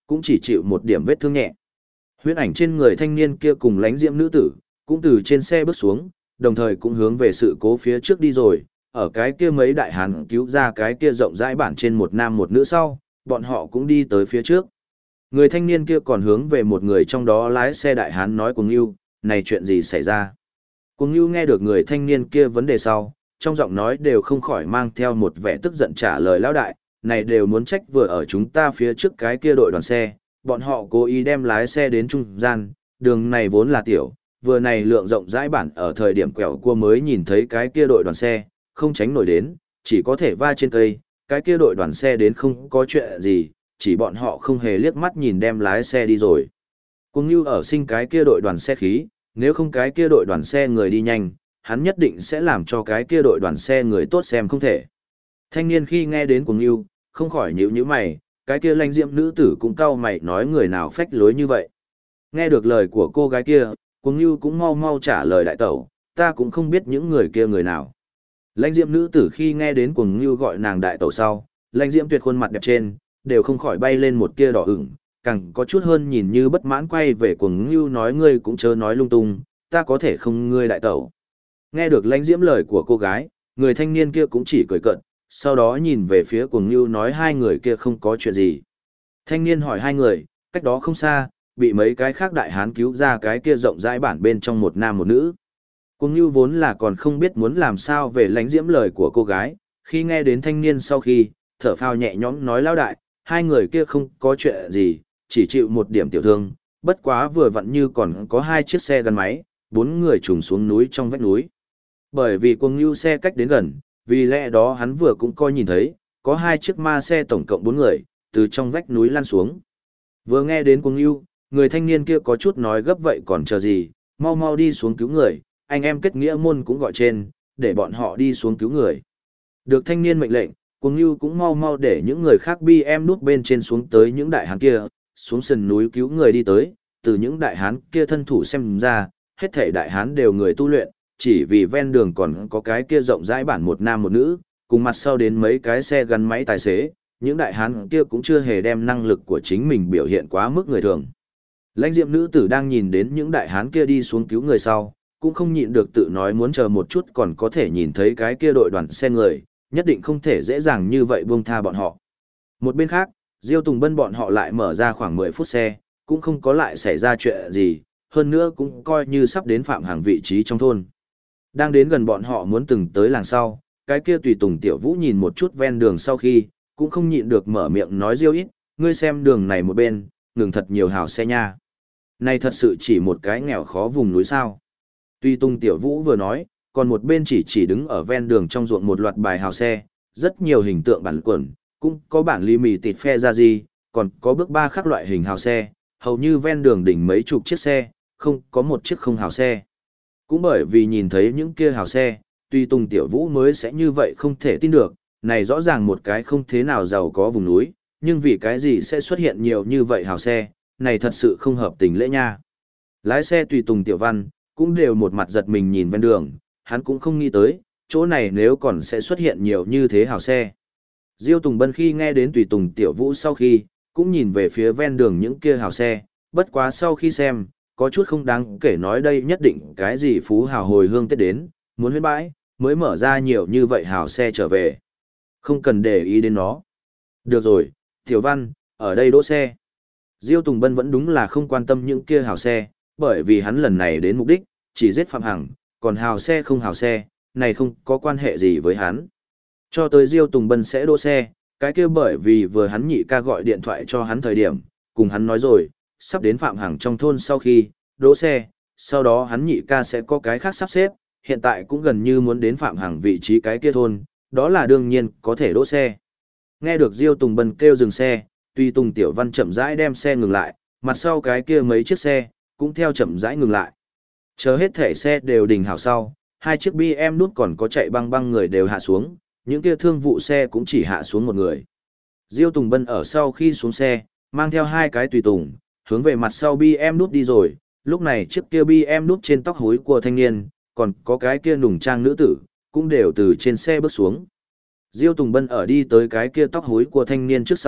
S1: cũng chỉ chịu một điểm vết thương nhẹ. Huyễn ảnh trên người thanh niên kia cùng lánh diễm nữ tử, cũng từ trên xe bước xuống, đồng thời cũng hướng về sự cố phía trước đi rồi, ở cái kia mấy đại hán cứu ra cái kia rộng rãi bản trên một nam một nữ sau, bọn họ cũng đi tới phía trước. Người thanh niên kia còn hướng về một người trong đó lái xe đại hán nói Cuồng Ngưu, này chuyện gì xảy ra? Cuồng Ngưu nghe được người thanh niên kia vấn đề sau, trong giọng nói đều không khỏi mang theo một vẻ tức giận trả lời lão đại, này đều muốn trách vừa ở chúng ta phía trước cái kia đội đoàn xe, bọn họ cố ý đem lái xe đến trung gian, đường này vốn là tiểu, vừa này lượng rộng rãi bản ở thời điểm quẹo cua mới nhìn thấy cái kia đội đoàn xe, không tránh nổi đến, chỉ có thể va trên cây, cái kia đội đoàn xe đến không có chuyện gì, chỉ bọn họ không hề liếc mắt nhìn đem lái xe đi rồi. Cuồng Ngưu ở sinh cái kia đội đoàn xe khí, nếu không cái kia đội đoàn xe người đi nhanh, hắn nhất định sẽ làm cho cái kia đội đoàn xe người tốt xem không thể. Thanh niên khi nghe đến Cuồng Ngưu, không khỏi nhíu nhíu mày, cái kia lãnh diễm nữ tử cũng cau mày nói người nào phách lối như vậy. Nghe được lời của cô gái kia, Cuồng Ngưu cũng mau mau trả lời đại tẩu, ta cũng không biết những người kia người nào. Lãnh diễm nữ tử khi nghe đến Cuồng Ngưu gọi nàng đại tẩu sau, lãnh diễm tuyệt khuôn mặt đẹp trên, đều không khỏi bay lên một tia đỏ ửng, càng có chút hơn nhìn như bất mãn quay về Cuồng Ngưu nói ngươi cũng chớ nói lung tung, ta có thể không ngươi đại tẩu. Nghe được lãnh diễm lời của cô gái, người thanh niên kia cũng chỉ cười cợt, sau đó nhìn về phía Cuồng Ngưu nói hai người kia không có chuyện gì. Thanh niên hỏi hai người, cách đó không xa, bị mấy cái khác đại hán cứu ra cái kia rộng rãi bản bên trong một nam một nữ. Cuồng Ngưu vốn là còn không biết muốn làm sao về lãnh diễm lời của cô gái, khi nghe đến thanh niên sau khi, thở phào nhẹ nhõm nói lão đại, hai người kia không có chuyện gì, chỉ chịu một điểm tiểu thương, bất quá vừa vặn như còn có hai chiếc xe gắn máy, bốn người trùng xuống núi trong vách núi. Bởi vì Cuồng Ngưu xe cách đến gần, vì lẽ đó hắn vừa cũng coi nhìn thấy, có hai chiếc ma xe tổng cộng bốn người, từ trong vách núi lăn xuống. Vừa nghe đến Cuồng Ngưu, người thanh niên kia có chút nói gấp vậy còn chờ gì, mau mau đi xuống cứu người, anh em kết nghĩa môn cũng gọi trên, để bọn họ đi xuống cứu người. Được thanh niên mệnh lệnh, Cuồng Ngưu cũng mau mau để những người khác bi em nút bên trên xuống tới những đại hán kia, xuống sườn núi cứu người đi tới, từ những đại hán kia thân thủ xem ra, hết thảy đại hán đều người tu luyện, chỉ vì ven đường còn có cái kia rộng rãi bản một nam một nữ, cùng mặt sau đến mấy cái xe gắn máy tài xế, những đại hán kia cũng chưa hề đem năng lực của chính mình biểu hiện quá mức người thường. Lãnh diệm nữ tử đang nhìn đến những đại hán kia đi xuống cứu người sau, cũng không nhịn được tự nói muốn chờ một chút còn có thể nhìn thấy cái kia đội đoàn xe người, nhất định không thể dễ dàng như vậy buông tha bọn họ. Một bên khác, Diêu Tùng Bân bọn họ lại mở ra khoảng 10 phút xe, cũng không có lại xảy ra chuyện gì, hơn nữa cũng coi như sắp đến Phạm Hàng vị trí trong thôn. Đang đến gần bọn họ muốn từng tới làng sau, cái kia tùy tùng tiểu vũ nhìn một chút ven đường sau khi, cũng không nhịn được mở miệng nói Diêu ít, ngươi xem đường này một bên, ngừng thật nhiều hào xe nha. Này thật sự chỉ một cái nghèo khó vùng núi sao. Tùy tùng tiểu vũ vừa nói, còn một bên chỉ đứng ở ven đường trong ruộng một loạt bài hào xe, rất nhiều hình tượng bản quần, cũng có bản ly mì tịt phe ra gì, còn có bước ba khác loại hình hào xe, hầu như ven đường đỉnh mấy chục chiếc xe, không có một chiếc không hào xe. Cũng bởi vì nhìn thấy những kia hào xe, tuy Tùng Tiểu Vũ mới sẽ như vậy không thể tin được, này rõ ràng một cái không thế nào giàu có vùng núi, nhưng vì cái gì sẽ xuất hiện nhiều như vậy hào xe, này thật sự không hợp tình lễ nha. Lái xe tùy Tùng Tiểu Văn, cũng đều một mặt giật mình nhìn ven đường, hắn cũng không nghĩ tới, chỗ này nếu còn sẽ xuất hiện nhiều như thế hào xe. Diêu Tùng Bân khi nghe đến tùy Tùng Tiểu Vũ sau khi, cũng nhìn về phía ven đường những kia hào xe, bất quá sau khi xem, có chút không đáng kể nói đây nhất định cái gì phú hào hồi hương Tết đến, muốn huyết bãi, mới mở ra nhiều như vậy hào xe trở về. Không cần để ý đến nó. Được rồi, Tiểu Văn, ở đây đỗ xe. Diêu Tùng Bân vẫn đúng là không quan tâm những kia hào xe, bởi vì hắn lần này đến mục đích, chỉ giết Phạm Hằng, còn hào xe không hào xe, này không có quan hệ gì với hắn. Cho tới Diêu Tùng Bân sẽ đỗ xe, cái kia bởi vì vừa hắn nhị ca gọi điện thoại cho hắn thời điểm, cùng hắn nói rồi, sắp đến Phạm Hằng trong thôn sau khi đỗ xe, sau đó hắn nhị ca sẽ có cái khác sắp xếp, hiện tại cũng gần như muốn đến Phạm Hằng vị trí cái kia thôn, đó là đương nhiên có thể đỗ xe. Nghe được Diêu Tùng Bân kêu dừng xe, tuy Tùng Tiểu Văn chậm rãi đem xe ngừng lại, mặt sau cái kia mấy chiếc xe cũng theo chậm rãi ngừng lại. Chờ hết thể xe đều đình hảo sau, hai chiếc BM nút còn có chạy băng băng người đều hạ xuống, những kia thương vụ xe cũng chỉ hạ xuống một người. Diêu Tùng Bân ở sau khi xuống xe, mang theo hai cái tùy tùng, hướng về mặt sau BM nút đi rồi, lúc này chiếc kia BM nút trên tóc húi của thanh niên, còn có cái kia nùng trang nữ tử, cũng đều từ trên xe bước xuống. Diêu Tùng Bân ở đi tới cái kia tóc húi của thanh niên trước sau,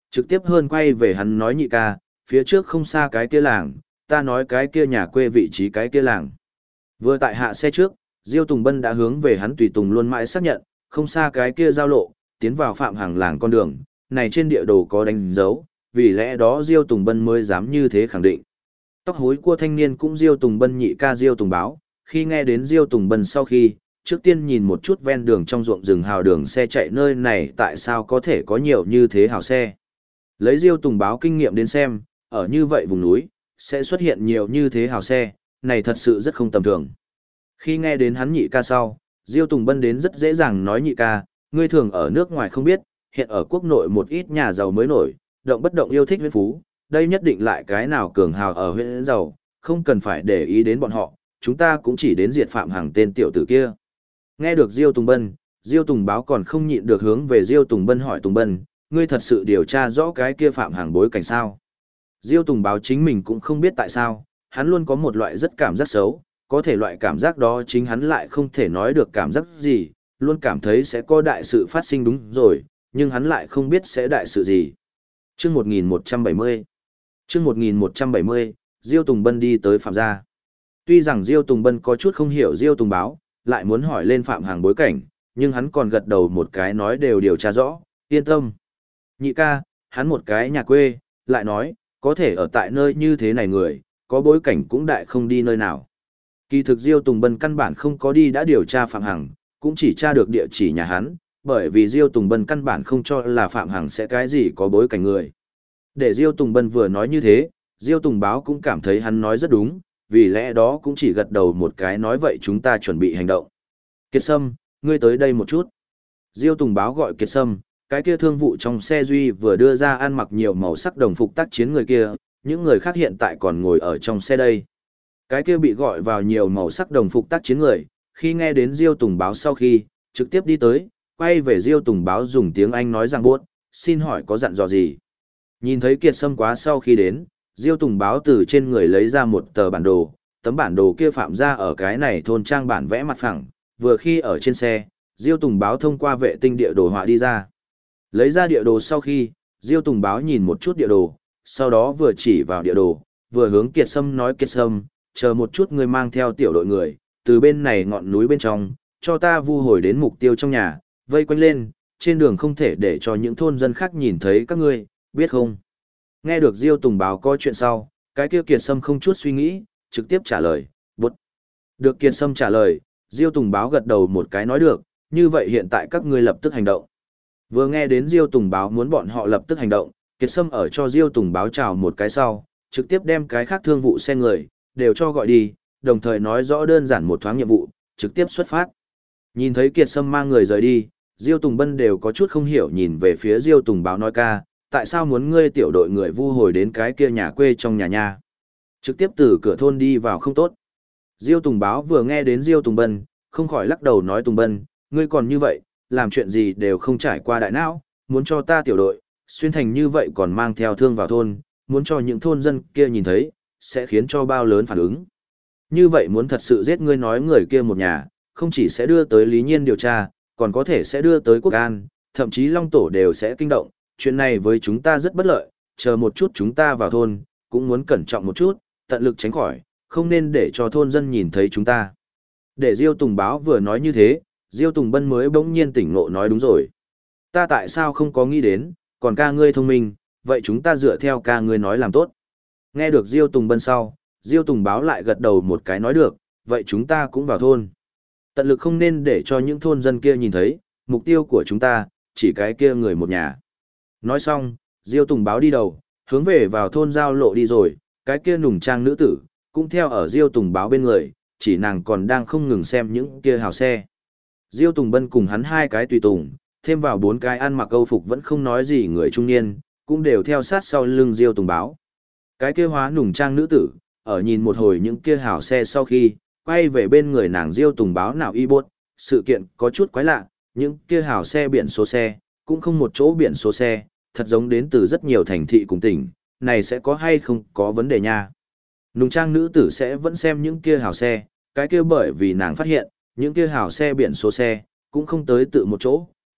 S1: Trực tiếp hơn quay về hắn nói nhị ca, phía trước không xa cái kia làng, ta nói cái kia nhà quê vị trí cái kia làng. Vừa tại hạ xe trước, Diêu Tùng Bân đã hướng về hắn tùy tùng luôn mãi xác nhận, không xa cái kia giao lộ, tiến vào Phạm Hàng làng con đường, này trên địa đồ có đánh dấu, vì lẽ đó Diêu Tùng Bân mới dám như thế khẳng định. Tóc hối của thanh niên cũng Diêu Tùng Bân nhị ca Diêu Tùng báo, khi nghe đến Diêu Tùng Bân sau khi, trước tiên nhìn một chút ven đường trong ruộng rừng hào đường xe chạy nơi này tại sao có thể có nhiều như thế hào xe. Lấy Diêu Tùng báo kinh nghiệm đến xem, ở như vậy vùng núi, sẽ xuất hiện nhiều như thế hào xe, này thật sự rất không tầm thường. Khi nghe đến hắn nhị ca sau, Diêu Tùng Bân đến rất dễ dàng nói nhị ca, ngươi thường ở nước ngoài không biết, hiện ở quốc nội một ít nhà giàu mới nổi, động bất động yêu thích huyết phú, đây nhất định lại cái nào cường hào ở huyện giàu, không cần phải để ý đến bọn họ, chúng ta cũng chỉ đến diệt Phạm Hàng tên tiểu tử kia. Nghe được Diêu Tùng Bân, Diêu Tùng báo còn không nhịn được hướng về Diêu Tùng Bân hỏi Tùng Bân, ngươi thật sự điều tra rõ cái kia Phạm Hàng bối cảnh sao? Diêu Tùng báo chính mình cũng không biết tại sao, hắn luôn có một loại rất cảm giác xấu, có thể loại cảm giác đó chính hắn lại không thể nói được cảm giác gì, luôn cảm thấy sẽ có đại sự phát sinh đúng rồi, nhưng hắn lại không biết sẽ đại sự gì. Chương 1170 Chương 1170, Diêu Tùng Bân đi tới Phạm gia. Tuy rằng Diêu Tùng Bân có chút không hiểu Diêu Tùng báo, lại muốn hỏi lên Phạm Hàng bối cảnh, nhưng hắn còn gật đầu một cái nói đều điều tra rõ, yên tâm. Nhị ca, hắn một cái nhà quê, lại nói, có thể ở tại nơi như thế này người, có bối cảnh cũng đại không đi nơi nào. Kỳ thực Diêu Tùng Bân căn bản không có đi đã điều tra Phạm Hằng, cũng chỉ tra được địa chỉ nhà hắn, bởi vì Diêu Tùng Bân căn bản không cho là Phạm Hằng sẽ cái gì có bối cảnh người. Để Diêu Tùng Bân vừa nói như thế, Diêu Tùng báo cũng cảm thấy hắn nói rất đúng, vì lẽ đó cũng chỉ gật đầu một cái nói vậy chúng ta chuẩn bị hành động. Kiệt Sâm, ngươi tới đây một chút. Diêu Tùng báo gọi Kiệt Sâm, cái kia thương vụ trong xe Duy vừa đưa ra ăn mặc nhiều màu sắc đồng phục tác chiến người kia, những người khác hiện tại còn ngồi ở trong xe đây. Cái kia bị gọi vào nhiều màu sắc đồng phục tác chiến người, khi nghe đến Diêu Tùng báo sau khi, trực tiếp đi tới, quay về Diêu Tùng báo dùng tiếng Anh nói rằng buốt, xin hỏi có dặn dò gì. Nhìn thấy Kiệt Sâm quá sau khi đến, Diêu Tùng báo từ trên người lấy ra một tờ bản đồ, tấm bản đồ kia Phạm ra ở cái này thôn trang bản vẽ mặt phẳng, vừa khi ở trên xe, Diêu Tùng báo thông qua vệ tinh địa đồ họa đi ra. Lấy ra địa đồ sau khi, Diêu Tùng báo nhìn một chút địa đồ, sau đó vừa chỉ vào địa đồ, vừa hướng Kiệt Sâm nói Kiệt Sâm, chờ một chút ngươi mang theo tiểu đội người, từ bên này ngọn núi bên trong, cho ta vu hồi đến mục tiêu trong nhà, vây quanh lên, trên đường không thể để cho những thôn dân khác nhìn thấy các ngươi, biết không? Nghe được Diêu Tùng báo có chuyện sau, cái kia Kiệt Sâm không chút suy nghĩ, trực tiếp trả lời, bút. Được Kiệt Sâm trả lời, Diêu Tùng báo gật đầu một cái nói được, như vậy hiện tại các ngươi lập tức hành động. Vừa nghe đến Diêu Tùng báo muốn bọn họ lập tức hành động, Kiệt Sâm ở cho Diêu Tùng báo chào một cái sau, trực tiếp đem cái khác thương vụ xe người, đều cho gọi đi, đồng thời nói rõ đơn giản một thoáng nhiệm vụ, trực tiếp xuất phát. Nhìn thấy Kiệt Sâm mang người rời đi, Diêu Tùng Bân đều có chút không hiểu nhìn về phía Diêu Tùng báo nói ca, tại sao muốn ngươi tiểu đội người vu hồi đến cái kia nhà quê trong nhà nha. Trực tiếp từ cửa thôn đi vào không tốt. Diêu Tùng báo vừa nghe đến Diêu Tùng Bân, không khỏi lắc đầu nói Tùng Bân, ngươi còn như vậy, làm chuyện gì đều không trải qua đại não, muốn cho ta tiểu đội, xuyên thành như vậy còn mang theo thương vào thôn, muốn cho những thôn dân kia nhìn thấy, sẽ khiến cho bao lớn phản ứng. Như vậy muốn thật sự giết ngươi nói người kia một nhà, không chỉ sẽ đưa tới Lý Nhiên điều tra, còn có thể sẽ đưa tới Quốc An, thậm chí Long Tổ đều sẽ kinh động, chuyện này với chúng ta rất bất lợi, chờ một chút chúng ta vào thôn, cũng muốn cẩn trọng một chút, tận lực tránh khỏi, không nên để cho thôn dân nhìn thấy chúng ta. Để Diêu Tùng báo vừa nói như thế, Diêu Tùng Bân mới bỗng nhiên tỉnh ngộ nói đúng rồi. Ta tại sao không có nghĩ đến, còn ca ngươi thông minh, vậy chúng ta dựa theo ca ngươi nói làm tốt. Nghe được Diêu Tùng Bân sau, Diêu Tùng báo lại gật đầu một cái nói được, vậy chúng ta cũng vào thôn. Tận lực không nên để cho những thôn dân kia nhìn thấy, mục tiêu của chúng ta, chỉ cái kia người một nhà. Nói xong, Diêu Tùng báo đi đầu, hướng về vào thôn giao lộ đi rồi, cái kia nùng trang nữ tử, cũng theo ở Diêu Tùng báo bên người, chỉ nàng còn đang không ngừng xem những kia hào xe. Diêu Tùng Bân cùng hắn hai cái tùy tùng, thêm vào bốn cái ăn mặc âu phục vẫn không nói gì người trung niên, cũng đều theo sát sau lưng Diêu Tùng báo. Cái kia hóa nùng trang nữ tử, ở nhìn một hồi những kia hào xe sau khi, quay về bên người nàng Diêu Tùng báo nào y bốt, sự kiện có chút quái lạ, những kia hào xe biển số xe, cũng không một chỗ biển số xe, thật giống đến từ rất nhiều thành thị cùng tỉnh, này sẽ có hay không có vấn đề nha. Nùng trang nữ tử sẽ vẫn xem những kia hào xe, cái kia bởi vì nàng phát hiện, những kia hào xe biển số xe, cũng không tới tự một chỗ,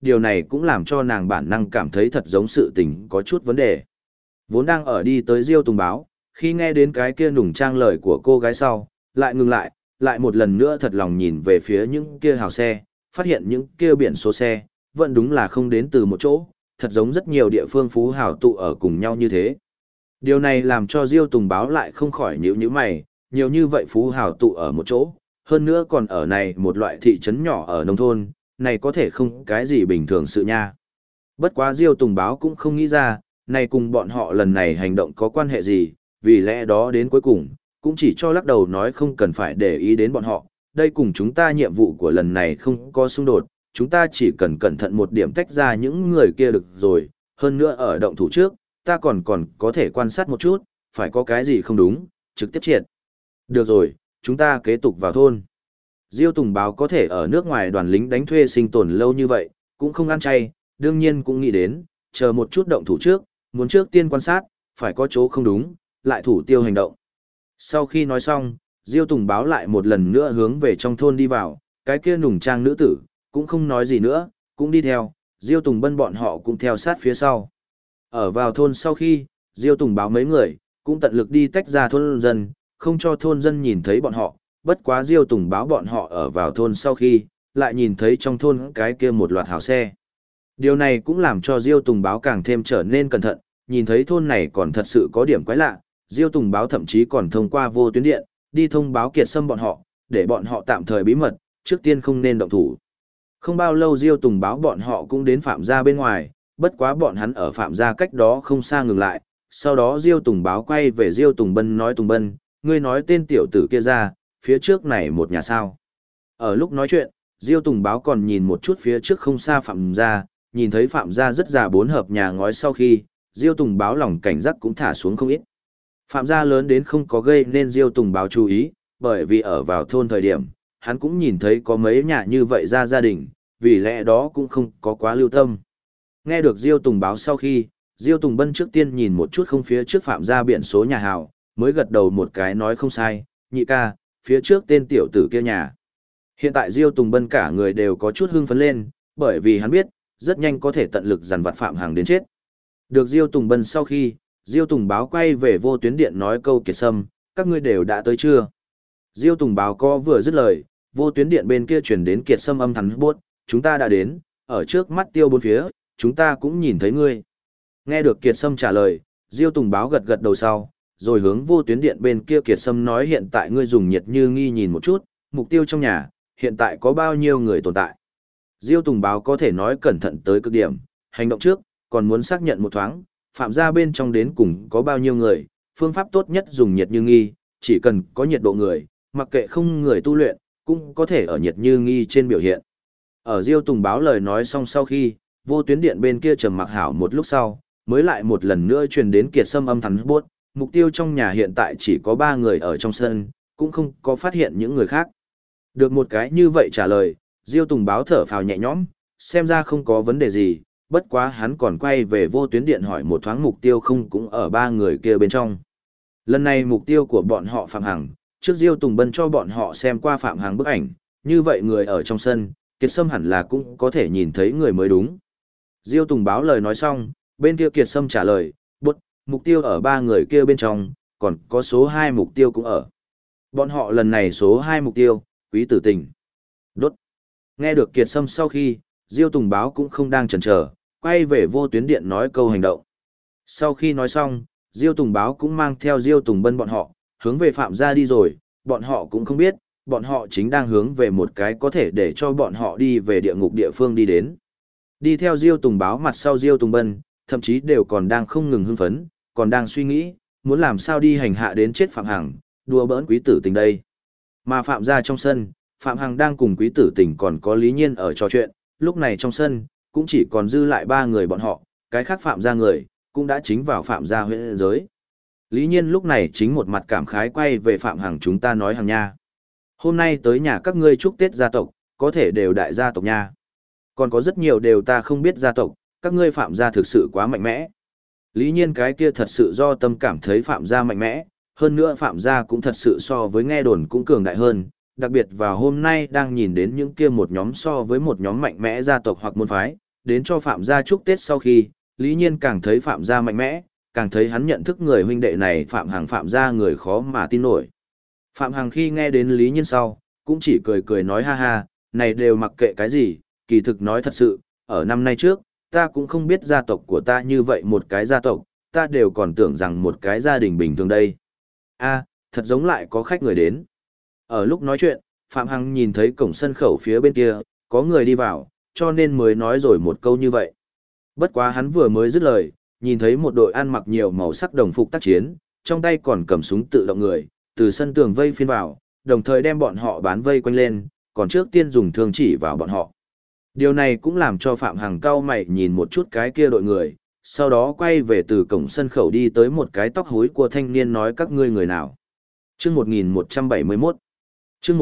S1: điều này cũng làm cho nàng bản năng cảm thấy thật giống sự tình có chút vấn đề. Vốn đang ở đi tới Diêu Tùng báo, khi nghe đến cái kia nùng trang lời của cô gái sau, lại ngừng lại một lần nữa thật lòng nhìn về phía những kia hào xe, phát hiện những kia biển số xe, vẫn đúng là không đến từ một chỗ, thật giống rất nhiều địa phương phú hào tụ ở cùng nhau như thế. Điều này làm cho Diêu Tùng báo lại không khỏi nhíu mày, nhiều như vậy phú hào tụ ở một chỗ, hơn nữa còn ở này một loại thị trấn nhỏ ở nông thôn, này có thể không cái gì bình thường sự nha. Bất quá Diêu Tùng báo cũng không nghĩ ra, này cùng bọn họ lần này hành động có quan hệ gì, vì lẽ đó đến cuối cùng, cũng chỉ cho lắc đầu nói không cần phải để ý đến bọn họ, đây cùng chúng ta nhiệm vụ của lần này không có xung đột, chúng ta chỉ cần cẩn thận một điểm tách ra những người kia được rồi, hơn nữa ở động thủ trước, ta còn có thể quan sát một chút, phải có cái gì không đúng, trực tiếp triệt. Được rồi, chúng ta kế tục vào thôn. Diêu Tùng báo có thể ở nước ngoài đoàn lính đánh thuê sinh tồn lâu như vậy, cũng không ăn chay, đương nhiên cũng nghĩ đến, chờ một chút động thủ trước, muốn trước tiên quan sát, phải có chỗ không đúng, lại thủ tiêu hành động. Sau khi nói xong, Diêu Tùng báo lại một lần nữa hướng về trong thôn đi vào, cái kia nùng trang nữ tử, cũng không nói gì nữa, cũng đi theo, Diêu Tùng Bân bọn họ cũng theo sát phía sau. Ở vào thôn sau khi, Diêu Tùng báo mấy người, cũng tận lực đi tách ra thôn dân, không cho thôn dân nhìn thấy bọn họ, bất quá Diêu Tùng báo bọn họ ở vào thôn sau khi, lại nhìn thấy trong thôn cái kia một loạt hào xe. Điều này cũng làm cho Diêu Tùng báo càng thêm trở nên cẩn thận, nhìn thấy thôn này còn thật sự có điểm quái lạ, Diêu Tùng báo thậm chí còn thông qua vô tuyến điện, đi thông báo Kiệt Sâm bọn họ, để bọn họ tạm thời bí mật, trước tiên không nên động thủ. Không bao lâu Diêu Tùng báo bọn họ cũng đến Phạm gia bên ngoài, bất quá bọn hắn ở Phạm gia cách đó không xa ngừng lại, sau đó Diêu Tùng báo quay về Diêu Tùng Bân nói Tùng Bân, ngươi nói tên tiểu tử kia ra, phía trước này một nhà sao. Ở lúc nói chuyện, Diêu Tùng báo còn nhìn một chút phía trước không xa Phạm gia, nhìn thấy Phạm gia rất già bốn hợp nhà ngói sau khi, Diêu Tùng báo lòng cảnh giác cũng thả xuống không ít. Phạm gia lớn đến không có gây nên Diêu Tùng báo chú ý, bởi vì ở vào thôn thời điểm, hắn cũng nhìn thấy có mấy nhà như vậy ra gia đình, vì lẽ đó cũng không có quá lưu tâm. Nghe được Diêu Tùng báo sau khi, Diêu Tùng Bân trước tiên nhìn một chút không phía trước Phạm gia biển số nhà hào, mới gật đầu một cái nói không sai, nhị ca, phía trước tên tiểu tử kia nhà. Hiện tại Diêu Tùng Bân cả người đều có chút hưng phấn lên, bởi vì hắn biết, rất nhanh có thể tận lực dằn vặt Phạm Hằng đến chết. Được Diêu Tùng Bân sau khi, Diêu Tùng báo quay về vô tuyến điện nói câu Kiệt Sâm, các ngươi đều đã tới chưa? Diêu Tùng báo có vừa dứt lời, vô tuyến điện bên kia chuyển đến Kiệt Sâm âm thầm buốt, chúng ta đã đến, ở trước mắt tiêu bốn phía, chúng ta cũng nhìn thấy ngươi. Nghe được Kiệt Sâm trả lời, Diêu Tùng báo gật gật đầu sau, rồi hướng vô tuyến điện bên kia Kiệt Sâm nói hiện tại ngươi dùng nhiệt như nghi nhìn một chút, mục tiêu trong nhà, hiện tại có bao nhiêu người tồn tại. Diêu Tùng báo có thể nói cẩn thận tới cực điểm, hành động trước, còn muốn xác nhận một thoáng, Phạm gia bên trong đến cùng có bao nhiêu người, phương pháp tốt nhất dùng nhiệt như nghi, chỉ cần có nhiệt độ người, mặc kệ không người tu luyện, cũng có thể ở nhiệt như nghi trên biểu hiện. Ở Diêu Tùng báo lời nói xong sau khi, vô tuyến điện bên kia trầm mặc hảo một lúc sau, mới lại một lần nữa truyền đến Kiệt Sâm âm thầm buốt, mục tiêu trong nhà hiện tại chỉ có 3 người ở trong sân, cũng không có phát hiện những người khác. Được một cái như vậy trả lời, Diêu Tùng báo thở phào nhẹ nhõm, xem ra không có vấn đề gì, bất quá hắn còn quay về vô tuyến điện hỏi một thoáng mục tiêu không cũng ở 3 người kia bên trong. Lần này mục tiêu của bọn họ Phạm Hằng, trước Diêu Tùng Bân cho bọn họ xem qua Phạm Hằng bức ảnh, như vậy người ở trong sân, Kiệt Sâm hẳn là cũng có thể nhìn thấy người mới đúng. Diêu Tùng báo lời nói xong, bên kia Kiệt Sâm trả lời, mục tiêu ở 3 người kia bên trong, còn có số 2 mục tiêu cũng ở. Bọn họ lần này số 2 mục tiêu, Quý Tử Tình. Đốt. Nghe được Kiệt Sâm sau khi, Diêu Tùng báo cũng không đang chần chờ, quay về vô tuyến điện nói câu hành động. Sau khi nói xong, Diêu Tùng báo cũng mang theo Diêu Tùng Bân bọn họ, hướng về Phạm gia đi rồi, bọn họ cũng không biết, bọn họ chính đang hướng về một cái có thể để cho bọn họ đi về địa ngục địa phương đi đến. Đi theo Diêu Tùng báo mặt sau Diêu Tùng Bân, thậm chí đều còn đang không ngừng hưng phấn, còn đang suy nghĩ, muốn làm sao đi hành hạ đến chết Phạm Hằng, đùa bỡn Quý Tử Tình đây. Mà Phạm gia trong sân, Phạm Hằng đang cùng Quý Tử Tình còn có Lý Nhiên ở trò chuyện, lúc này trong sân, cũng chỉ còn dư lại 3 người bọn họ, cái khác Phạm gia người, cũng đã chính vào Phạm gia huyễn giới. Lý Nhiên lúc này chính một mặt cảm khái quay về Phạm Hằng chúng ta nói Hằng nha. Hôm nay tới nhà các ngươi chúc Tết gia tộc, có thể đều đại gia tộc nha. Còn có rất nhiều đều ta không biết gia tộc, các ngươi Phạm gia thực sự quá mạnh mẽ. Lý Nhiên cái kia thật sự do tâm cảm thấy Phạm gia mạnh mẽ, hơn nữa Phạm gia cũng thật sự so với nghe đồn cũng cường đại hơn, đặc biệt vào hôm nay đang nhìn đến những kia một nhóm so với một nhóm mạnh mẽ gia tộc hoặc môn phái, đến cho Phạm gia chúc Tết sau khi, Lý Nhiên càng thấy Phạm gia mạnh mẽ, càng thấy hắn nhận thức người huynh đệ này Phạm Hằng Phạm gia người khó mà tin nổi. Phạm Hằng khi nghe đến Lý Nhiên sau, cũng chỉ cười cười nói ha ha, này đều mặc kệ cái gì, kỳ thực nói thật sự, ở năm nay trước, ta cũng không biết gia tộc của ta như vậy một cái gia tộc, ta đều còn tưởng rằng một cái gia đình bình thường đây. A, thật giống lại có khách người đến. Ở lúc nói chuyện, Phạm Hằng nhìn thấy cổng sân khẩu phía bên kia, có người đi vào, cho nên mới nói rồi một câu như vậy. Bất quá hắn vừa mới dứt lời, nhìn thấy một đội ăn mặc nhiều màu sắc đồng phục tác chiến, trong tay còn cầm súng tự động người, từ sân tường vây phiên vào, đồng thời đem bọn họ bán vây quanh lên, còn trước tiên dùng thương chỉ vào bọn họ. Điều này cũng làm cho Phạm Hằng cau mày nhìn một chút cái kia đội người, sau đó quay về từ cổng sân khẩu đi tới một cái tóc hối của thanh niên nói các ngươi người nào. Chương 1171 Chương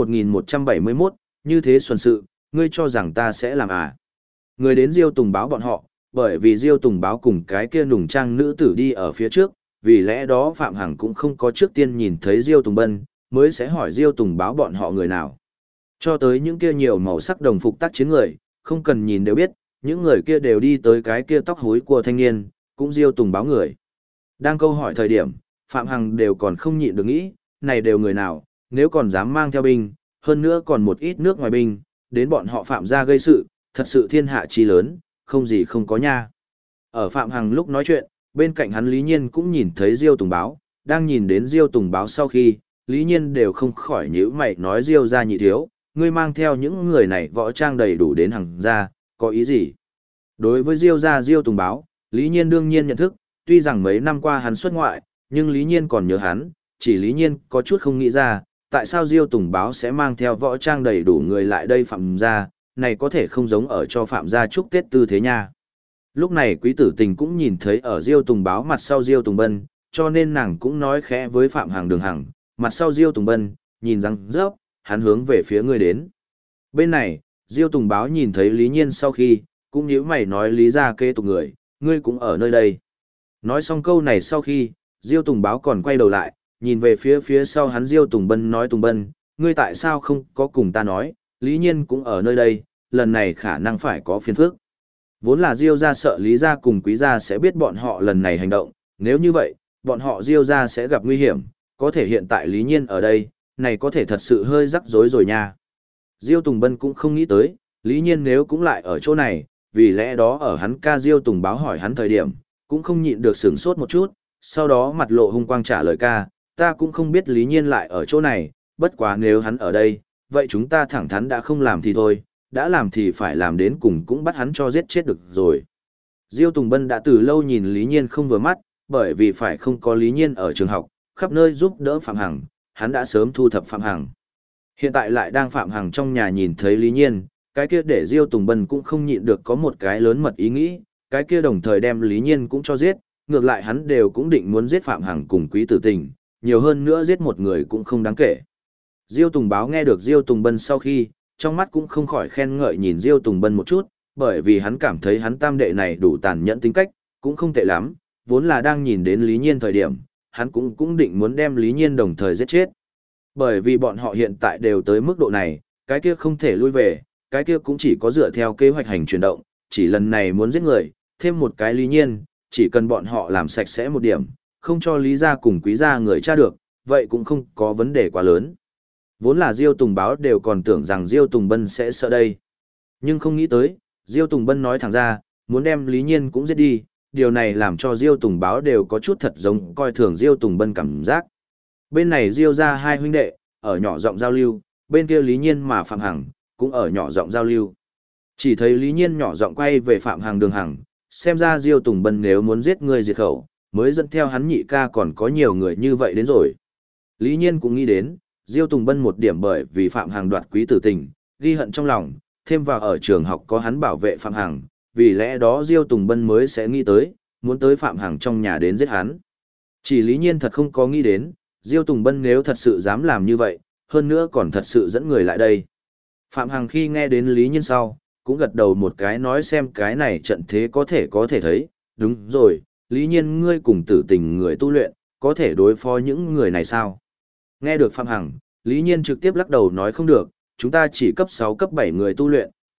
S1: 1171, như thế xuân sự, ngươi cho rằng ta sẽ làm à? Người đến Diêu Tùng báo bọn họ, bởi vì Diêu Tùng báo cùng cái kia nùng trang nữ tử đi ở phía trước, vì lẽ đó Phạm Hằng cũng không có trước tiên nhìn thấy Diêu Tùng Bân, mới sẽ hỏi Diêu Tùng báo bọn họ người nào. Cho tới những kia nhiều màu sắc đồng phục tác chiến người, không cần nhìn đều biết, những người kia đều đi tới cái kia tóc hối của thanh niên, cũng Diêu Tùng báo người. Đang câu hỏi thời điểm, Phạm Hằng đều còn không nhịn được nghĩ, này đều người nào, nếu còn dám mang theo binh, hơn nữa còn một ít nước ngoài binh, đến bọn họ Phạm gia gây sự, thật sự thiên hạ chi lớn, không gì không có nha. Ở Phạm Hằng lúc nói chuyện, bên cạnh hắn Lý Nhiên cũng nhìn thấy Diêu Tùng báo, đang nhìn đến Diêu Tùng báo sau khi, Lý Nhiên đều không khỏi nhíu mày nói Diêu gia nhị thiếu, ngươi mang theo những người này võ trang đầy đủ đến Hằng gia, có ý gì? Đối với Diêu gia Diêu Tùng báo, Lý Nhiên đương nhiên nhận thức, tuy rằng mấy năm qua hắn xuất ngoại, nhưng Lý Nhiên còn nhớ hắn, chỉ Lý Nhiên có chút không nghĩ ra, tại sao Diêu Tùng báo sẽ mang theo võ trang đầy đủ người lại đây Phạm gia, này có thể không giống ở cho Phạm gia chúc Tết tư thế nha. Lúc này Quý Tử Tình cũng nhìn thấy ở Diêu Tùng báo mặt sau Diêu Tùng Bân, cho nên nàng cũng nói khẽ với Phạm Hằng Đường Hằng, mặt sau Diêu Tùng Bân, nhìn răng rớp, hắn hướng về phía người đến. Bên này, Diêu Tùng báo nhìn thấy Lý Nhiên sau khi, cũng nhíu mày nói Lý gia kế tục người, ngươi cũng ở nơi đây. Nói xong câu này sau khi, Diêu Tùng báo còn quay đầu lại, nhìn về phía sau hắn Diêu Tùng Bân nói Tùng Bân, ngươi tại sao không có cùng ta nói, Lý Nhiên cũng ở nơi đây, lần này khả năng phải có phiền phức. Vốn là Diêu gia sợ Lý gia cùng Quý gia sẽ biết bọn họ lần này hành động, nếu như vậy, bọn họ Diêu gia sẽ gặp nguy hiểm, có thể hiện tại Lý Nhiên ở đây, này có thể thật sự hơi rắc rối rồi nha. Diêu Tùng Bân cũng không nghĩ tới, Lý Nhiên nếu cũng lại ở chỗ này, vì lẽ đó ở hắn ca Diêu Tùng báo hỏi hắn thời điểm, cũng không nhịn được sửng sốt một chút, sau đó mặt lộ hung quang trả lời ca, ta cũng không biết Lý Nhiên lại ở chỗ này, bất quá nếu hắn ở đây, vậy chúng ta thẳng thắn đã không làm thì thôi, đã làm thì phải làm đến cùng cũng bắt hắn cho giết chết được rồi. Diêu Tùng Bân đã từ lâu nhìn Lý Nhiên không vừa mắt, bởi vì phải không có Lý Nhiên ở trường học, khắp nơi giúp đỡ Phạm Hằng, hắn đã sớm thu thập Phạm Hằng. Hiện tại lại đang Phạm Hằng trong nhà nhìn thấy Lý Nhiên, cái kia để Diêu Tùng Bân cũng không nhịn được có một cái lớn mật ý nghĩ, cái kia đồng thời đem Lý Nhiên cũng cho giết, ngược lại hắn đều cũng định muốn giết Phạm Hằng cùng Quý Tử Tình, nhiều hơn nữa giết một người cũng không đáng kể. Diêu Tùng báo nghe được Diêu Tùng Bân sau khi, trong mắt cũng không khỏi khen ngợi nhìn Diêu Tùng Bân một chút, bởi vì hắn cảm thấy hắn tam đệ này đủ tàn nhẫn tính cách, cũng không tệ lắm, vốn là đang nhìn đến Lý Nhiên thời điểm, hắn cũng định muốn đem Lý Nhiên đồng thời giết chết. Bởi vì bọn họ hiện tại đều tới mức độ này, cái kia không thể lui về, cái kia cũng chỉ có dựa theo kế hoạch hành chuyển động, chỉ lần này muốn giết người, thêm một cái Lý Nhiên, chỉ cần bọn họ làm sạch sẽ một điểm, không cho Lý gia cùng Quý gia người tra được, vậy cũng không có vấn đề quá lớn. Vốn là Diêu Tùng báo đều còn tưởng rằng Diêu Tùng Bân sẽ sợ đây. Nhưng không nghĩ tới, Diêu Tùng Bân nói thẳng ra, muốn đem Lý Nhiên cũng giết đi, điều này làm cho Diêu Tùng báo đều có chút thật giống coi thường Diêu Tùng Bân cảm giác. Bên này Diêu ra hai huynh đệ, ở nhỏ giọng giao lưu, bên kia Lý Nhiên mà Phạm Hằng, cũng ở nhỏ giọng giao lưu. Chỉ thấy Lý Nhiên nhỏ giọng quay về Phạm Hằng Đường Hằng, xem ra Diêu Tùng Bân nếu muốn giết người diệt khẩu, mới dẫn theo hắn nhị ca còn có nhiều người như vậy đến rồi. Lý Nhiên cũng nghĩ đến, Diêu Tùng Bân một điểm bởi vì Phạm Hằng đoạt Quý Tử Tình, ghi hận trong lòng, thêm vào ở trường học có hắn bảo vệ Phạm Hằng, vì lẽ đó Diêu Tùng Bân mới sẽ nghĩ tới, muốn tới Phạm Hằng trong nhà đến giết hắn. Chỉ Lý Nhiên thật không có nghĩ đến, Diêu Tùng Bân nếu thật sự dám làm như vậy, hơn nữa còn thật sự dẫn người lại đây. Phạm Hằng khi nghe đến Lý Nhiên sau, cũng gật đầu một cái nói xem cái này trận thế có thể thấy, đúng rồi, Lý Nhiên ngươi cùng Tử Tình người tu luyện, có thể đối phó những người này sao? Nghe được Phạm Hằng, Lý Nhiên trực tiếp lắc đầu nói không được, chúng ta chỉ cấp 6 cấp 7 người tu luyện,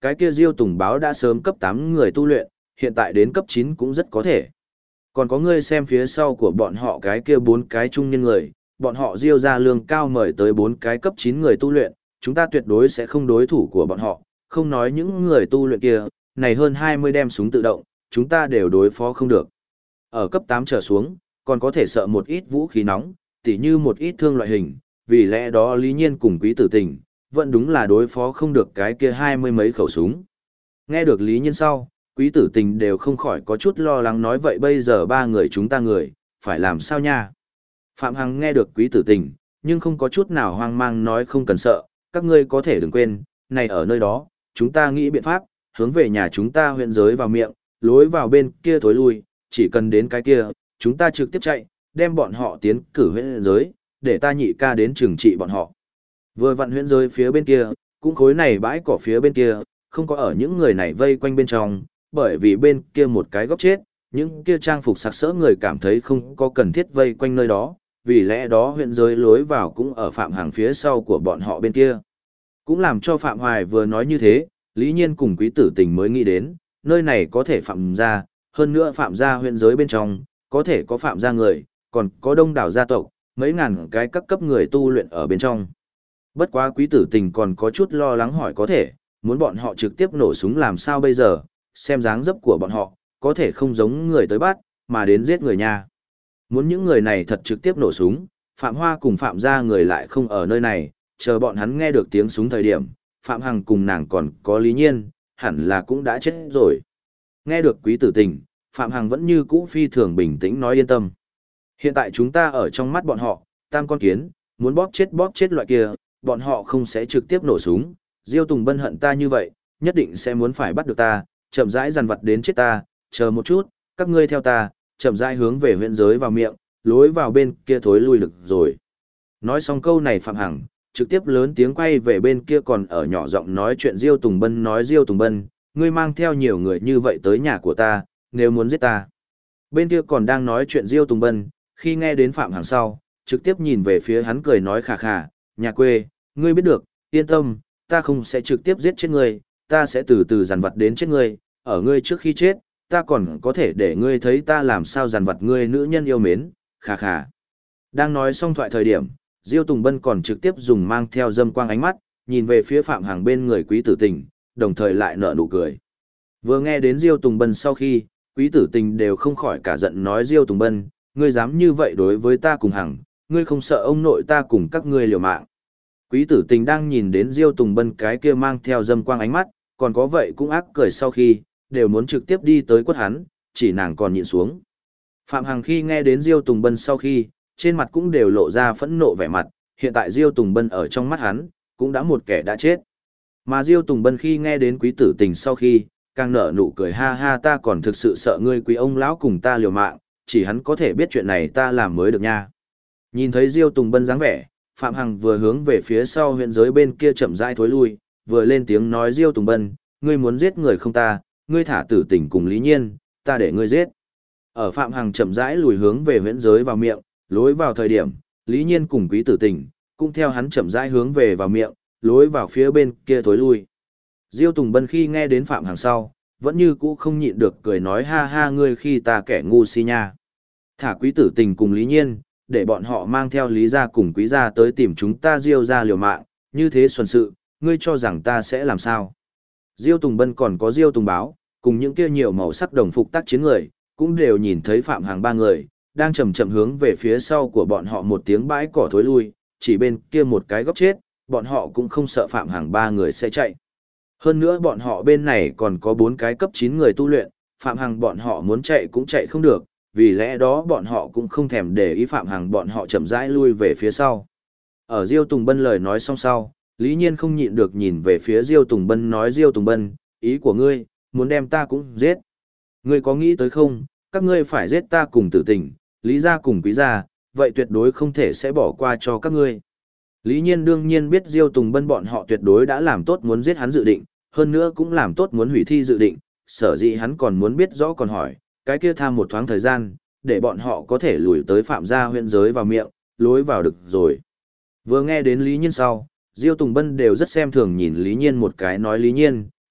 S1: cái kia Diêu Tùng báo đã sớm cấp 8 người tu luyện, hiện tại đến cấp 9 cũng rất có thể. Còn có ngươi xem phía sau của bọn họ cái kia 4 cái trung niên người, bọn họ Diêu ra lương cao mời tới 4 cái cấp 9 người tu luyện, chúng ta tuyệt đối sẽ không đối thủ của bọn họ, không nói những người tu luyện kia, này hơn 20 đem súng tự động, chúng ta đều đối phó không được. Ở cấp 8 trở xuống, còn có thể sợ một ít vũ khí nóng, tỉ như một ít thương loại hình, vì lẽ đó Lý Nhiên cùng Quý Tử Tình, vẫn đúng là đối phó không được cái kia 20 mấy khẩu súng. Nghe được Lý Nhiên sau, Quý Tử Tình đều không khỏi có chút lo lắng nói vậy bây giờ ba người chúng ta người, phải làm sao nha? Phạm Hằng nghe được Quý Tử Tình, nhưng không có chút nào hoang mang nói không cần sợ, các ngươi có thể đừng quên, này ở nơi đó, chúng ta nghĩ biện pháp, hướng về nhà chúng ta huyện giới vào miệng, lối vào bên kia thối lui, chỉ cần đến cái kia, chúng ta trực tiếp chạy, đem bọn họ tiến cử huyện giới, để ta nhị ca đến trừng trị bọn họ. Vừa vặn huyện giới phía bên kia, cũng khối này bãi cỏ phía bên kia, không có ở những người này vây quanh bên trong, bởi vì bên kia một cái góc chết, những kia trang phục sặc sỡ người cảm thấy không có cần thiết vây quanh nơi đó, vì lẽ đó huyện giới lối vào cũng ở Phạm Hằng phía sau của bọn họ bên kia. Cũng làm cho Phạm Hoài vừa nói như thế, Lý Nhiên cùng Quý Tử Tình mới nghĩ đến, nơi này có thể phạm gia, hơn nữa phạm gia huyện giới bên trong, có thể có phạm gia người, còn có đông đảo gia tộc, mấy ngàn cái các cấp người tu luyện ở bên trong. Bất quá Quý Tử Tình còn có chút lo lắng hỏi có thể, muốn bọn họ trực tiếp nổ súng làm sao bây giờ, xem dáng dấp của bọn họ, có thể không giống người tới bắt, mà đến giết người nha. Muốn những người này thật trực tiếp nổ súng, Phạm Hoa cùng Phạm gia người lại không ở nơi này, chờ bọn hắn nghe được tiếng súng thời điểm, Phạm Hằng cùng nàng còn có Lý Nhiên, hẳn là cũng đã chết rồi. Nghe được Quý Tử Tình, Phạm Hằng vẫn như cũ phi thường bình tĩnh nói yên tâm. Hiện tại chúng ta ở trong mắt bọn họ, tam con kiến, muốn bóp chết loại kia, bọn họ không sẽ trực tiếp nổ súng. Diêu Tùng Bân hận ta như vậy, nhất định sẽ muốn phải bắt được ta, chậm rãi dằn vặt đến chết ta, chờ một chút, các ngươi theo ta, chậm rãi hướng về huyện giới vào miệng, lối vào bên kia thối lui được rồi. Nói xong câu này Phạm Hằng, trực tiếp lớn tiếng quay về bên kia còn ở nhỏ giọng nói chuyện Diêu Tùng Bân nói Diêu Tùng Bân, ngươi mang theo nhiều người như vậy tới nhà của ta, nếu muốn giết ta. Bên kia còn đang nói chuyện Diêu Tùng Bân, khi nghe đến Phạm Hằng sau, trực tiếp nhìn về phía hắn cười nói khà khà, nhà quê, ngươi biết được, yên tâm, ta không sẽ trực tiếp giết chết ngươi, ta sẽ từ từ dằn vặt đến chết ngươi, ở ngươi trước khi chết, ta còn có thể để ngươi thấy ta làm sao dằn vặt ngươi nữ nhân yêu mến, khà khà. Đang nói xong thoại thời điểm, Diêu Tùng Bân còn trực tiếp dùng mang theo dâm quang ánh mắt, nhìn về phía Phạm Hằng bên người Quý Tử Tình, đồng thời lại nở nụ cười. Vừa nghe đến Diêu Tùng Bân sau khi, Quý Tử Tình đều không khỏi cả giận nói Diêu Tùng Bân, ngươi dám như vậy đối với ta cùng Hằng, ngươi không sợ ông nội ta cùng các ngươi liều mạng. Quý Tử Tình đang nhìn đến Diêu Tùng Bân cái kia mang theo dâm quang ánh mắt, còn có vậy cũng ác cười sau khi, đều muốn trực tiếp đi tới quất hắn, chỉ nàng còn nhịn xuống. Phạm Hằng khi nghe đến Diêu Tùng Bân sau khi, trên mặt cũng đều lộ ra phẫn nộ vẻ mặt, hiện tại Diêu Tùng Bân ở trong mắt hắn, cũng đã một kẻ đã chết. Mà Diêu Tùng Bân khi nghe đến Quý Tử Tình sau khi, càng nở nụ cười ha ha ta còn thực sự sợ ngươi quý ông lão cùng ta liều mạng, chỉ hắn có thể biết chuyện này ta làm mới được nha. Nhìn thấy Diêu Tùng Bân dáng vẻ, Phạm Hằng vừa hướng về phía sau huyện giới bên kia chậm rãi thối lui, vừa lên tiếng nói Diêu Tùng Bân, ngươi muốn giết người không ta, ngươi thả Tử Tình cùng Lý Nhiên, ta để ngươi giết. Ở Phạm Hằng chậm rãi lùi hướng về huyện giới vào miệng, lối vào thời điểm, Lý Nhiên cùng Quý Tử Tình, cũng theo hắn chậm rãi hướng về vào miệng, lối vào phía bên kia thối lui. Diêu Tùng Bân khi nghe đến Phạm Hằng sau, vẫn như cũ không nhịn được cười nói ha ha ngươi khi ta kẻ ngu si nha. Thả Quý Tử Tình cùng Lý Nhiên, để bọn họ mang theo Lý gia cùng Quý gia tới tìm chúng ta Diêu gia liều mạng, như thế xuân sự, ngươi cho rằng ta sẽ làm sao? Diêu Tùng Bân còn có Diêu Tùng Báo, cùng những kia nhiều màu sắc đồng phục tác chiến người, cũng đều nhìn thấy Phạm Hằng ba người, đang chậm chậm hướng về phía sau của bọn họ một tiếng bãi cỏ thối lui, chỉ bên kia một cái góc chết, bọn họ cũng không sợ Phạm Hằng ba người sẽ chạy. Hơn nữa bọn họ bên này còn có 4 cái cấp 9 người tu luyện, Phạm Hằng bọn họ muốn chạy cũng chạy không được, vì lẽ đó bọn họ cũng không thèm để ý Phạm Hằng bọn họ chậm rãi lui về phía sau. Ở Diêu Tùng Bân lời nói xong sau, Lý Nhiên không nhịn được nhìn về phía Diêu Tùng Bân nói Diêu Tùng Bân, ý của ngươi, muốn đem ta cũng giết. Ngươi có nghĩ tới không, các ngươi phải giết ta cùng Tử Tình, Lý gia cùng Quý gia, vậy tuyệt đối không thể sẽ bỏ qua cho các ngươi. Lý Nhiên đương nhiên biết Diêu Tùng Bân bọn họ tuyệt đối đã làm tốt muốn giết hắn dự định, hơn nữa cũng làm tốt muốn hủy thi dự định, sở dĩ hắn còn muốn biết rõ còn hỏi, cái kia tham một thoáng thời gian, để bọn họ có thể lùi tới Phạm gia huyện giới vào miệng, lối vào được rồi. Vừa nghe đến Lý Nhiên sau, Diêu Tùng Bân đều rất xem thường nhìn Lý Nhiên một cái nói Lý Nhiên,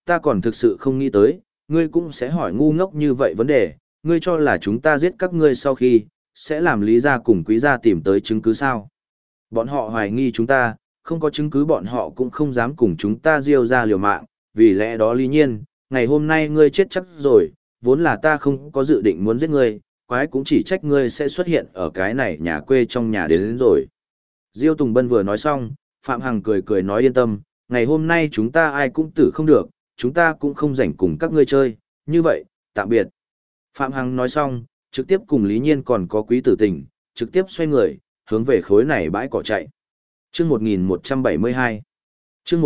S1: ta còn thực sự không nghĩ tới, ngươi cũng sẽ hỏi ngu ngốc như vậy vấn đề, ngươi cho là chúng ta giết các ngươi sau khi, sẽ làm Lý gia cùng Quý gia tìm tới chứng cứ sao? Bọn họ hoài nghi chúng ta, không có chứng cứ bọn họ cũng không dám cùng chúng ta Diêu ra liều mạng, vì lẽ đó Lý Nhiên, ngày hôm nay ngươi chết chắc rồi, vốn là ta không có dự định muốn giết ngươi, quái cũng chỉ trách ngươi sẽ xuất hiện ở cái này nhà quê trong nhà đến rồi. Diêu Tùng Bân vừa nói xong, Phạm Hằng cười cười nói yên tâm, ngày hôm nay chúng ta ai cũng tử không được, chúng ta cũng không rảnh cùng các ngươi chơi, như vậy, tạm biệt. Phạm Hằng nói xong, trực tiếp cùng Lý Nhiên còn có Quý Tử Tình, trực tiếp xoay người, hướng về khối này bãi cỏ chạy. Chương 1172. Chương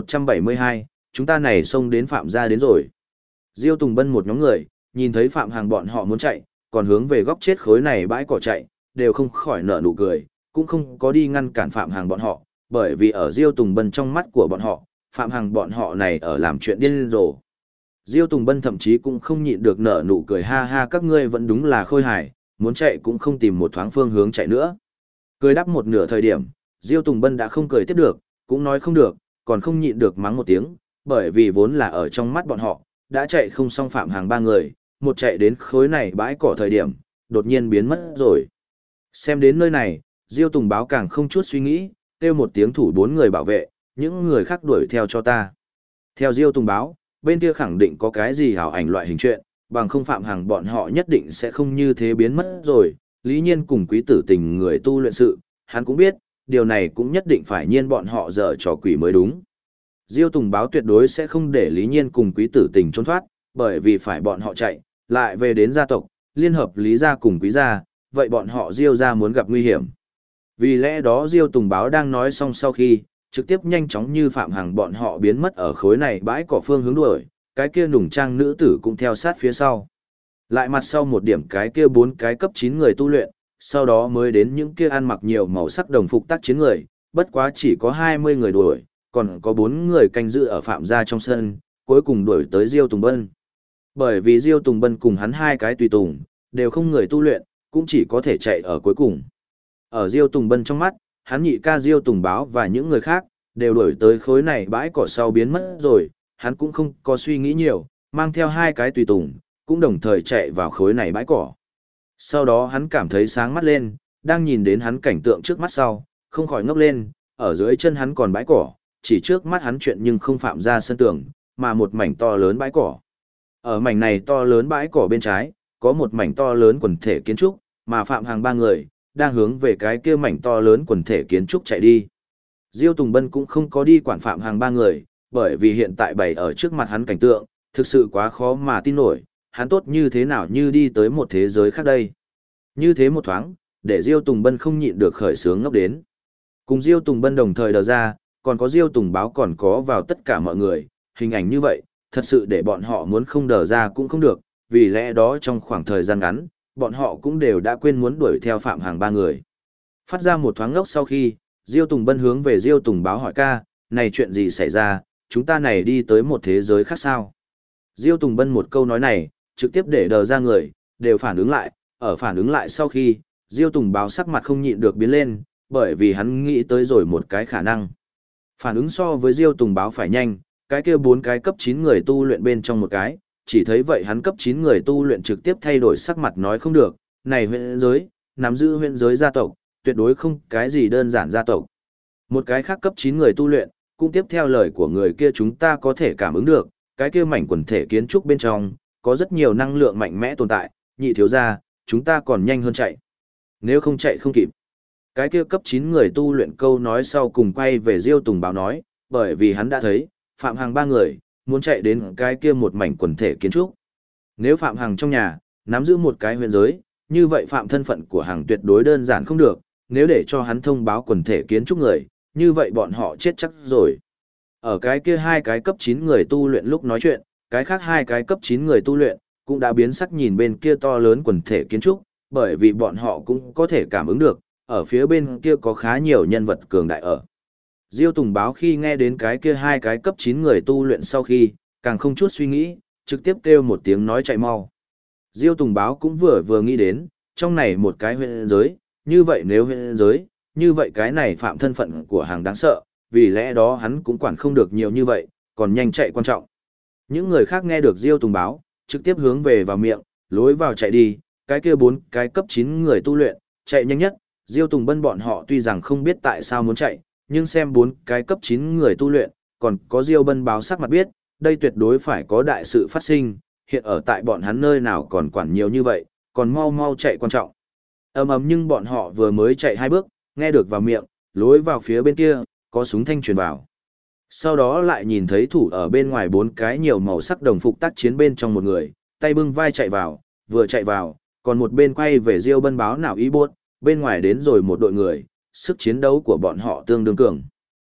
S1: 1172, chúng ta này xông đến Phạm gia đến rồi. Diêu Tùng Bân một nhóm người, nhìn thấy Phạm Hằng bọn họ muốn chạy, còn hướng về góc chết khối này bãi cỏ chạy, đều không khỏi nở nụ cười, cũng không có đi ngăn cản Phạm Hằng bọn họ, bởi vì ở Diêu Tùng Bân trong mắt của bọn họ, Phạm Hằng bọn họ này ở làm chuyện điên rồ. Diêu Tùng Bân thậm chí cũng không nhịn được nở nụ cười ha ha, các ngươi vẫn đúng là khôi hài, muốn chạy cũng không tìm một thoáng phương hướng chạy nữa. Cười đắp một nửa thời điểm, Diêu Tùng Bân đã không cười tiếp được, cũng nói không được, còn không nhịn được mắng một tiếng, bởi vì vốn là ở trong mắt bọn họ, đã chạy không xong Phạm Hằng ba người, một chạy đến khối này bãi cỏ thời điểm, đột nhiên biến mất rồi. Xem đến nơi này, Diêu Tùng báo càng không chút suy nghĩ, kêu một tiếng thủ 4 người bảo vệ, những người khác đuổi theo cho ta. Theo Diêu Tùng báo, bên kia khẳng định có cái gì hảo ảnh loại hình chuyện, bằng không Phạm Hằng bọn họ nhất định sẽ không như thế biến mất rồi. Lý Nhiên cùng Quý Tử Tình người tu luyện sự, hắn cũng biết, điều này cũng nhất định phải nhiên bọn họ dở trò quỷ mới đúng. Diêu Tùng báo tuyệt đối sẽ không để Lý Nhiên cùng Quý Tử Tình trốn thoát, bởi vì phải bọn họ chạy, lại về đến gia tộc, liên hợp Lý gia cùng Quý gia, vậy bọn họ Diêu gia muốn gặp nguy hiểm. Vì lẽ đó Diêu Tùng báo đang nói xong sau khi, trực tiếp nhanh chóng như Phạm Hằng bọn họ biến mất ở khối này bãi cỏ phương hướng đuổi, cái kia nùng trang nữ tử cũng theo sát phía sau. Lại mặt sau một điểm cái kia 4 cái cấp 9 người tu luyện, sau đó mới đến những kia ăn mặc nhiều màu sắc đồng phục tác chiến người, bất quá chỉ có 20 người đuổi, còn có 4 người canh giữ ở Phạm gia trong sân, cuối cùng đuổi tới Diêu Tùng Bân. Bởi vì Diêu Tùng Bân cùng hắn hai cái tùy tùng, đều không người tu luyện, cũng chỉ có thể chạy ở cuối cùng. Ở Diêu Tùng Bân trong mắt, hắn nhị ca Diêu Tùng báo và những người khác, đều đuổi tới khối này bãi cỏ sau biến mất rồi, hắn cũng không có suy nghĩ nhiều, mang theo hai cái tùy tùng, cũng đồng thời chạy vào khối này bãi cỏ. Sau đó hắn cảm thấy sáng mắt lên, đang nhìn đến hắn cảnh tượng trước mắt sau, không khỏi ngốc lên, ở dưới chân hắn còn bãi cỏ, chỉ trước mắt hắn chuyện nhưng không phạm ra sân tường, mà một mảnh to lớn bãi cỏ. Ở mảnh này to lớn bãi cỏ bên trái, có một mảnh to lớn quần thể kiến trúc, mà Phạm Hằng ba người, đang hướng về cái kia mảnh to lớn quần thể kiến trúc chạy đi. Diêu Tùng Bân cũng không có đi quản Phạm Hằng ba người, bởi vì hiện tại bày ở trước mặt hắn cảnh tượng, thực sự quá khó mà tin nổi, hắn tốt như thế nào như đi tới một thế giới khác đây. Như thế một thoáng, để Diêu Tùng Bân không nhịn được khởi sướng ngốc đến. Cùng Diêu Tùng Bân đồng thời đờ ra, còn có Diêu Tùng báo còn có vào tất cả mọi người, hình ảnh như vậy, thật sự để bọn họ muốn không đờ ra cũng không được, vì lẽ đó trong khoảng thời gian ngắn, bọn họ cũng đều đã quên muốn đuổi theo Phạm Hằng ba người. Phát ra một thoáng ngốc sau khi, Diêu Tùng Bân hướng về Diêu Tùng báo hỏi ca, này chuyện gì xảy ra, chúng ta này đi tới một thế giới khác sao? Diêu Tùng Bân một câu nói này, trực tiếp để đờ ra người, đều phản ứng lại, ở phản ứng lại sau khi, Diêu Tùng báo sắc mặt không nhịn được biến lên, bởi vì hắn nghĩ tới rồi một cái khả năng. Phản ứng so với Diêu Tùng báo phải nhanh, cái kia 4 cái cấp 9 người tu luyện bên trong một cái, chỉ thấy vậy hắn cấp 9 người tu luyện trực tiếp thay đổi sắc mặt nói không được, này huyện giới, nắm giữ huyện giới gia tộc, tuyệt đối không cái gì đơn giản gia tộc. Một cái khác cấp 9 người tu luyện, cũng tiếp theo lời của người kia chúng ta có thể cảm ứng được, cái kia mảnh quần thể kiến trúc bên trong, có rất nhiều năng lượng mạnh mẽ tồn tại, nhị thiếu gia, chúng ta còn nhanh hơn chạy. Nếu không chạy không kịp. Cái kia cấp 9 người tu luyện câu nói sau cùng quay về Diêu Tùng báo nói, bởi vì hắn đã thấy, Phạm Hằng ba người, muốn chạy đến cái kia một mảnh quần thể kiến trúc. Nếu Phạm Hằng trong nhà, nắm giữ một cái huyện giới, như vậy Phạm thân phận của Hằng tuyệt đối đơn giản không được, nếu để cho hắn thông báo quần thể kiến trúc người, như vậy bọn họ chết chắc rồi. Ở cái kia hai cái cấp 9 người tu luyện lúc nói chuyện, cái khác hai cái cấp 9 người tu luyện, cũng đã biến sắc nhìn bên kia to lớn quần thể kiến trúc, bởi vì bọn họ cũng có thể cảm ứng được, ở phía bên kia có khá nhiều nhân vật cường đại ở. Diêu Tùng báo khi nghe đến cái kia hai cái cấp 9 người tu luyện sau khi, càng không chút suy nghĩ, trực tiếp kêu một tiếng nói chạy mau. Diêu Tùng báo cũng vừa nghĩ đến, trong này một cái huyện giới, như vậy nếu huyện giới, như vậy cái này Phạm thân phận của Hằng đáng sợ, vì lẽ đó hắn cũng quản không được nhiều như vậy, còn nhanh chạy quan trọng. Những người khác nghe được Diêu Tùng báo, trực tiếp hướng về vào miệng, lối vào chạy đi, cái kia 4 cái cấp 9 người tu luyện, chạy nhanh nhất, Diêu Tùng Bân bọn họ tuy rằng không biết tại sao muốn chạy, nhưng xem 4 cái cấp 9 người tu luyện, còn có Diêu Bân báo sắc mặt biết, đây tuyệt đối phải có đại sự phát sinh, hiện ở tại bọn hắn nơi nào còn quản nhiều như vậy, còn mau mau chạy quan trọng. Ầm ầm nhưng bọn họ vừa mới chạy 2 bước, nghe được vào miệng, lối vào phía bên kia, có súng thanh truyền vào. Sau đó lại nhìn thấy thủ ở bên ngoài 4 cái nhiều màu sắc đồng phục tác chiến bên trong một người, tay bưng vai chạy vào, vừa chạy vào, còn một bên quay về Diêu Bân báo nào ý buốt, bên ngoài đến rồi một đội người, sức chiến đấu của bọn họ tương đương cường.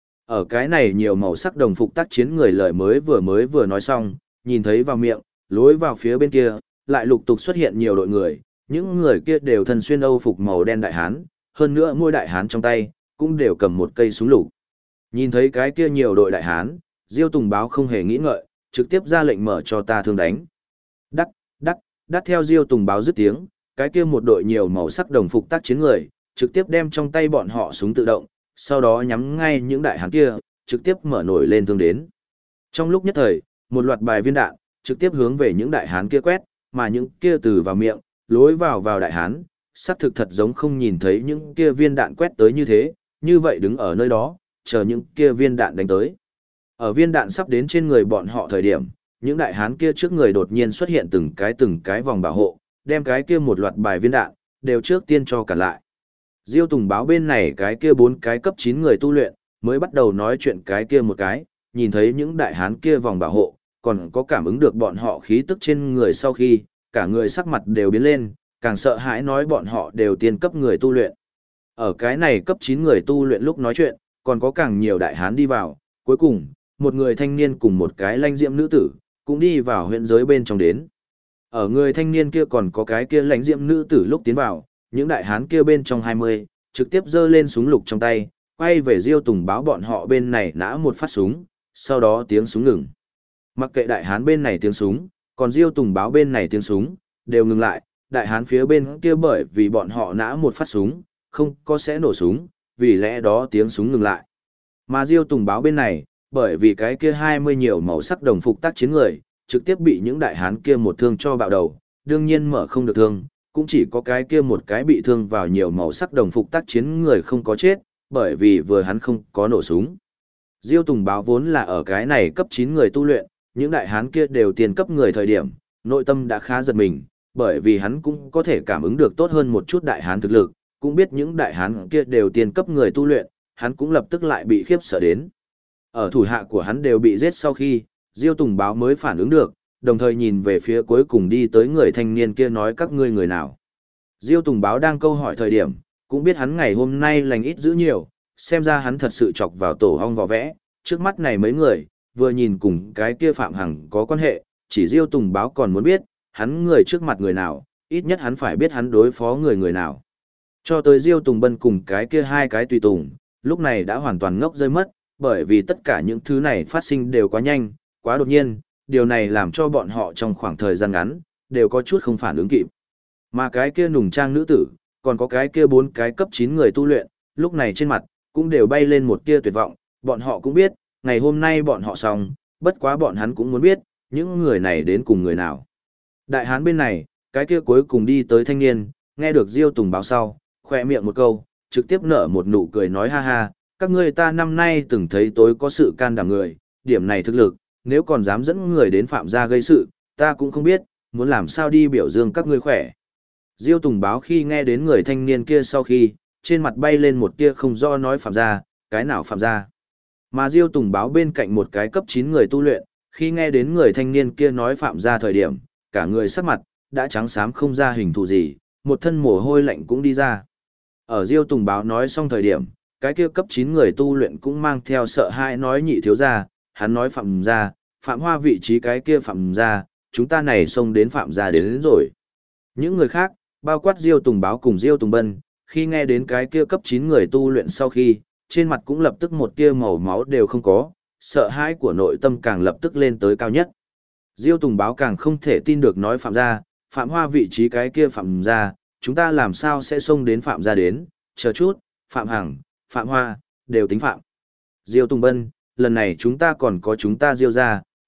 S1: Ở cái này nhiều màu sắc đồng phục tác chiến người lời mới vừa nói xong, nhìn thấy vào miệng, lối vào phía bên kia, lại lục tục xuất hiện nhiều đội người, những người kia đều thân xuyên Âu phục màu đen đại hán, hơn nữa mỗi đại hán trong tay, cũng đều cầm một cây súng lục. Nhìn thấy cái kia nhiều đội đại hán, Diêu Tùng báo không hề nghĩ ngợi, trực tiếp ra lệnh mở cho ta thương đánh. Đắc, đắc, đắc theo Diêu Tùng báo dứt tiếng, cái kia một đội nhiều màu sắc đồng phục tác chiến người, trực tiếp đem trong tay bọn họ súng tự động, sau đó nhắm ngay những đại hán kia, trực tiếp mở nổi lên thương đến. Trong lúc nhất thời, một loạt bài viên đạn, trực tiếp hướng về những đại hán kia quét, mà những kia từ vào miệng, lối vào đại hán, xác thực thật giống không nhìn thấy những kia viên đạn quét tới như thế, như vậy đứng ở nơi đó, chờ những kia viên đạn đánh tới. Ở viên đạn sắp đến trên người bọn họ thời điểm, những đại hán kia trước người đột nhiên xuất hiện từng cái vòng bảo hộ, đem cái kia một loạt bài viên đạn, đều trước tiên cho cả lại. Diêu Tùng báo bên này cái kia 4 cái cấp 9 người tu luyện, mới bắt đầu nói chuyện cái kia một cái, nhìn thấy những đại hán kia vòng bảo hộ, còn có cảm ứng được bọn họ khí tức trên người sau khi, cả người sắc mặt đều biến lên, càng sợ hãi nói bọn họ đều tiên cấp người tu luyện. Ở cái này cấp 9 người tu luyện lúc nói chuyện, còn có càng nhiều đại hán đi vào, cuối cùng, một người thanh niên cùng một cái lãnh diễm nữ tử, cũng đi vào huyện giới bên trong đến. Ở người thanh niên kia còn có cái kia lãnh diễm nữ tử lúc tiến vào, những đại hán kia bên trong 20, trực tiếp giơ lên súng lục trong tay, quay về Diêu Tùng báo bọn họ bên này nã một phát súng, sau đó tiếng súng ngừng. Mặc kệ đại hán bên này tiếng súng, còn Diêu Tùng báo bên này tiếng súng, đều ngừng lại, đại hán phía bên kia bởi vì bọn họ nã một phát súng, không có sẽ nổ súng, vì lẽ đó tiếng súng ngừng lại. Mà Diêu Tùng báo bên này, bởi vì cái kia 20 nhiều màu sắc đồng phục tác chiến người, trực tiếp bị những đại hán kia một thương cho bạo đầu, đương nhiên mở không được thương, cũng chỉ có cái kia một cái bị thương vào nhiều màu sắc đồng phục tác chiến người không có chết, bởi vì vừa hắn không có nổ súng. Diêu Tùng báo vốn là ở cái này cấp 9 người tu luyện, những đại hán kia đều tiền cấp người thời điểm, nội tâm đã khá giật mình, bởi vì hắn cũng có thể cảm ứng được tốt hơn một chút đại hán thực lực, cũng biết những đại hán kia đều tiền cấp người tu luyện, hắn cũng lập tức lại bị khiếp sợ đến. Ở thủ hạ của hắn đều bị giết sau khi, Diêu Tùng báo mới phản ứng được, đồng thời nhìn về phía cuối cùng đi tới người thanh niên kia nói các ngươi người nào. Diêu Tùng báo đang câu hỏi thời điểm, cũng biết hắn ngày hôm nay lành ít giữ nhiều, xem ra hắn thật sự chọc vào tổ hong vò vẽ, trước mắt này mấy người, vừa nhìn cùng cái kia Phạm Hằng có quan hệ, chỉ Diêu Tùng báo còn muốn biết, hắn người trước mặt người nào, ít nhất hắn phải biết hắn đối phó người nào. Cho tới Diêu Tùng Bân cùng cái kia hai cái tùy tùng, lúc này đã hoàn toàn ngốc rơi mất, bởi vì tất cả những thứ này phát sinh đều quá nhanh, quá đột nhiên, điều này làm cho bọn họ trong khoảng thời gian ngắn, đều có chút không phản ứng kịp. Mà cái kia nùng trang nữ tử, còn có cái kia 4 cái cấp 9 người tu luyện, lúc này trên mặt, cũng đều bay lên một tia tuyệt vọng, bọn họ cũng biết, ngày hôm nay bọn họ xong, bất quá bọn hắn cũng muốn biết, những người này đến cùng người nào. Đại hán bên này, cái kia cuối cùng đi tới thanh niên, nghe được Diêu Tùng báo sau, khoe miệng một câu, trực tiếp nở một nụ cười nói ha ha, các ngươi ta năm nay từng thấy tối có sự can đảm người, điểm này thực lực, nếu còn dám dẫn người đến phạm gia gây sự, ta cũng không biết, muốn làm sao đi biểu dương các ngươi khỏe. Diêu Tùng báo khi nghe đến người thanh niên kia sau khi, trên mặt bay lên một tia không rõ nói phạm gia, cái nào phạm gia. Mà Diêu Tùng báo bên cạnh một cái cấp 9 người tu luyện, khi nghe đến người thanh niên kia nói phạm gia thời điểm, cả người sắc mặt, đã trắng xám không ra hình thù gì, một thân mồ hôi lạnh cũng đi ra. Ở Diêu Tùng báo nói xong thời điểm, cái kia cấp 9 người tu luyện cũng mang theo sợ hãi nói nhị thiếu gia, hắn nói phạm gia, phạm hoa vị trí cái kia phạm gia, chúng ta này xông đến phạm gia đến rồi. Những người khác, bao quát Diêu Tùng báo cùng Diêu Tùng Bân, khi nghe đến cái kia cấp 9 người tu luyện sau khi, trên mặt cũng lập tức một tia màu máu đều không có, sợ hãi của nội tâm càng lập tức lên tới cao nhất. Diêu Tùng báo càng không thể tin được nói phạm gia, phạm hoa vị trí cái kia phạm gia, chúng ta làm sao sẽ xông đến phạm gia đến, chờ chút, phạm hằng, phạm hoa, đều tính phạm. Diêu Tùng Bân, lần này chúng ta còn có chúng ta Diêu gia,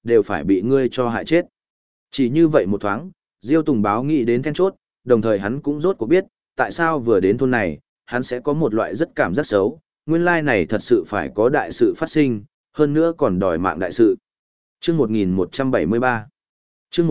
S1: đều phải bị ngươi cho hại chết. Chỉ như vậy một thoáng, Diêu Tùng Báo nghĩ đến then chốt, đồng thời hắn cũng rốt cuộc biết, tại sao vừa đến thôn này, hắn sẽ có một loại rất cảm giác xấu, nguyên lai này thật sự phải có đại sự phát sinh, hơn nữa còn đòi mạng đại sự. Chương 1173 Chương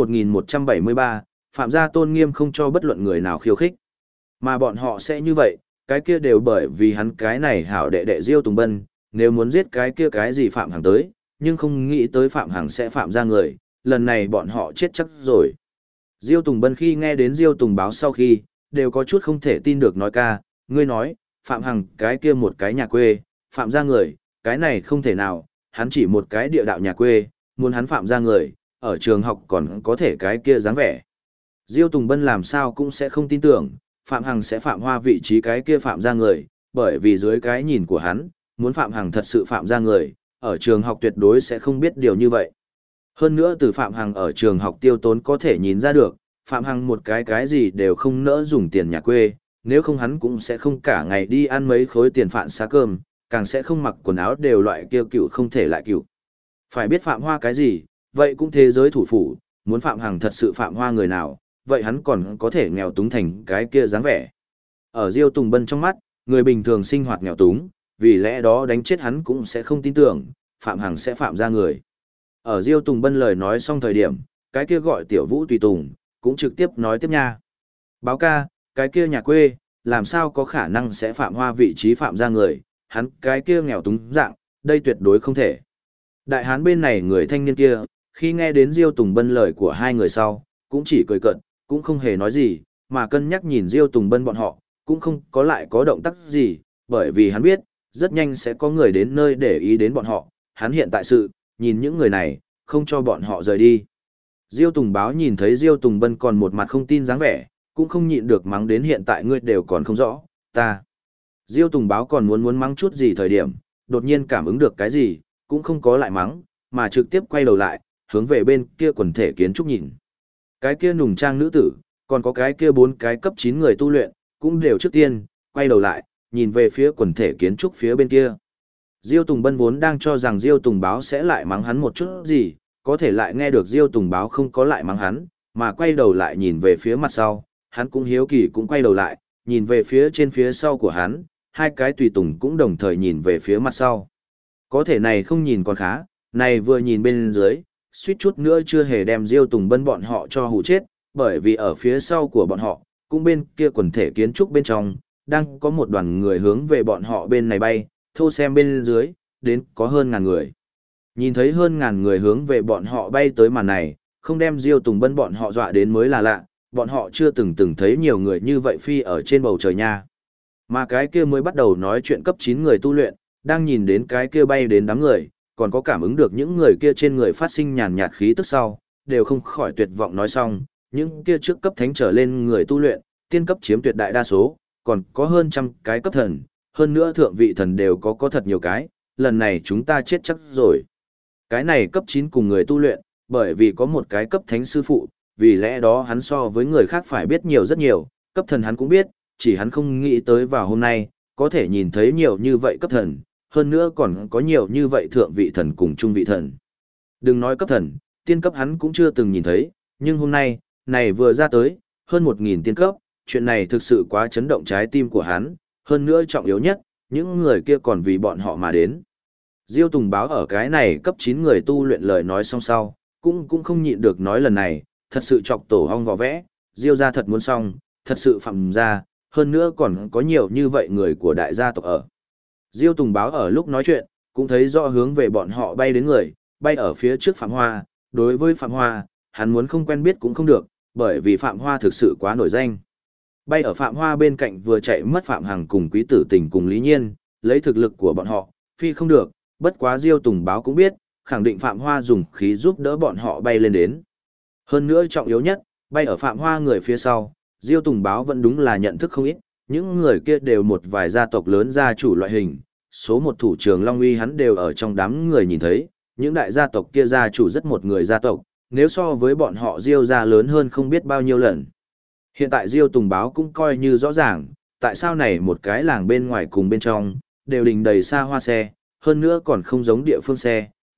S1: 1173, Phạm gia tôn nghiêm không cho bất luận người nào khiêu khích. Mà bọn họ sẽ như vậy, cái kia đều bởi vì hắn cái này hảo đệ đệ Diêu Tùng Bân, nếu muốn giết cái kia cái gì Phạm Hằng tới, nhưng không nghĩ tới Phạm Hằng sẽ phạm ra người, lần này bọn họ chết chắc rồi. Diêu Tùng Bân khi nghe đến Diêu Tùng Báo sau khi, đều có chút không thể tin được nói ca, ngươi nói, Phạm Hằng cái kia một cái nhà quê, phạm ra người, cái này không thể nào, hắn chỉ một cái địa đạo nhà quê, muốn hắn phạm ra người, ở trường học còn có thể cái kia dáng vẻ. Diêu Tùng Bân làm sao cũng sẽ không tin tưởng, Phạm Hằng sẽ phạm hoa vị trí cái kia phạm ra người, bởi vì dưới cái nhìn của hắn, muốn Phạm Hằng thật sự phạm ra người, ở trường học tuyệt đối sẽ không biết điều như vậy. Hơn nữa từ Phạm Hằng ở trường học tiêu tốn có thể nhìn ra được, Phạm Hằng một cái gì đều không nỡ dùng tiền nhà quê, nếu không hắn cũng sẽ không cả ngày đi ăn mấy khối tiền phạn xá cơm, càng sẽ không mặc quần áo đều loại kia cựu không thể lại cựu. Phải biết Phạm Hoa cái gì, vậy cũng thế giới thủ phủ, muốn Phạm Hằng thật sự Phạm Hoa người nào, vậy hắn còn có thể nghèo túng thành cái kia dáng vẻ. Ở Diêu Tùng Bân trong mắt, người bình thường sinh hoạt nghèo túng, vì lẽ đó đánh chết hắn cũng sẽ không tin tưởng, Phạm Hằng sẽ phạm ra người. Ở Diêu Tùng Bân lời nói xong thời điểm, cái kia gọi Tiểu Vũ Tùy Tùng, cũng trực tiếp nói tiếp nha. Báo ca, cái kia nhà quê, làm sao có khả năng sẽ phạm hoa vị trí phạm ra người, hắn cái kia nghèo túng dạng, đây tuyệt đối không thể. Đại hán bên này người thanh niên kia, khi nghe đến Diêu Tùng Bân lời của hai người sau, cũng chỉ cười cợt, cũng không hề nói gì, mà cân nhắc nhìn Diêu Tùng Bân bọn họ, cũng không có lại có động tác gì, bởi vì hắn biết, rất nhanh sẽ có người đến nơi để ý đến bọn họ, hắn hiện tại sự, nhìn những người này, không cho bọn họ rời đi. Diêu Tùng Báo nhìn thấy Diêu Tùng Bân còn một mặt không tin dáng vẻ, cũng không nhịn được mắng đến hiện tại ngươi đều còn không rõ, ta. Diêu Tùng Báo còn muốn mắng chút gì thời điểm, đột nhiên cảm ứng được cái gì, cũng không có lại mắng, mà trực tiếp quay đầu lại, hướng về bên kia quần thể kiến trúc nhìn. Cái kia nùng trang nữ tử, còn có cái kia 4 cái cấp 9 người tu luyện, cũng đều trước tiên, quay đầu lại, nhìn về phía quần thể kiến trúc phía bên kia. Diêu Tùng Bân vốn đang cho rằng Diêu Tùng Báo sẽ lại mắng hắn một chút gì, có thể lại nghe được Diêu Tùng Báo không có lại mắng hắn, mà quay đầu lại nhìn về phía mặt sau, hắn cũng hiếu kỳ cũng quay đầu lại, nhìn về phía trên phía sau của hắn, hai cái tùy tùng cũng đồng thời nhìn về phía mặt sau. Có thể này không nhìn còn khá, này vừa nhìn bên dưới, suýt chút nữa chưa hề đem Diêu Tùng Bân bọn họ cho hù chết, bởi vì ở phía sau của bọn họ, cũng bên kia quần thể kiến trúc bên trong, đang có một đoàn người hướng về bọn họ bên này bay, thô xem bên dưới, đến có hơn ngàn người. Nhìn thấy hơn ngàn người hướng về bọn họ bay tới màn này, không đem Diêu Tùng Bân bọn họ dọa đến mới là lạ, bọn họ chưa từng thấy nhiều người như vậy phi ở trên bầu trời nha. Mà cái kia mới bắt đầu nói chuyện cấp 9 người tu luyện, đang nhìn đến cái kia bay đến đám người, còn có cảm ứng được những người kia trên người phát sinh nhàn nhạt khí tức sau, đều không khỏi tuyệt vọng nói xong, những kia trước cấp thánh trở lên người tu luyện, tiên cấp chiếm tuyệt đại đa số, còn có hơn trăm cái cấp thần, hơn nữa thượng vị thần đều có thật nhiều cái, lần này chúng ta chết chắc rồi. Cái này cấp 9 cùng người tu luyện, bởi vì có một cái cấp thánh sư phụ, vì lẽ đó hắn so với người khác phải biết nhiều rất nhiều, cấp thần hắn cũng biết, chỉ hắn không nghĩ tới vào hôm nay, có thể nhìn thấy nhiều như vậy cấp thần, hơn nữa còn có nhiều như vậy thượng vị thần cùng trung vị thần. Đừng nói cấp thần, tiên cấp hắn cũng chưa từng nhìn thấy, nhưng hôm nay, này vừa ra tới, hơn 1000 tiên cấp, chuyện này thực sự quá chấn động trái tim của hắn, hơn nữa trọng yếu nhất, những người kia còn vì bọn họ mà đến. Diêu Tùng Báo ở cái này cấp 9 người tu luyện lời nói xong sau, cũng không nhịn được nói lần này, thật sự chọc tổ hong vò vẽ, Diêu gia thật muốn xong, thật sự phạm ra, hơn nữa còn có nhiều như vậy người của đại gia tộc ở. Diêu Tùng Báo ở lúc nói chuyện, cũng thấy rõ hướng về bọn họ bay đến người, bay ở phía trước Phạm Hoa, đối với Phạm Hoa, hắn muốn không quen biết cũng không được, bởi vì Phạm Hoa thực sự quá nổi danh. Bay ở Phạm Hoa bên cạnh vừa chạy mất Phạm Hằng cùng Quý Tử Tình cùng Lý Nhiên, lấy thực lực của bọn họ, phi không được, bất quá Diêu Tùng Báo cũng biết, khẳng định Phạm Hoa dùng khí giúp đỡ bọn họ bay lên đến. Hơn nữa trọng yếu nhất, bay ở Phạm Hoa người phía sau, Diêu Tùng Báo vẫn đúng là nhận thức không ít, những người kia đều một vài gia tộc lớn gia chủ loại hình, số một thủ trưởng Long Uy hắn đều ở trong đám người nhìn thấy, những đại gia tộc kia gia chủ rất một người gia tộc, nếu so với bọn họ Diêu gia lớn hơn không biết bao nhiêu lần. Hiện tại Diêu Tùng Báo cũng coi như rõ ràng, tại sao này một cái làng bên ngoài cùng bên trong, đều đình đầy xa hoa xe, hơn nữa còn không giống địa phương xe,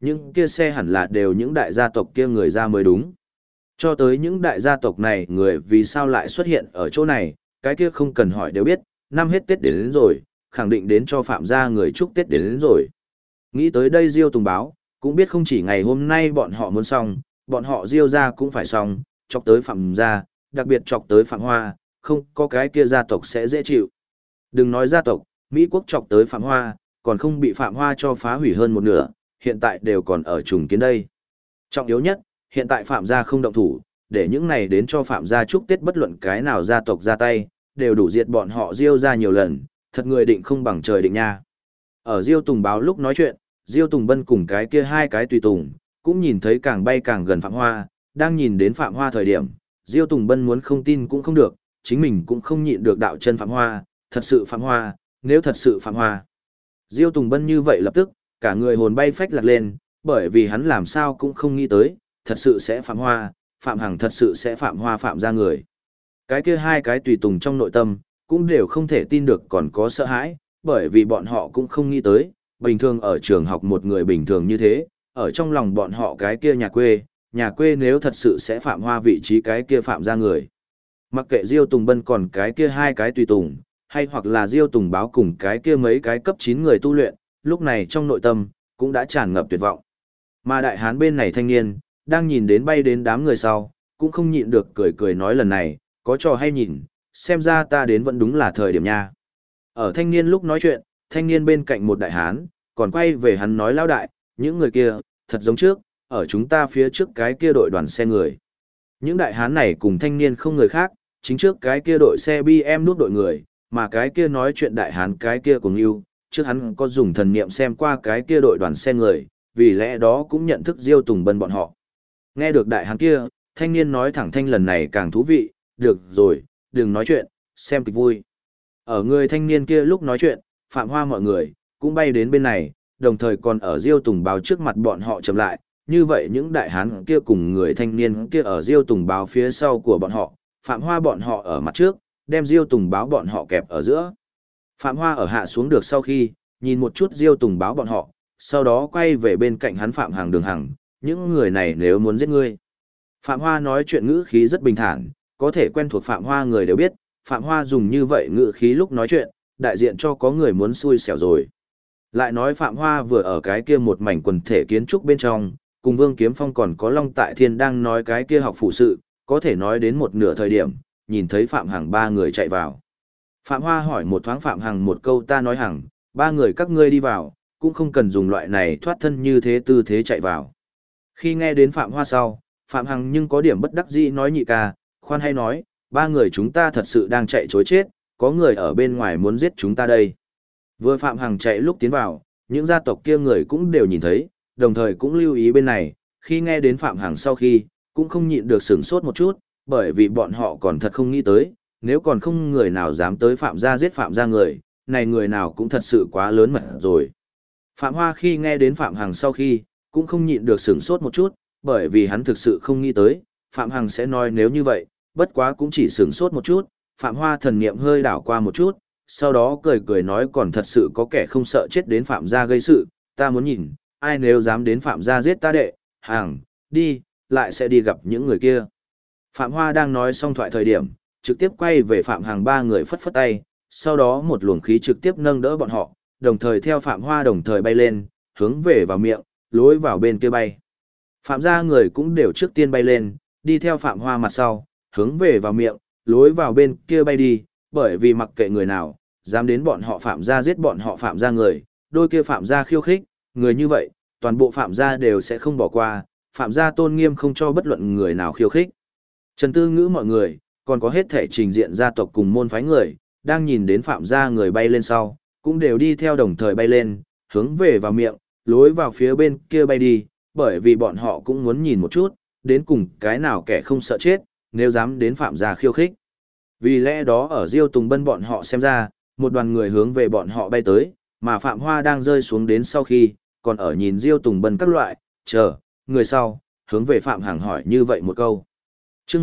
S1: những kia xe hẳn là đều những đại gia tộc kia người ra mới đúng. Cho tới những đại gia tộc này người vì sao lại xuất hiện ở chỗ này, cái kia không cần hỏi đều biết, năm hết Tết đến rồi, khẳng định đến cho Phạm gia người chúc Tết đến rồi. Nghĩ tới đây Diêu Tùng báo, cũng biết không chỉ ngày hôm nay bọn họ muốn xong, bọn họ Diêu gia cũng phải xong, chọc tới Phạm gia, đặc biệt chọc tới Phạm Hoa, không có cái kia gia tộc sẽ dễ chịu. Đừng nói gia tộc, Mỹ quốc chọc tới Phạm Hoa, còn không bị Phạm Hoa cho phá hủy hơn một nửa, hiện tại đều còn ở trùng kiến đây. Trọng yếu nhất, hiện tại Phạm gia không động thủ, để những này đến cho Phạm gia chúc Tết bất luận cái nào gia tộc ra tay, đều đủ diệt bọn họ Diêu gia nhiều lần, thật người định không bằng trời định nha. Ở Diêu Tùng báo lúc nói chuyện, Diêu Tùng Bân cùng cái kia hai cái tùy tùng, cũng nhìn thấy càng bay càng gần Phạm Hoa, đang nhìn đến Phạm Hoa thời điểm, Diêu Tùng Bân muốn không tin cũng không được, chính mình cũng không nhịn được đạo chân Phạm Hoa, thật sự Phạm Hoa, nếu thật sự Phạm Hoa. Diêu Tùng Bân như vậy lập tức, cả người hồn bay phách lạc lên, bởi vì hắn làm sao cũng không nghĩ tới, thật sự sẽ Phạm Hoa, Phạm Hằng thật sự sẽ Phạm Hoa Phạm ra người. Cái kia hai cái tùy tùng trong nội tâm, cũng đều không thể tin được còn có sợ hãi, bởi vì bọn họ cũng không nghĩ tới, bình thường ở trường học một người bình thường như thế, ở trong lòng bọn họ cái kia nhà quê nếu thật sự sẽ Phạm Hoa vị trí cái kia Phạm ra người. Mặc kệ Diêu Tùng Bân còn cái kia hai cái tùy tùng, hay hoặc là Diêu Tùng báo cùng cái kia mấy cái cấp 9 người tu luyện, lúc này trong nội tâm, cũng đã tràn ngập tuyệt vọng. Mà đại hán bên này thanh niên, đang nhìn đến bay đến đám người sau, cũng không nhịn được cười cười nói lần này, có trò hay nhìn, xem ra ta đến vẫn đúng là thời điểm nha. Ở thanh niên lúc nói chuyện, thanh niên bên cạnh một đại hán, còn quay về hắn nói lão đại, những người kia, thật giống trước, ở chúng ta phía trước cái kia đội đoàn xe người. Những đại hán này cùng thanh niên không người khác, chính trước cái kia đội xe BM núp đội người, mà cái kia nói chuyện đại hán cái kia cùng yêu, trước hắn có dùng thần niệm xem qua cái kia đội đoàn xe người, vì lẽ đó cũng nhận thức Diêu Tùng Bân bọn họ. Nghe được đại hán kia, thanh niên nói thẳng thanh lần này càng thú vị, được rồi, đừng nói chuyện, xem kịch vui. Ở người thanh niên kia lúc nói chuyện, Phạm Hoa mọi người, cũng bay đến bên này, đồng thời còn ở Diêu Tùng báo trước mặt bọn họ chậm lại, như vậy những đại hán kia cùng người thanh niên kia ở Diêu Tùng báo phía sau của bọn họ, Phạm Hoa bọn họ ở mặt trước, đem Diêu Tùng báo bọn họ kẹp ở giữa. Phạm Hoa ở hạ xuống được sau khi, nhìn một chút Diêu Tùng báo bọn họ, sau đó quay về bên cạnh hắn Phạm Hằng Đường Hằng, những người này nếu muốn giết ngươi. Phạm Hoa nói chuyện ngữ khí rất bình thản, có thể quen thuộc Phạm Hoa người đều biết, Phạm Hoa dùng như vậy ngữ khí lúc nói chuyện, đại diện cho có người muốn xui xẻo rồi. Lại nói Phạm Hoa vừa ở cái kia một mảnh quần thể kiến trúc bên trong, cùng Vương Kiếm Phong còn có Long Tại Thiên đang nói cái kia học phụ sự, có thể nói đến một nửa thời điểm, nhìn thấy Phạm Hằng ba người chạy vào. Phạm Hoa hỏi một thoáng Phạm Hằng một câu ta nói Hằng, ba người các ngươi đi vào, cũng không cần dùng loại này thoát thân như thế tư thế chạy vào. Khi nghe đến Phạm Hoa sau, Phạm Hằng nhưng có điểm bất đắc dĩ nói nhị ca, khoan hay nói, ba người chúng ta thật sự đang chạy chối chết, có người ở bên ngoài muốn giết chúng ta đây. Vừa Phạm Hằng chạy lúc tiến vào, những gia tộc kia người cũng đều nhìn thấy, đồng thời cũng lưu ý bên này, khi nghe đến Phạm Hằng sau khi, cũng không nhịn được sửng sốt một chút, bởi vì bọn họ còn thật không nghĩ tới, nếu còn không người nào dám tới Phạm gia giết Phạm gia người, này người nào cũng thật sự quá lớn mật rồi. Phạm Hoa khi nghe đến Phạm Hằng sau khi, cũng không nhịn được sửng sốt một chút, bởi vì hắn thực sự không nghĩ tới, Phạm Hằng sẽ nói nếu như vậy, bất quá cũng chỉ sửng sốt một chút, Phạm Hoa thần niệm hơi đảo qua một chút, sau đó cười cười nói còn thật sự có kẻ không sợ chết đến Phạm gia gây sự, ta muốn nhìn, ai nếu dám đến Phạm gia giết ta đệ, Hằng, đi, lại sẽ đi gặp những người kia. Phạm Hoa đang nói xong thoại thời điểm, trực tiếp quay về Phạm Hằng ba người phất phất tay, sau đó một luồng khí trực tiếp nâng đỡ bọn họ, đồng thời theo Phạm Hoa đồng thời bay lên, hướng về vào miệng, lối vào bên kia bay. Phạm gia người cũng đều trước tiên bay lên, đi theo Phạm Hoa mặt sau, hướng về vào miệng, lối vào bên kia bay đi, bởi vì mặc kệ người nào, dám đến bọn họ Phạm gia giết bọn họ Phạm gia người, đôi kia Phạm gia khiêu khích, người như vậy, toàn bộ Phạm gia đều sẽ không bỏ qua, Phạm gia tôn nghiêm không cho bất luận người nào khiêu khích. Trần Tư Ngữ mọi người, còn có hết thể trình diện gia tộc cùng môn phái người, đang nhìn đến Phạm gia người bay lên sau, cũng đều đi theo đồng thời bay lên, hướng về vào miệng, lối vào phía bên kia bay đi, bởi vì bọn họ cũng muốn nhìn một chút, đến cùng cái nào kẻ không sợ chết, nếu dám đến Phạm gia khiêu khích. Vì lẽ đó ở Diêu Tùng Bân bọn họ xem ra, một đoàn người hướng về bọn họ bay tới, mà Phạm Hoa đang rơi xuống đến sau khi, còn ở nhìn Diêu Tùng Bân các loại, chờ, người sau, hướng về Phạm Hằng hỏi như vậy một câu. Chương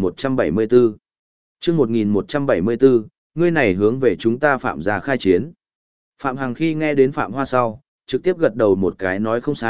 S1: 1174 Chương 1174, ngươi này hướng về chúng ta Phạm gia khai chiến. Phạm Hằng khi nghe đến Phạm Hoa sau, trực tiếp gật đầu một cái nói không sai,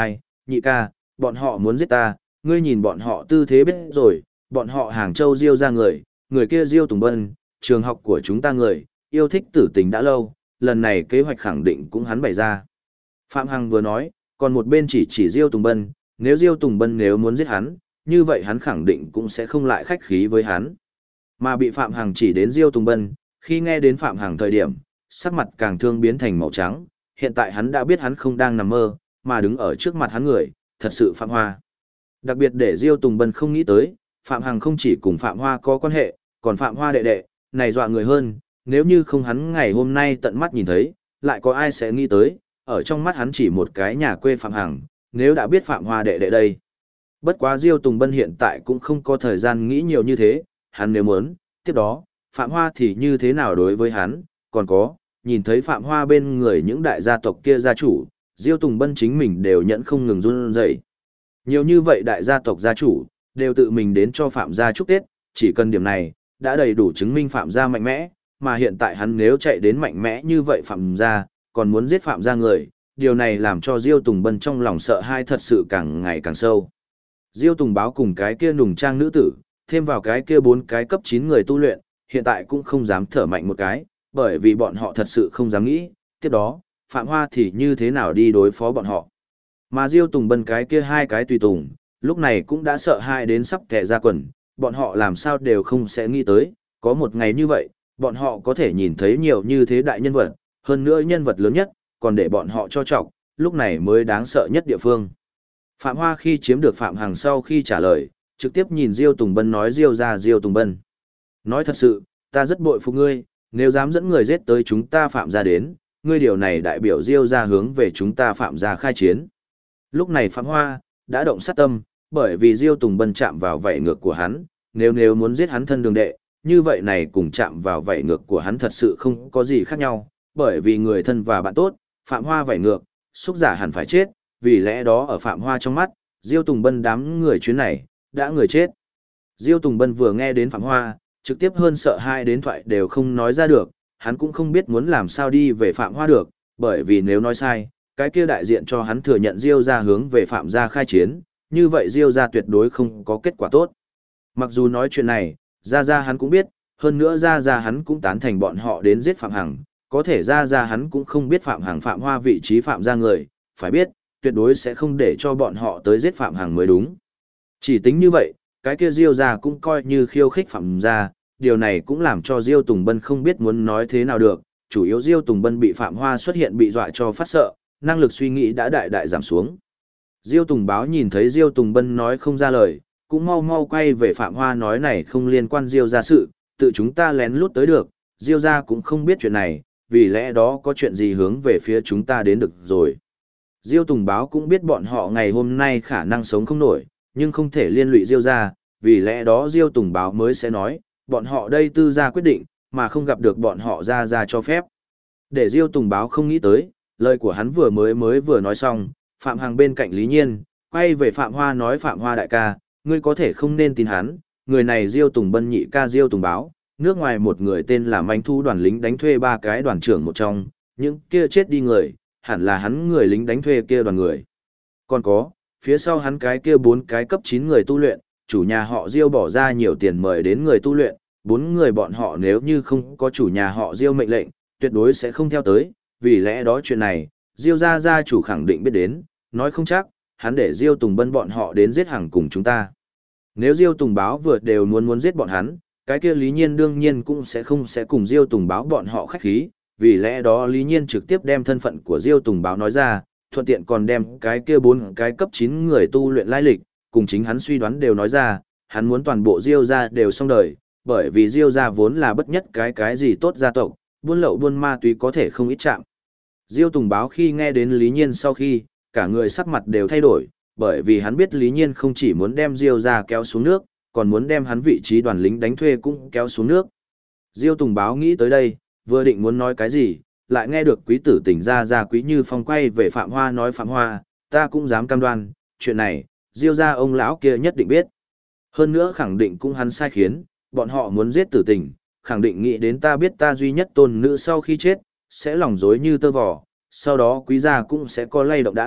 S1: nhị ca, bọn họ muốn giết ta, ngươi nhìn bọn họ tư thế biết rồi, bọn họ Hàng Châu Diêu ra người, người kia Diêu Tùng Bân, trường học của chúng ta người, yêu thích tử tình đã lâu, lần này kế hoạch khẳng định cũng hắn bày ra. Phạm Hằng vừa nói, còn một bên chỉ Diêu Tùng Bân, nếu Diêu Tùng Bân nếu muốn giết hắn, như vậy hắn khẳng định cũng sẽ không lại khách khí với hắn. Mà bị Phạm Hằng chỉ đến Diêu Tùng Bân, khi nghe đến Phạm Hằng thời điểm, sắc mặt càng thương biến thành màu trắng, hiện tại hắn đã biết hắn không đang nằm mơ, mà đứng ở trước mặt hắn người, thật sự Phạm Hoa. Đặc biệt để Diêu Tùng Bân không nghĩ tới, Phạm Hằng không chỉ cùng Phạm Hoa có quan hệ, còn Phạm Hoa đệ đệ, này dọa người hơn, nếu như không hắn ngày hôm nay tận mắt nhìn thấy, lại có ai sẽ nghĩ tới, ở trong mắt hắn chỉ một cái nhà quê Phạm Hằng, nếu đã biết Phạm Hoa đệ đệ đây. Bất quá Diêu Tùng Bân hiện tại cũng không có thời gian nghĩ nhiều như thế, hắn nếu muốn, tiếp đó, Phạm Hoa thì như thế nào đối với hắn, còn có, nhìn thấy Phạm Hoa bên người những đại gia tộc kia gia chủ, Diêu Tùng Bân chính mình đều nhẫn không ngừng run rẩy. Nhiều như vậy đại gia tộc gia chủ, đều tự mình đến cho Phạm gia chúc Tết, chỉ cần điểm này, đã đầy đủ chứng minh Phạm gia mạnh mẽ, mà hiện tại hắn nếu chạy đến mạnh mẽ như vậy Phạm gia, còn muốn giết Phạm gia người, điều này làm cho Diêu Tùng Bân trong lòng sợ hai thật sự càng ngày càng sâu. Diêu Tùng báo cùng cái kia nùng trang nữ tử, thêm vào cái kia 4 cái cấp 9 người tu luyện, hiện tại cũng không dám thở mạnh một cái, bởi vì bọn họ thật sự không dám nghĩ, tiếp đó, Phạm Hoa thì như thế nào đi đối phó bọn họ. Mà Diêu Tùng Bân cái kia 2 cái tùy tùng, lúc này cũng đã sợ hai đến sắp kẻ ra quần, bọn họ làm sao đều không sẽ nghĩ tới, có một ngày như vậy, bọn họ có thể nhìn thấy nhiều như thế đại nhân vật, hơn nữa nhân vật lớn nhất, còn để bọn họ cho trọng, lúc này mới đáng sợ nhất địa phương. Phạm Hoa khi chiếm được Phạm Hằng sau khi trả lời, trực tiếp nhìn Diêu Tùng Bân nói Diêu Tùng Bân. Nói thật sự, ta rất bội phục ngươi, nếu dám dẫn người giết tới chúng ta Phạm gia đến, ngươi điều này đại biểu Diêu gia hướng về chúng ta Phạm gia khai chiến. Lúc này Phạm Hoa đã động sát tâm, bởi vì Diêu Tùng Bân chạm vào vảy ngược của hắn, nếu muốn giết hắn thân đường đệ, như vậy này cùng chạm vào vảy ngược của hắn thật sự không có gì khác nhau, bởi vì người thân và bạn tốt, Phạm Hoa vảy ngược, xúc giả hẳn phải chết, vì lẽ đó ở Phạm Hoa trong mắt, Diêu Tùng Bân đám người chuyến này, đã người chết. Diêu Tùng Bân vừa nghe đến Phạm Hoa, trực tiếp hơn sợ hai đến thoại đều không nói ra được, hắn cũng không biết muốn làm sao đi về Phạm Hoa được, bởi vì nếu nói sai, cái kia đại diện cho hắn thừa nhận Diêu gia hướng về Phạm gia khai chiến, như vậy Diêu gia tuyệt đối không có kết quả tốt. Mặc dù nói chuyện này, Gia hắn cũng biết, hơn nữa Gia hắn cũng tán thành bọn họ đến giết Phạm Hằng, có thể Gia hắn cũng không biết Phạm Hằng Phạm Hoa vị trí Phạm gia người, phải biết, tuyệt đối sẽ không để cho bọn họ tới giết Phạm Hằng mới đúng. Chỉ tính như vậy, cái kia Diêu gia cũng coi như khiêu khích Phạm gia, điều này cũng làm cho Diêu Tùng Bân không biết muốn nói thế nào được, chủ yếu Diêu Tùng Bân bị Phạm Hoa xuất hiện bị dọa cho phát sợ, năng lực suy nghĩ đã đại đại giảm xuống. Diêu Tùng báo nhìn thấy Diêu Tùng Bân nói không ra lời, cũng mau mau quay về Phạm Hoa nói này không liên quan Diêu gia sự, tự chúng ta lén lút tới được, Diêu gia cũng không biết chuyện này, vì lẽ đó có chuyện gì hướng về phía chúng ta đến được rồi. Diêu Tùng báo cũng biết bọn họ ngày hôm nay khả năng sống không nổi, nhưng không thể liên lụy Diêu gia, vì lẽ đó Diêu Tùng báo mới sẽ nói, bọn họ đây tư gia quyết định, mà không gặp được bọn họ ra cho phép. Để Diêu Tùng báo không nghĩ tới, lời của hắn vừa nói xong, Phạm Hằng bên cạnh Lý Nhiên, quay về Phạm Hoa nói Phạm Hoa đại ca, ngươi có thể không nên tin hắn, người này Diêu Tùng Bân nhị ca Diêu Tùng báo, nước ngoài một người tên là Manh Thu đoàn lính đánh thuê 3 cái đoàn trưởng một trong, những kia chết đi người, hẳn là hắn người lính đánh thuê kia đoàn người. Còn có, phía sau hắn cái kia 4 cái cấp 9 người tu luyện, chủ nhà họ Diêu bỏ ra nhiều tiền mời đến người tu luyện, 4 người bọn họ nếu như không có chủ nhà họ Diêu mệnh lệnh, tuyệt đối sẽ không theo tới, vì lẽ đó chuyện này, Diêu gia chủ khẳng định biết đến, nói không chắc, hắn để Diêu Tùng Bân bọn họ đến giết Hằng cùng chúng ta. Nếu Diêu Tùng báo vừa đều muốn giết bọn hắn, cái kia Lý Nhiên đương nhiên cũng sẽ cùng Diêu Tùng báo bọn họ khách khí, vì lẽ đó Lý Nhiên trực tiếp đem thân phận của Diêu Tùng báo nói ra, thuận tiện còn đem cái kia 4 cái cấp 9 người tu luyện lai lịch, cùng chính hắn suy đoán đều nói ra, hắn muốn toàn bộ Diêu gia đều xong đời, bởi vì Diêu gia vốn là bất nhất cái gì tốt gia tộc, buôn lậu buôn ma túy có thể không ít chạm. Diêu Tùng báo khi nghe đến Lý Nhiên sau khi, cả người sắc mặt đều thay đổi, bởi vì hắn biết Lý Nhiên không chỉ muốn đem Diêu gia kéo xuống nước, còn muốn đem hắn vị trí đoàn lính đánh thuê cũng kéo xuống nước. Diêu Tùng báo nghĩ tới đây, vừa định muốn nói cái gì, lại nghe được quý tử tỉnh ra Quý Như Phong quay về Phạm Hoa nói Phạm Hoa, ta cũng dám cam đoan, chuyện này, Diêu gia ông lão kia nhất định biết. Hơn nữa khẳng định cũng hắn sai khiến, bọn họ muốn giết tử tình, khẳng định nghĩ đến ta biết ta duy nhất tôn nữ sau khi chết, sẽ lòng dối như tơ vò, sau đó quý gia cũng sẽ có lay động đãng,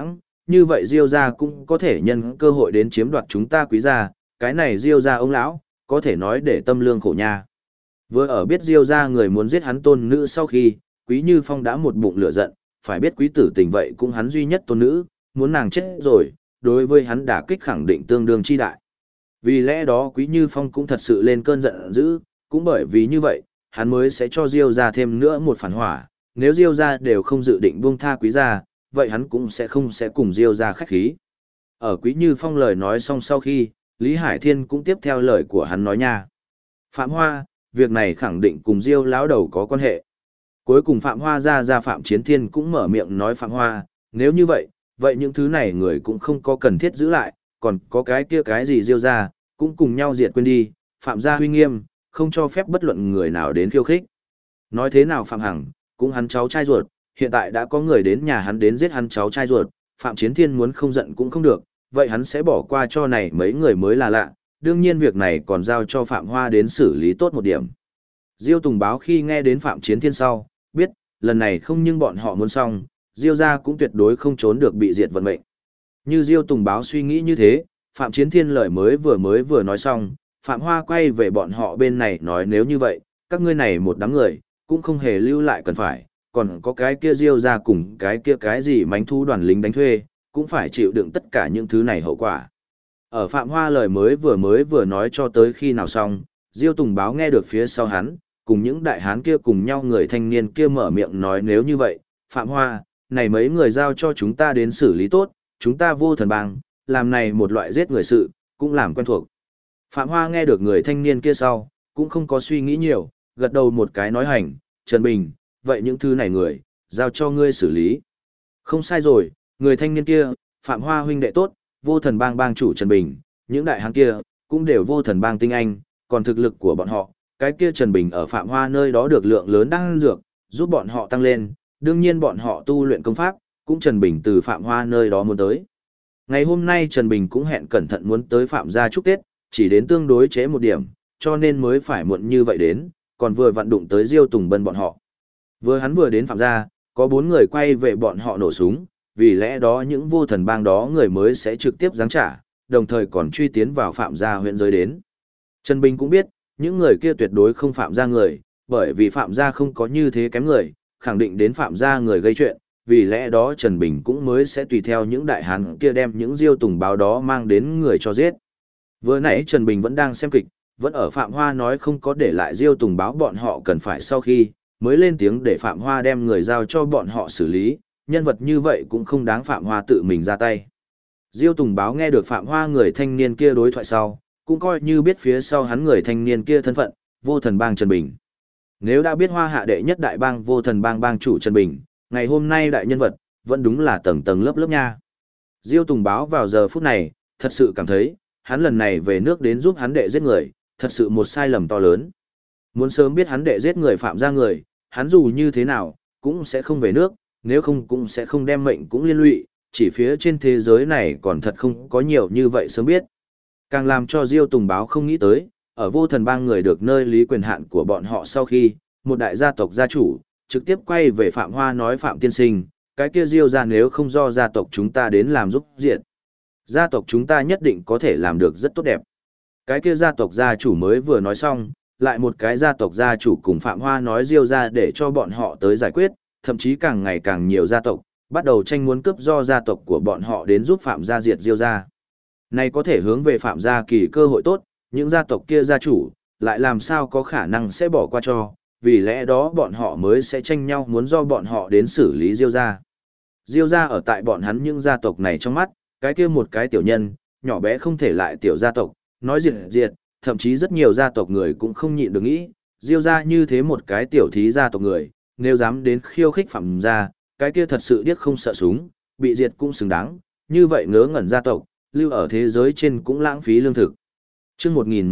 S1: như vậy Diêu gia cũng có thể nhân cơ hội đến chiếm đoạt chúng ta Quý gia, cái này Diêu gia ông lão, có thể nói để tâm lương khổ nha. Vừa ở biết Diêu gia người muốn giết hắn tôn nữ sau khi, Quý Như Phong đã một bụng lửa giận, phải biết Quý Tử Tình vậy cũng hắn duy nhất tôn nữ, muốn nàng chết rồi, đối với hắn đả kích khẳng định tương đương chi đại. Vì lẽ đó Quý Như Phong cũng thật sự lên cơn giận dữ, cũng bởi vì như vậy, hắn mới sẽ cho Diêu gia thêm nữa một phản hỏa, nếu Diêu gia đều không dự định buông tha Quý gia, vậy hắn cũng sẽ cùng Diêu gia khách khí. Ở Quý Như Phong lời nói xong sau khi, Lý Hải Thiên cũng tiếp theo lời của hắn nói nha. Phạm Hoa, việc này khẳng định cùng Diêu lão đầu có quan hệ. Cuối cùng Phạm Hoa ra Phạm Chiến Thiên cũng mở miệng nói Phạm Hoa, nếu như vậy, vậy những thứ này người cũng không có cần thiết giữ lại, còn có cái kia cái gì Diêu gia, cũng cùng nhau diệt quên đi, Phạm gia huy nghiêm, không cho phép bất luận người nào đến khiêu khích. Nói thế nào Phạm Hằng, cũng hắn cháu trai ruột, hiện tại đã có người đến nhà hắn đến giết hắn cháu trai ruột, Phạm Chiến Thiên muốn không giận cũng không được, vậy hắn sẽ bỏ qua cho này mấy người mới là lạ, đương nhiên việc này còn giao cho Phạm Hoa đến xử lý tốt một điểm. Diêu Tùng báo khi nghe đến Phạm Chiến Thiên sau, biết, lần này không nhưng bọn họ muốn xong, Diêu gia cũng tuyệt đối không trốn được bị diệt vận mệnh. Như Diêu Tùng báo suy nghĩ như thế, Phạm Chiến Thiên lời mới vừa nói xong, Phạm Hoa quay về bọn họ bên này nói nếu như vậy, các ngươi này một đám người, cũng không hề lưu lại cần phải, còn có cái kia Diêu gia cùng cái kia cái gì mánh thu đoàn lính đánh thuê, cũng phải chịu đựng tất cả những thứ này hậu quả. Ở Phạm Hoa lời mới vừa nói cho tới khi nào xong, Diêu Tùng báo nghe được phía sau hắn, cùng những đại hán kia cùng nhau người thanh niên kia mở miệng nói nếu như vậy, Phạm Hoa, này mấy người giao cho chúng ta đến xử lý tốt, chúng ta vô thần bang, làm này một loại giết người sự, cũng làm quen thuộc. Phạm Hoa nghe được người thanh niên kia sau, cũng không có suy nghĩ nhiều, gật đầu một cái nói hành, Trần Bình, vậy những thứ này người, giao cho ngươi xử lý. Không sai rồi, người thanh niên kia, Phạm Hoa huynh đệ tốt, vô thần bang bang chủ Trần Bình, những đại hán kia, cũng đều vô thần bang tinh anh, còn thực lực của bọn họ, cái kia Trần Bình ở Phạm Hoa nơi đó được lượng lớn đan dược, giúp bọn họ tăng lên, đương nhiên bọn họ tu luyện công pháp, cũng Trần Bình từ Phạm Hoa nơi đó muốn tới. Ngày hôm nay Trần Bình cũng hẹn cẩn thận muốn tới Phạm gia chúc Tết, chỉ đến tương đối chế một điểm, cho nên mới phải muộn như vậy đến, còn vừa vặn đụng tới Diêu Tùng Bân bọn họ. Hắn vừa đến Phạm gia, có 4 người quay về bọn họ nổ súng, vì lẽ đó những vô thần bang đó người mới sẽ trực tiếp giáng trả, đồng thời còn truy tiến vào Phạm gia huyện giới đến. Trần Bình cũng biết, những người kia tuyệt đối không Phạm gia người, bởi vì Phạm gia không có như thế kém người, khẳng định đến Phạm gia người gây chuyện, vì lẽ đó Trần Bình cũng mới sẽ tùy theo những đại hán kia đem những Diêu Tùng báo đó mang đến người cho giết. Vừa nãy Trần Bình vẫn đang xem kịch, vẫn ở Phạm Hoa nói không có để lại Diêu Tùng báo bọn họ cần phải sau khi, mới lên tiếng để Phạm Hoa đem người giao cho bọn họ xử lý, nhân vật như vậy cũng không đáng Phạm Hoa tự mình ra tay. Diêu Tùng báo nghe được Phạm Hoa người thanh niên kia đối thoại sau, cũng coi như biết phía sau hắn người thanh niên kia thân phận, vô thần bang Trần Bình. Nếu đã biết Hoa hạ đệ nhất đại bang vô thần bang bang chủ Trần Bình, ngày hôm nay đại nhân vật, vẫn đúng là tầng tầng lớp lớp nha. Diêu Tùng báo vào giờ phút này, thật sự cảm thấy, hắn lần này về nước đến giúp hắn đệ giết người, thật sự một sai lầm to lớn. Muốn sớm biết hắn đệ giết người Phạm gia người, hắn dù như thế nào, cũng sẽ không về nước, nếu không cũng sẽ không đem mệnh cũng liên lụy, chỉ phía trên thế giới này còn thật không có nhiều như vậy sớm biết. Càng làm cho Diêu Tùng báo không nghĩ tới, ở vô thần bang người được nơi lý quyền hạn của bọn họ sau khi, một đại gia tộc gia chủ, trực tiếp quay về Phạm Hoa nói Phạm tiên sinh, cái kia Diêu gia nếu không do gia tộc chúng ta đến làm giúp diệt. Gia tộc chúng ta nhất định có thể làm được rất tốt đẹp. Cái kia gia tộc gia chủ mới vừa nói xong, lại một cái gia tộc gia chủ cùng Phạm Hoa nói Diêu gia để cho bọn họ tới giải quyết, thậm chí càng ngày càng nhiều gia tộc, bắt đầu tranh muốn cướp do gia tộc của bọn họ đến giúp Phạm gia diệt Diêu gia. Này có thể hướng về Phạm gia kỳ cơ hội tốt, những gia tộc kia gia chủ, lại làm sao có khả năng sẽ bỏ qua cho, vì lẽ đó bọn họ mới sẽ tranh nhau muốn do bọn họ đến xử lý Diêu gia. Diêu gia ở tại bọn hắn những gia tộc này trong mắt, cái kia một cái tiểu nhân, nhỏ bé không thể lại tiểu gia tộc, nói diệt, thậm chí rất nhiều gia tộc người cũng không nhịn được nghĩ, Diêu gia như thế một cái tiểu thí gia tộc người, nếu dám đến khiêu khích Phạm gia, cái kia thật sự điếc không sợ súng, bị diệt cũng xứng đáng, như vậy ngớ ngẩn gia tộc, lưu ở thế giới trên cũng lãng phí lương thực. Chương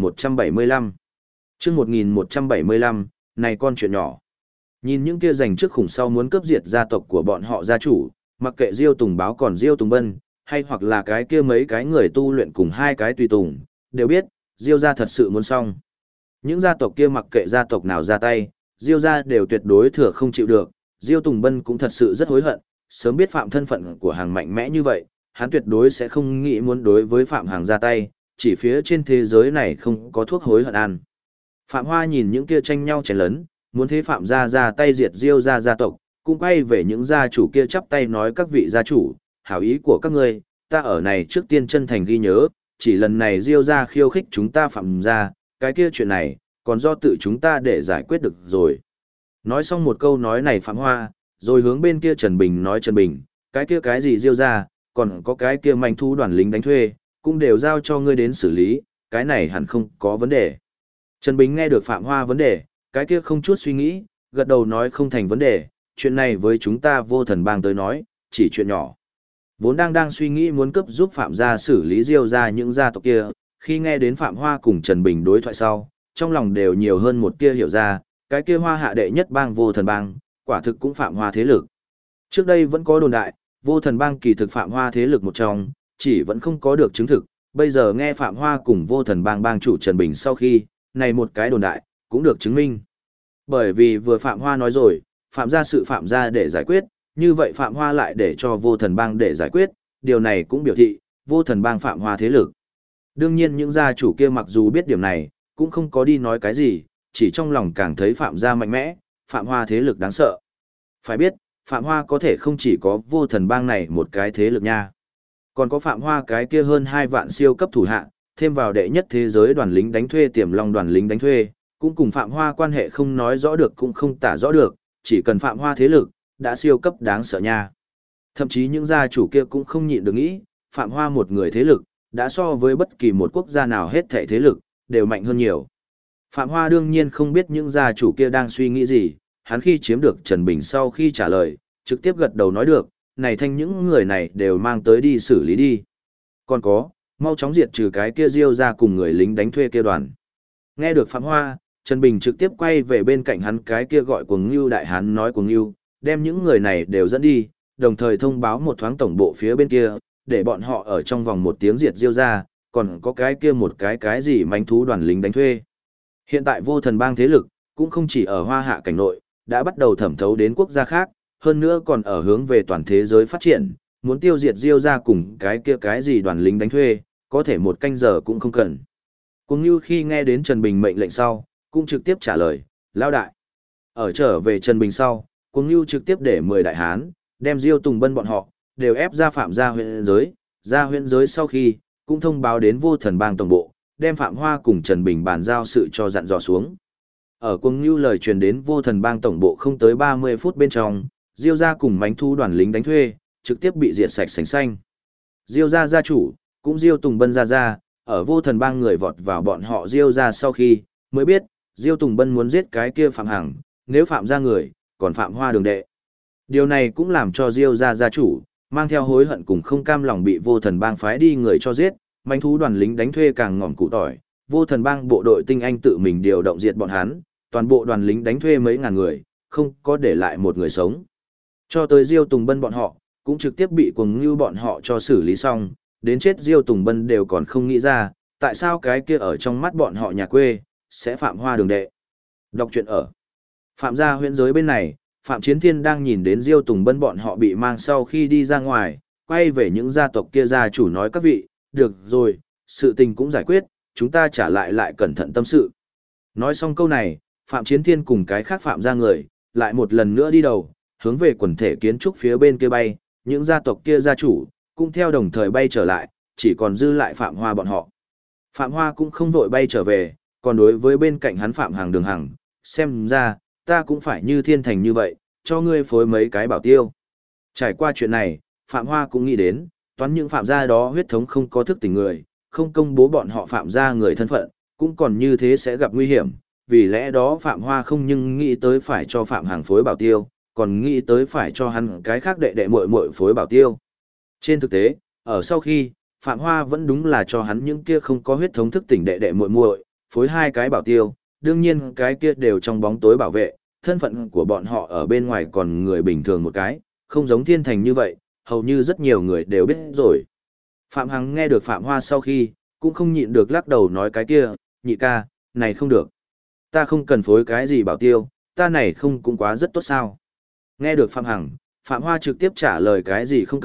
S1: 1175 Chương 1175, này con chuyện nhỏ. Nhìn những kia giành trước khủng sau muốn cướp diệt gia tộc của bọn họ gia chủ, mặc kệ Diêu Tùng báo còn Diêu Tùng Bân, hay hoặc là cái kia mấy cái người tu luyện cùng hai cái tùy tùng, đều biết, Diêu gia thật sự muốn xong. Những gia tộc kia mặc kệ gia tộc nào ra tay, Diêu gia đều tuyệt đối thừa không chịu được, Diêu Tùng Bân cũng thật sự rất hối hận, sớm biết Phạm thân phận của hàng mạnh mẽ như vậy, hắn tuyệt đối sẽ không nghĩ muốn đối với Phạm Hằng ra tay, chỉ phía trên thế giới này không có thuốc hối hận ăn. Phạm Hoa nhìn những kia tranh nhau chén lớn, muốn thế Phạm gia ra tay diệt Diêu gia gia tộc, cũng quay về những gia chủ kia chắp tay nói các vị gia chủ, hảo ý của các ngươi, ta ở này trước tiên chân thành ghi nhớ, chỉ lần này Diêu gia khiêu khích chúng ta Phạm gia, cái kia chuyện này, còn do tự chúng ta để giải quyết được rồi. Nói xong một câu nói này Phạm Hoa, rồi hướng bên kia Trần Bình nói Trần Bình, cái kia cái gì Diêu gia, còn có cái kia manh thu đoàn lính đánh thuê, cũng đều giao cho ngươi đến xử lý, cái này hẳn không có vấn đề. Trần Bình nghe được Phạm Hoa vấn đề, cái kia không chút suy nghĩ, gật đầu nói không thành vấn đề, chuyện này với chúng ta Vô Thần Bang tới nói, chỉ chuyện nhỏ. Vốn đang suy nghĩ muốn cấp giúp Phạm gia xử lý Diêu gia những gia tộc kia, khi nghe đến Phạm Hoa cùng Trần Bình đối thoại sau, trong lòng đều nhiều hơn một tia hiểu ra, cái kia Hoa hạ đệ nhất bang Vô Thần Bang, quả thực cũng Phạm Hoa thế lực. Trước đây vẫn có đồn đại, Vô Thần Bang kỳ thực Phạm Hoa thế lực một trong, chỉ vẫn không có được chứng thực, bây giờ nghe Phạm Hoa cùng Vô Thần Bang bang chủ Trần Bình sau khi, này một cái đồn đại, cũng được chứng minh. Bởi vì vừa Phạm Hoa nói rồi, Phạm gia sự Phạm gia để giải quyết, như vậy Phạm Hoa lại để cho Vô Thần Bang để giải quyết, điều này cũng biểu thị, Vô Thần Bang Phạm Hoa thế lực. Đương nhiên những gia chủ kia mặc dù biết điểm này, cũng không có đi nói cái gì, chỉ trong lòng càng thấy Phạm gia mạnh mẽ, Phạm Hoa thế lực đáng sợ. Phải biết, Phạm Hoa có thể không chỉ có Vô Thần Bang này một cái thế lực nha. Còn có Phạm Hoa cái kia hơn 2 vạn siêu cấp thủ hạ, thêm vào đệ nhất thế giới đoàn lính đánh thuê Tiềm Long đoàn lính đánh thuê, cũng cùng Phạm Hoa quan hệ không nói rõ được cũng không tả rõ được, chỉ cần Phạm Hoa thế lực, đã siêu cấp đáng sợ nha. Thậm chí những gia chủ kia cũng không nhịn được nghĩ, Phạm Hoa một người thế lực, đã so với bất kỳ một quốc gia nào hết thảy thế lực, đều mạnh hơn nhiều. Phạm Hoa đương nhiên không biết những gia chủ kia đang suy nghĩ gì, hắn khi chiếm được Trần Bình sau khi trả lời, trực tiếp gật đầu nói được, này thanh những người này đều mang tới đi xử lý đi. Còn có, mau chóng diệt trừ cái kia Diêu ra cùng người lính đánh thuê kia đoàn. Nghe được Phạm Hoa, Trần Bình trực tiếp quay về bên cạnh hắn cái kia gọi Cuồng Ngưu đại hán nói Cuồng Ngưu, đem những người này đều dẫn đi, đồng thời thông báo một thoáng tổng bộ phía bên kia, để bọn họ ở trong vòng một tiếng diệt Diêu ra, còn có cái kia một cái gì manh thú đoàn lính đánh thuê. Hiện tại Vô Thần Bang thế lực, cũng không chỉ ở Hoa Hạ cảnh nội, đã bắt đầu thẩm thấu đến quốc gia khác, hơn nữa còn ở hướng về toàn thế giới phát triển, muốn tiêu diệt Diêu ra cùng cái kia cái gì đoàn lính đánh thuê, có thể một canh giờ cũng không cần. Cuồng Ngưu khi nghe đến Trần Bình mệnh lệnh sau, cũng trực tiếp trả lời, lão đại. Ở trở về Trần Bình sau, Cuồng Ngưu trực tiếp để 10 đại hán, đem Diêu Tùng Bân bọn họ, đều ép ra Phạm gia huyện giới, ra huyện giới sau khi, cũng thông báo đến Vô Thần Bang tổng bộ, đem Phạm Hoa cùng Trần Bình bàn giao sự cho dặn dò xuống. Ở Cuồng Ngưu lời truyền đến Vô Thần Bang tổng bộ không tới 30 phút bên trong, Diêu gia cùng mánh thu đoàn lính đánh thuê, trực tiếp bị diệt sạch sành xanh. Diêu gia gia chủ, cũng Diêu Tùng Bân gia, ở Vô Thần Bang người vọt vào bọn họ Diêu gia sau khi, mới biết, Diêu Tùng Bân muốn giết cái kia Phạm Hằng, nếu Phạm gia người, còn Phạm Hoa đường đệ. Điều này cũng làm cho Diêu gia gia chủ, mang theo hối hận cùng không cam lòng bị Vô Thần Bang phái đi người cho giết, manh thú đoàn lính đánh thuê càng ngỏm cụ tỏi, Vô Thần Bang bộ đội tinh anh tự mình điều động diệt bọn hắn, toàn bộ đoàn lính đánh thuê mấy ngàn người, không có để lại một người sống. Cho tới Diêu Tùng Bân bọn họ, cũng trực tiếp bị Cuồng Ngưu bọn họ cho xử lý xong, đến chết Diêu Tùng Bân đều còn không nghĩ ra, tại sao cái kia ở trong mắt bọn họ nhà quê, sẽ Phạm Hoa đường đệ. Đọc truyện ở Phạm gia huyện giới bên này, Phạm Chiến Thiên đang nhìn đến Diêu Tùng Bân bọn họ bị mang sau khi đi ra ngoài, quay về những gia tộc kia gia chủ nói các vị, được rồi, sự tình cũng giải quyết, chúng ta trả lại cẩn thận tâm sự. Nói xong câu này, Phạm Chiến Thiên cùng cái khác Phạm gia người, lại một lần nữa đi đầu, hướng về quần thể kiến trúc phía bên kia bay, những gia tộc kia gia chủ, cũng theo đồng thời bay trở lại, chỉ còn dư lại Phạm Hoa bọn họ. Phạm Hoa cũng không vội bay trở về, còn đối với bên cạnh hắn Phạm Hàng Đường Hằng, xem ra, ta cũng phải như Thiên Thành như vậy, cho ngươi phối mấy cái bảo tiêu. Trải qua chuyện này, Phạm Hoa cũng nghĩ đến, toán những Phạm gia đó huyết thống không có thức tỉnh người, không công bố bọn họ Phạm gia người thân phận, cũng còn như thế sẽ gặp nguy hiểm, vì lẽ đó Phạm Hoa không nhưng nghĩ tới phải cho Phạm Hàng phối bảo tiêu, còn nghĩ tới phải cho hắn cái khác đệ đệ muội muội phối bảo tiêu. Trên thực tế, ở sau khi, Phạm Hoa vẫn đúng là cho hắn những kia không có huyết thống thức tỉnh đệ đệ muội muội phối 2 cái bảo tiêu, đương nhiên cái kia đều trong bóng tối bảo vệ, thân phận của bọn họ ở bên ngoài còn người bình thường một cái, không giống Thiên Thành như vậy, hầu như rất nhiều người đều biết rồi. Phạm Hằng nghe được Phạm Hoa sau khi, cũng không nhịn được lắc đầu nói cái kia, nhị ca, này không được. Ta không cần phối cái gì bảo tiêu, ta này không cũng quá rất tốt sao. Nghe được Phạm Hằng, Phạm Hoa trực tiếp trả lời cái gì không cần,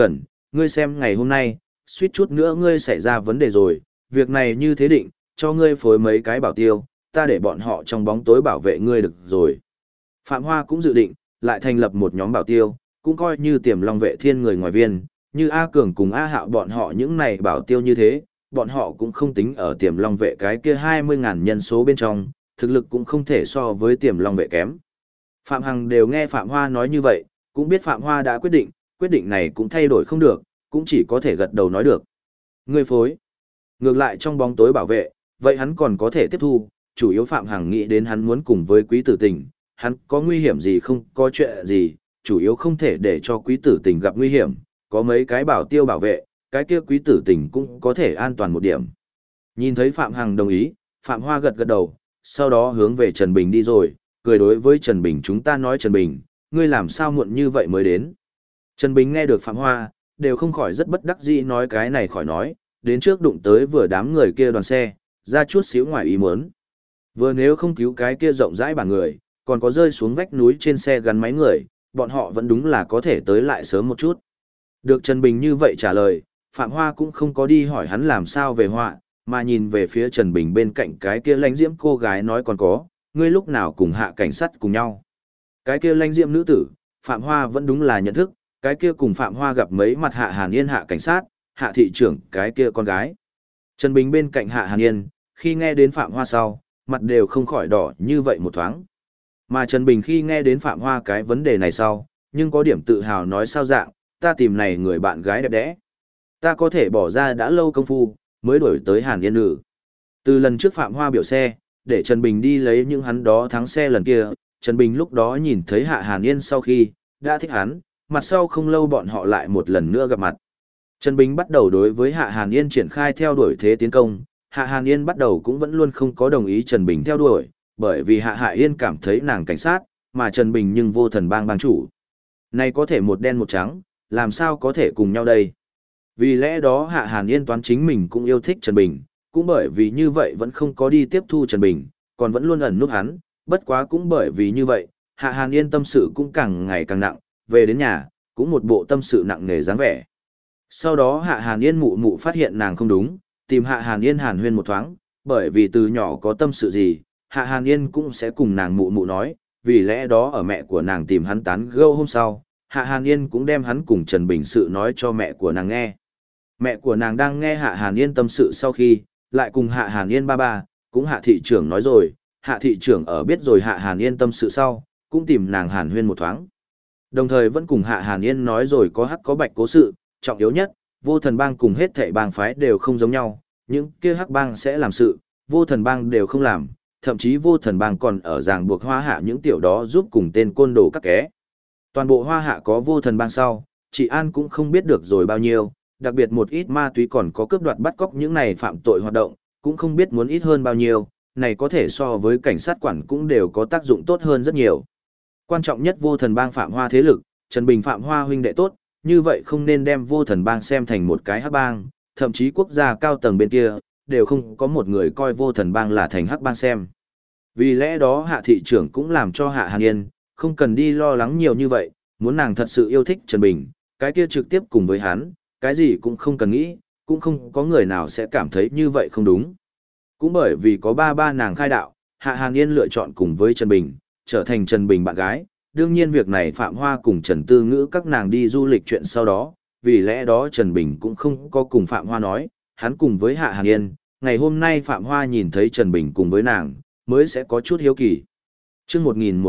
S1: ngươi xem ngày hôm nay, suýt chút nữa ngươi xảy ra vấn đề rồi, việc này như thế định, cho ngươi phối mấy cái bảo tiêu, ta để bọn họ trong bóng tối bảo vệ ngươi được rồi. Phạm Hoa cũng dự định, lại thành lập một nhóm bảo tiêu, cũng coi như Tiềm Long vệ thiên người ngoài viên, như A Cường cùng A Hạo bọn họ những này bảo tiêu như thế, bọn họ cũng không tính ở Tiềm Long vệ cái kia 20.000 nhân số bên trong, thực lực cũng không thể so với Tiềm Long vệ kém. Phạm Hằng đều nghe Phạm Hoa nói như vậy, cũng biết Phạm Hoa đã quyết định này cũng thay đổi không được, cũng chỉ có thể gật đầu nói được. Ngươi phối. Ngược lại trong bóng tối bảo vệ, vậy hắn còn có thể tiếp thu, chủ yếu Phạm Hằng nghĩ đến hắn muốn cùng với Quý Tử Tình, hắn có nguy hiểm gì không có chuyện gì, chủ yếu không thể để cho Quý Tử Tình gặp nguy hiểm, có mấy cái bảo tiêu bảo vệ, cái kia Quý Tử Tình cũng có thể an toàn một điểm. Nhìn thấy Phạm Hằng đồng ý, Phạm Hoa gật gật đầu, sau đó hướng về Trần Bình đi rồi, cười đối với Trần Bình chúng ta nói Trần Bình, ngươi làm sao muộn như vậy mới đến. Trần Bình nghe được Phạm Hoa, đều không khỏi rất bất đắc dĩ nói cái này khỏi nói, đến trước đụng tới vừa đám người kia đoàn xe, ra chút xíu ngoài ý muốn. Vừa nếu không cứu cái kia rộng rãi bản người, còn có rơi xuống vách núi trên xe gắn máy người, bọn họ vẫn đúng là có thể tới lại sớm một chút. Được Trần Bình như vậy trả lời, Phạm Hoa cũng không có đi hỏi hắn làm sao về họa, mà nhìn về phía Trần Bình bên cạnh cái kia lãnh diễm cô gái nói còn có, ngươi lúc nào cùng hạ cảnh sát cùng nhau. Cái kia lãnh diễm nữ tử, Phạm Hoa vẫn đúng là nhận thức, cái kia cùng Phạm Hoa gặp mấy mặt Hạ Hàn Yên hạ cảnh sát, hạ thị trưởng cái kia con gái. Trần Bình bên cạnh Hạ Hàn Yên, khi nghe đến Phạm Hoa sau, mặt đều không khỏi đỏ như vậy một thoáng. Mà Trần Bình khi nghe đến Phạm Hoa cái vấn đề này sau, nhưng có điểm tự hào nói sao dạng, ta tìm này người bạn gái đẹp đẽ. Ta có thể bỏ ra đã lâu công phu, mới đổi tới Hàn Yên nữ. Từ lần trước Phạm Hoa biểu xe, để Trần Bình đi lấy những hắn đó thắng xe lần kia, Trần Bình lúc đó nhìn thấy Hạ Hàn Yên sau khi, đã thích hắn, mặt sau không lâu bọn họ lại một lần nữa gặp mặt. Trần Bình bắt đầu đối với Hạ Hàn Yên triển khai theo đuổi thế tiến công, Hạ Hàn Yên bắt đầu cũng vẫn luôn không có đồng ý Trần Bình theo đuổi, bởi vì Hạ Hạ Yên cảm thấy nàng cảnh sát, mà Trần Bình nhưng vô thần bang bang chủ. Này có thể một đen một trắng, làm sao có thể cùng nhau đây? Vì lẽ đó Hạ Hàn Yên toán chính mình cũng yêu thích Trần Bình, cũng bởi vì như vậy vẫn không có đi tiếp thu Trần Bình, còn vẫn luôn ẩn núp hắn, bất quá cũng bởi vì như vậy, Hạ Hàn Yên tâm sự cũng càng ngày càng nặng, về đến nhà, cũng một bộ tâm sự nặng nề dáng vẻ. Sau đó Hạ Hàn Yên mụ mụ phát hiện nàng không đúng, tìm Hạ Hàn Yên hàn huyên một thoáng, bởi vì từ nhỏ có tâm sự gì, Hạ Hàn Yên cũng sẽ cùng nàng mụ mụ nói, vì lẽ đó ở mẹ của nàng tìm hắn tán gẫu hôm sau, Hạ Hàn Yên cũng đem hắn cùng Trần Bình sự nói cho mẹ của nàng nghe. Mẹ của nàng đang nghe Hạ Hàn Yên tâm sự sau khi, lại cùng Hạ Hàn Yên ba, cũng Hạ thị trưởng nói rồi, Hạ thị trưởng ở biết rồi Hạ Hàn Yên tâm sự sau, cũng tìm nàng hàn huyên một thoáng. Đồng thời vẫn cùng Hạ Hàn Yên nói rồi có hắc có bạch cố sự, trọng yếu nhất, vô thần bang cùng hết thảy bang phái đều không giống nhau, những kia hắc bang sẽ làm sự, vô thần bang đều không làm, thậm chí vô thần bang còn ở ràng buộc Hoa Hạ những tiểu đó giúp cùng tên côn đồ các ké. Toàn bộ Hoa Hạ có vô thần bang sau, chị An cũng không biết được rồi bao nhiêu, đặc biệt một ít ma túy còn có cướp đoạt bắt cóc những này phạm tội hoạt động, cũng không biết muốn ít hơn bao nhiêu, này có thể so với cảnh sát quản cũng đều có tác dụng tốt hơn rất nhiều. Quan trọng nhất vô thần bang Phạm Hoa thế lực, Trần Bình Phạm Hoa huynh đệ tốt, như vậy không nên đem vô thần bang xem thành một cái hắc bang, thậm chí quốc gia cao tầng bên kia, đều không có một người coi vô thần bang là thành hắc bang xem. Vì lẽ đó Hạ thị trưởng cũng làm cho Hạ Hàn Yên, không cần đi lo lắng nhiều như vậy, muốn nàng thật sự yêu thích Trần Bình, cái kia trực tiếp cùng với hắn, cái gì cũng không cần nghĩ, cũng không có người nào sẽ cảm thấy như vậy không đúng. Cũng bởi vì có ba nàng khai đạo, Hạ Hàn Yên lựa chọn cùng với Trần Bình, trở thành Trần Bình bạn gái. Đương nhiên việc này Phạm Hoa cùng Trần Tư Ngữ các nàng đi du lịch chuyện sau đó, vì lẽ đó Trần Bình cũng không có cùng Phạm Hoa nói, hắn cùng với Hạ Hàn Yên, ngày hôm nay Phạm Hoa nhìn thấy Trần Bình cùng với nàng, mới sẽ có chút hiếu kỳ. Chương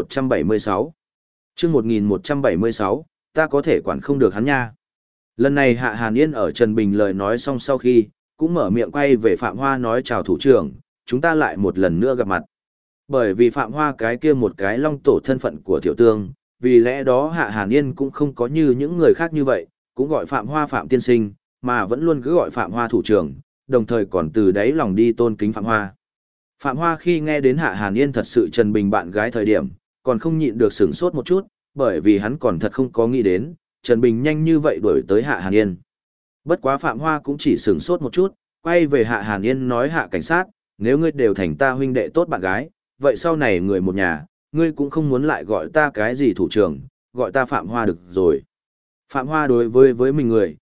S1: 1176 Chương 1176, ta có thể quản không được hắn nha. Lần này Hạ Hàn Yên ở Trần Bình lời nói xong sau khi, cũng mở miệng quay về Phạm Hoa nói chào thủ trưởng, chúng ta lại một lần nữa gặp mặt. Bởi vì Phạm Hoa cái kia một cái long tổ thân phận của tiểu tương, vì lẽ đó Hạ Hàn Yên cũng không có như những người khác như vậy, cũng gọi Phạm Hoa Phạm tiên sinh, mà vẫn luôn cứ gọi Phạm Hoa thủ trưởng, đồng thời còn từ đáy lòng đi tôn kính Phạm Hoa. Phạm Hoa khi nghe đến Hạ Hàn Yên thật sự Trần Bình bạn gái thời điểm, còn không nhịn được sửng sốt một chút, bởi vì hắn còn thật không có nghĩ đến, Trần Bình nhanh như vậy đuổi tới Hạ Hàn Yên. Bất quá Phạm Hoa cũng chỉ sửng sốt một chút, quay về Hạ Hàn Yên nói Hạ cảnh sát, nếu ngươi đều thành ta huynh đệ tốt bạn gái, vậy sau này người một nhà, ngươi cũng không muốn lại gọi ta cái gì thủ trưởng, gọi ta Phạm Hoa được rồi. Phạm Hoa đối với mình người,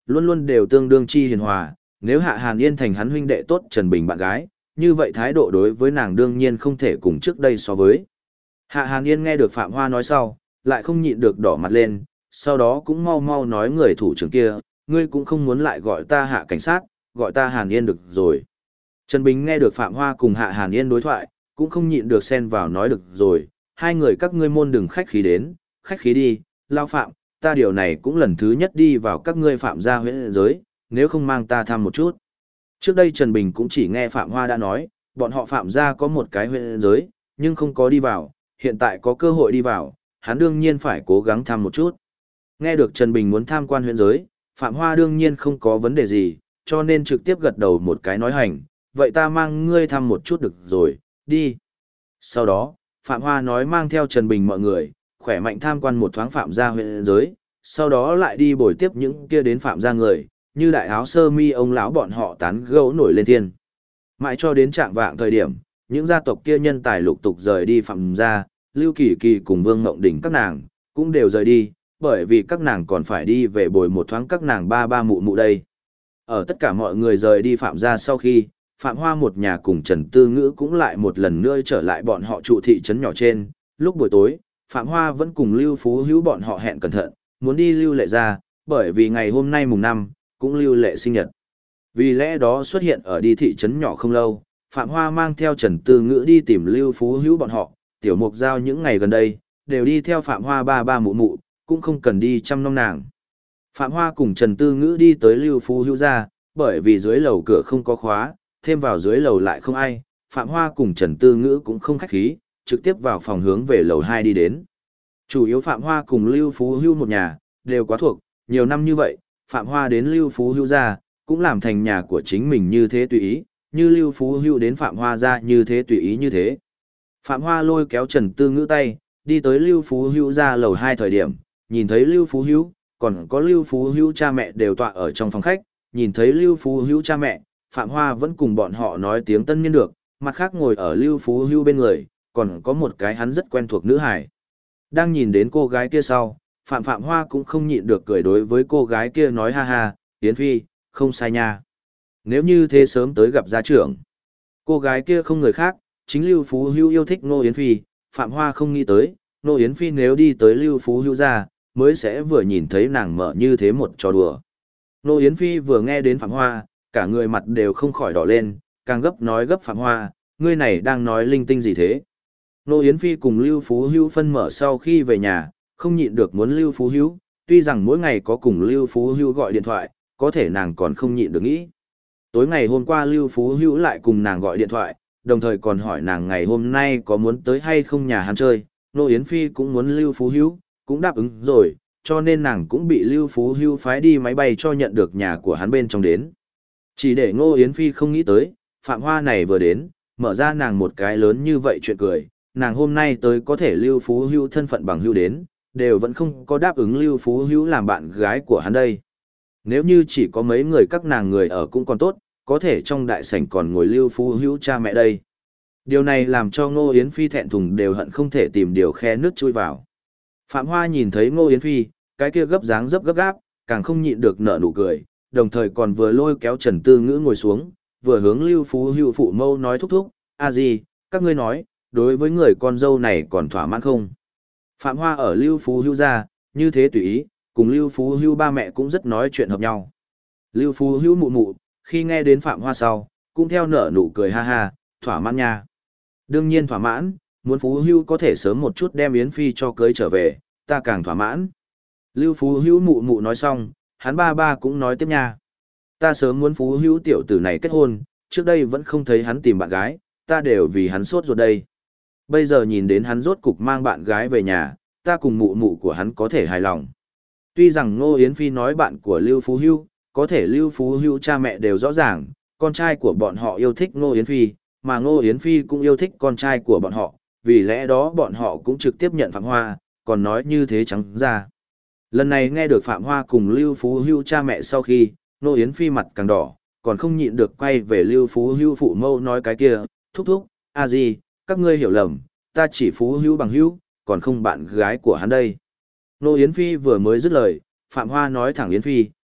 S1: luôn luôn đều tương đương chi hiền hòa, nếu Hạ Hàn Yên thành hắn huynh đệ tốt Trần Bình bạn gái, như vậy thái độ đối với nàng đương nhiên không thể cùng trước đây so với. Hạ Hàn Yên nghe được Phạm Hoa nói sau, lại không nhịn được đỏ mặt lên, sau đó cũng mau mau nói người thủ trưởng kia, ngươi cũng không muốn lại gọi ta Hạ cảnh sát, gọi ta Hàn Yên được rồi. Trần Bình nghe được Phạm Hoa cùng Hạ Hàn Yên đối thoại, cũng không nhịn được xen vào nói được rồi, hai người các ngươi môn đừng khách khí đến, khách khí đi, lao Phạm, ta điều này cũng lần thứ nhất đi vào các ngươi Phạm gia huyện giới, nếu không mang ta thăm một chút. Trước đây Trần Bình cũng chỉ nghe Phạm Hoa đã nói, bọn họ Phạm gia có một cái huyện giới, nhưng không có đi vào, hiện tại có cơ hội đi vào, hắn đương nhiên phải cố gắng thăm một chút. Nghe được Trần Bình muốn tham quan huyện giới, Phạm Hoa đương nhiên không có vấn đề gì, cho nên trực tiếp gật đầu một cái nói hành, vậy ta mang ngươi thăm một chút được rồi, đi. Sau đó, Phạm Hoa nói mang theo Trần Bình mọi người, khỏe mạnh tham quan một thoáng Phạm gia huyện giới, sau đó lại đi bồi tiếp những kia đến Phạm gia người, như đại áo sơ mi ông lão bọn họ tán gẫu nổi lên thiên. Mãi cho đến trạng vạng thời điểm, những gia tộc kia nhân tài lục tục rời đi Phạm gia, Lưu Kỳ Kỳ cùng Vương Ngộng Đình các nàng, cũng đều rời đi, bởi vì các nàng còn phải đi về bồi một thoáng các nàng ba ba mụ mụ đây. Ở tất cả mọi người rời đi Phạm gia sau khi, Phạm Hoa một nhà cùng Trần Tư Ngữ cũng lại một lần nữa trở lại bọn họ trụ thị trấn nhỏ trên. Lúc buổi tối, Phạm Hoa vẫn cùng Lưu Phú Hữu bọn họ hẹn cẩn thận, muốn đi Lưu Lệ ra, bởi vì ngày hôm nay mùng 5, cũng Lưu Lệ sinh nhật. Vì lẽ đó xuất hiện ở đi thị trấn nhỏ không lâu, Phạm Hoa mang theo Trần Tư Ngữ đi tìm Lưu Phú Hữu bọn họ, Tiểu Mục Giao những ngày gần đây, đều đi theo Phạm Hoa ba ba mụ mụ, cũng không cần đi chăm nom nàng. Phạm Hoa cùng Trần Tư Ngữ đi tới Lưu Phú Hữu ra, bởi vì dưới lầu cửa không có khóa, thêm vào dưới lầu lại không ai, Phạm Hoa cùng Trần Tư Ngữ cũng không khách khí, trực tiếp vào phòng hướng về lầu 2 đi đến. Chủ yếu Phạm Hoa cùng Lưu Phú Hữu một nhà, đều quá thuộc, nhiều năm như vậy, Phạm Hoa đến Lưu Phú Hữu ra, cũng làm thành nhà của chính mình như thế tùy ý, như Lưu Phú Hữu đến Phạm Hoa ra như thế tùy ý như thế. Phạm Hoa lôi kéo Trần Tư Ngữ tay, đi tới Lưu Phú Hữu ra lầu 2 thời điểm, nhìn thấy Lưu Phú Hữu, còn có Lưu Phú Hữu cha mẹ đều tọa ở trong phòng khách, nhìn thấy Lưu Phú Hữu cha mẹ, Phạm Hoa vẫn cùng bọn họ nói tiếng tân niên được, mặt khác ngồi ở Lưu Phú Hữu bên người, còn có một cái hắn rất quen thuộc nữ hải. Đang nhìn đến cô gái kia sau, Phạm Hoa cũng không nhịn được cười đối với cô gái kia nói ha ha, Yến Phi, không sai nha. Nếu như thế sớm tới gặp gia trưởng. Cô gái kia không người khác, chính Lưu Phú Hữu yêu thích Ngô Yến Phi, Phạm Hoa không nghĩ tới, Ngô Yến Phi nếu đi tới Lưu Phú Hữu ra, mới sẽ vừa nhìn thấy nàng mở như thế một trò đùa. Ngô Yến Phi vừa nghe đến Phạm Hoa, cả người mặt đều không khỏi đỏ lên, càng gấp nói gấp Phạm Hoa, ngươi này đang nói linh tinh gì thế? Ngô Yến Phi cùng Lưu Phú Hữu phân mở sau khi về nhà, không nhịn được muốn Lưu Phú Hữu, tuy rằng mỗi ngày có cùng Lưu Phú Hữu gọi điện thoại, có thể nàng còn không nhịn được nghĩ. Tối ngày hôm qua Lưu Phú Hữu lại cùng nàng gọi điện thoại, đồng thời còn hỏi nàng ngày hôm nay có muốn tới hay không nhà hắn chơi, Ngô Yến Phi cũng muốn Lưu Phú Hữu, cũng đáp ứng rồi, cho nên nàng cũng bị Lưu Phú Hữu phái đi máy bay cho nhận được nhà của hắn bên trong đến. Chỉ để Ngô Yến Phi không nghĩ tới, Phạm Hoa này vừa đến, mở ra nàng một cái lớn như vậy chuyện cười, nàng hôm nay tới có thể Lưu Phú Hữu thân phận bằng hữu đến, đều vẫn không có đáp ứng Lưu Phú Hữu làm bạn gái của hắn đây. Nếu như chỉ có mấy người các nàng người ở cũng còn tốt, có thể trong đại sảnh còn ngồi Lưu Phú Hữu cha mẹ đây. Điều này làm cho Ngô Yến Phi thẹn thùng đều hận không thể tìm điều khe nước chui vào. Phạm Hoa nhìn thấy Ngô Yến Phi, cái kia gấp dáng dấp gấp gáp, càng không nhịn được nở nụ cười, đồng thời còn vừa lôi kéo Trần Tư Ngữ ngồi xuống, vừa hướng Lưu Phú Hữu phụ mâu nói thúc thúc, a gì, các ngươi nói, đối với người con dâu này còn thỏa mãn không? Phạm Hoa ở Lưu Phú Hữu ra, như thế tùy ý, cùng Lưu Phú Hữu ba mẹ cũng rất nói chuyện hợp nhau. Lưu Phú Hữu mụ mụ, khi nghe đến Phạm Hoa sau, cũng theo nở nụ cười ha ha, thỏa mãn nha. Đương nhiên thỏa mãn, muốn Phú Hữu có thể sớm một chút đem Yến Phi cho cưới trở về, ta càng thỏa mãn. Lưu Phú Hữu mụ mụ nói xong, hắn ba ba cũng nói tiếp nha. Ta sớm muốn Phú Hữu tiểu tử này kết hôn, trước đây vẫn không thấy hắn tìm bạn gái, ta đều vì hắn sốt ruột đây. Bây giờ nhìn đến hắn rốt cục mang bạn gái về nhà, ta cùng mụ mụ của hắn có thể hài lòng. Tuy rằng Ngô Yến Phi nói bạn của Lưu Phú Hữu, có thể Lưu Phú Hữu cha mẹ đều rõ ràng, con trai của bọn họ yêu thích Ngô Yến Phi, mà Ngô Yến Phi cũng yêu thích con trai của bọn họ, vì lẽ đó bọn họ cũng trực tiếp nhận Phạm Hoa, còn nói như thế trắng ra. Lần này nghe được Phạm Hoa cùng Lưu Phú Hữu cha mẹ sau khi, Ngô Yến Phi mặt càng đỏ, còn không nhịn được quay về Lưu Phú Hữu phụ mâu nói cái kia, thúc thúc, a gì, các ngươi hiểu lầm, ta chỉ Phú Hữu bằng hữu, còn không bạn gái của hắn đây. Ngô Yến Phi vừa mới dứt lời, Phạm Hoa nói thẳng Yến Phi,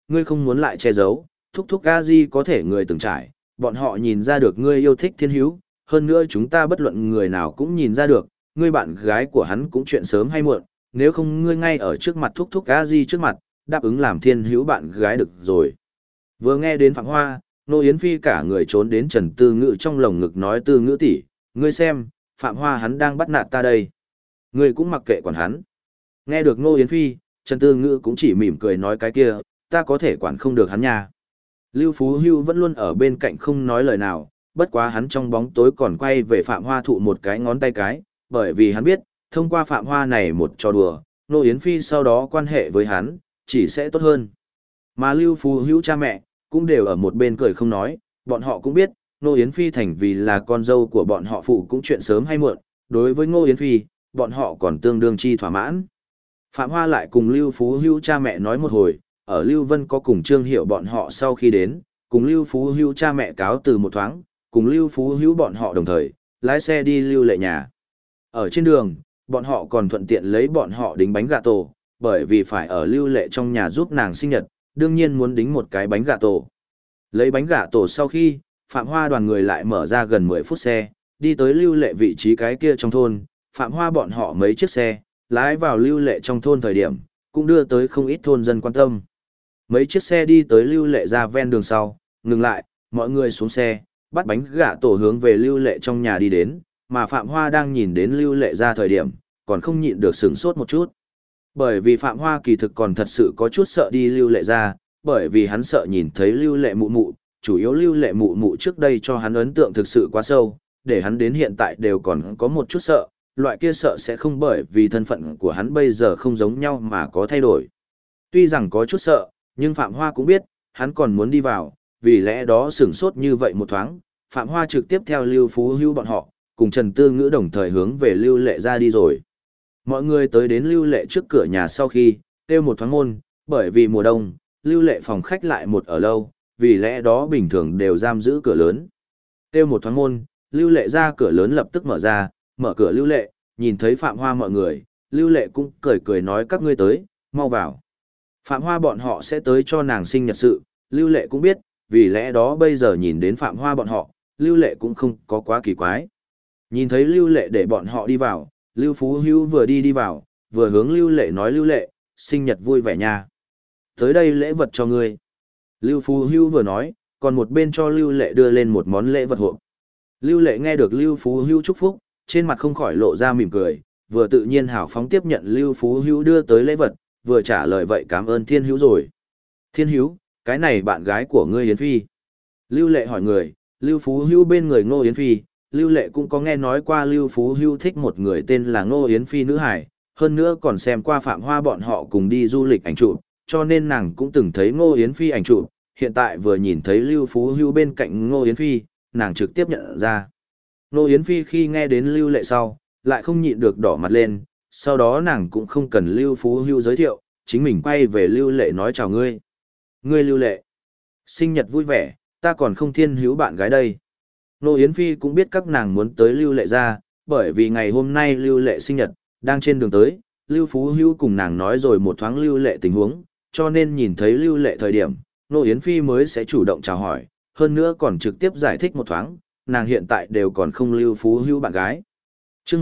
S1: ngươi không muốn lại che giấu, thúc thúc a di có thể người từng trải, bọn họ nhìn ra được ngươi yêu thích thiên hữu, hơn nữa chúng ta bất luận người nào cũng nhìn ra được, ngươi bạn gái của hắn cũng chuyện sớm hay muộn, nếu không ngươi ngay ở trước mặt thúc thúc a di trước mặt, đáp ứng làm thiên hữu bạn gái được rồi. Vừa nghe đến Phạm Hoa, Nô Yến Phi cả người trốn đến Trần Tư Ngữ trong lồng ngực nói Tư Ngữ tỷ, ngươi xem, Phạm Hoa hắn đang bắt nạt ta đây. Ngươi cũng mặc kệ quản hắn. Nghe được Nô Yến Phi, Trần Tư Ngữ cũng chỉ mỉm cười nói cái kia, ta có thể quản không được hắn nha. Lưu Phú Hưu vẫn luôn ở bên cạnh không nói lời nào, bất quá hắn trong bóng tối còn quay về Phạm Hoa thụ một cái ngón tay cái, bởi vì hắn biết, thông qua Phạm Hoa này một trò đùa, Nô Yến Phi sau đó quan hệ với hắn, chỉ sẽ tốt hơn. Mà Lưu Phú Hữu cha mẹ, cũng đều ở một bên cười không nói, bọn họ cũng biết, Nô Yến Phi thành vì là con dâu của bọn họ phụ cũng chuyện sớm hay muộn, đối với Ngô Yến Phi, bọn họ còn tương đương chi thỏa mãn. Phạm Hoa lại cùng Lưu Phú Hữu cha mẹ nói một hồi, ở Lưu Vân có cùng Trương Hiểu bọn họ sau khi đến, cùng Lưu Phú Hữu cha mẹ cáo từ một thoáng, cùng Lưu Phú Hữu bọn họ đồng thời, lái xe đi Lưu Lệ nhà. Ở trên đường, bọn họ còn thuận tiện lấy bọn họ đính bánh gà tổ, bởi vì phải ở Lưu Lệ trong nhà giúp nàng sinh nhật, đương nhiên muốn đính một cái bánh gà tổ. Lấy bánh gà tổ sau khi, Phạm Hoa đoàn người lại mở ra gần 10 phút xe, đi tới Lưu Lệ vị trí cái kia trong thôn, Phạm Hoa bọn họ mấy chiếc xe, lái vào Lưu Lệ trong thôn thời điểm, cũng đưa tới không ít thôn dân quan tâm. Mấy chiếc xe đi tới Lưu Lệ ra ven đường sau, ngừng lại, mọi người xuống xe, bắt bánh gà tổ hướng về Lưu Lệ trong nhà đi đến, mà Phạm Hoa đang nhìn đến Lưu Lệ ra thời điểm, còn không nhịn được sửng sốt một chút. Bởi vì Phạm Hoa kỳ thực còn thật sự có chút sợ đi Lưu Lệ ra, bởi vì hắn sợ nhìn thấy Lưu Lệ mụ mụ, chủ yếu Lưu Lệ mụ mụ trước đây cho hắn ấn tượng thực sự quá sâu, để hắn đến hiện tại đều còn có một chút sợ, loại kia sợ sẽ không bởi vì thân phận của hắn bây giờ không giống nhau mà có thay đổi. Tuy rằng có chút sợ, nhưng Phạm Hoa cũng biết, hắn còn muốn đi vào, vì lẽ đó sửng sốt như vậy một thoáng, Phạm Hoa trực tiếp theo Lưu Phú Hữu bọn họ, cùng Trần Tư Ngữ đồng thời hướng về Lưu Lệ ra đi rồi. Mọi người tới đến Lưu Lệ trước cửa nhà sau khi, kêu một thoáng môn, bởi vì mùa đông, Lưu Lệ phòng khách lại một ở lâu, vì lẽ đó bình thường đều giam giữ cửa lớn. Kêu một thoáng môn, Lưu Lệ ra cửa lớn lập tức mở ra, mở cửa Lưu Lệ, nhìn thấy Phạm Hoa mọi người, Lưu Lệ cũng cười cười nói các ngươi tới, mau vào. Phạm Hoa bọn họ sẽ tới cho nàng sinh nhật sự, Lưu Lệ cũng biết, vì lẽ đó bây giờ nhìn đến Phạm Hoa bọn họ, Lưu Lệ cũng không có quá kỳ quái. Nhìn thấy Lưu Lệ để bọn họ đi vào, Lưu Phú Hữu vừa đi vào, vừa hướng Lưu Lệ nói Lưu Lệ, sinh nhật vui vẻ nha. Tới đây lễ vật cho ngươi. Lưu Phú Hữu vừa nói, còn một bên cho Lưu Lệ đưa lên một món lễ vật hộp. Lưu Lệ nghe được Lưu Phú Hữu chúc phúc, trên mặt không khỏi lộ ra mỉm cười, vừa tự nhiên hào phóng tiếp nhận Lưu Phú Hữu đưa tới lễ vật, vừa trả lời vậy cảm ơn Thiên Hữu rồi. Thiên Hữu, cái này bạn gái của ngươi Yến Phi. Lưu Lệ hỏi người, Lưu Phú Hữu bên người Ngô Yến Phi, Lưu Lệ cũng có nghe nói qua Lưu Phú Hữu thích một người tên là Ngô Yến Phi nữ hải, hơn nữa còn xem qua Phạm Hoa bọn họ cùng đi du lịch ảnh chụp, cho nên nàng cũng từng thấy Ngô Yến Phi ảnh chụp, hiện tại vừa nhìn thấy Lưu Phú Hữu bên cạnh Ngô Yến Phi, nàng trực tiếp nhận ra. Ngô Yến Phi khi nghe đến Lưu Lệ sau, lại không nhịn được đỏ mặt lên, sau đó nàng cũng không cần Lưu Phú Hữu giới thiệu, chính mình quay về Lưu Lệ nói chào ngươi. Ngươi Lưu Lệ, sinh nhật vui vẻ, ta còn không Thiên Hữu bạn gái đây. Ngô Yến Phi cũng biết các nàng muốn tới Lưu Lệ ra, bởi vì ngày hôm nay Lưu Lệ sinh nhật, đang trên đường tới, Lưu Phú Hữu cùng nàng nói rồi một thoáng Lưu Lệ tình huống, cho nên nhìn thấy Lưu Lệ thời điểm, Ngô Yến Phi mới sẽ chủ động chào hỏi, hơn nữa còn trực tiếp giải thích một thoáng, nàng hiện tại đều còn không Lưu Phú Hữu bạn gái. Chương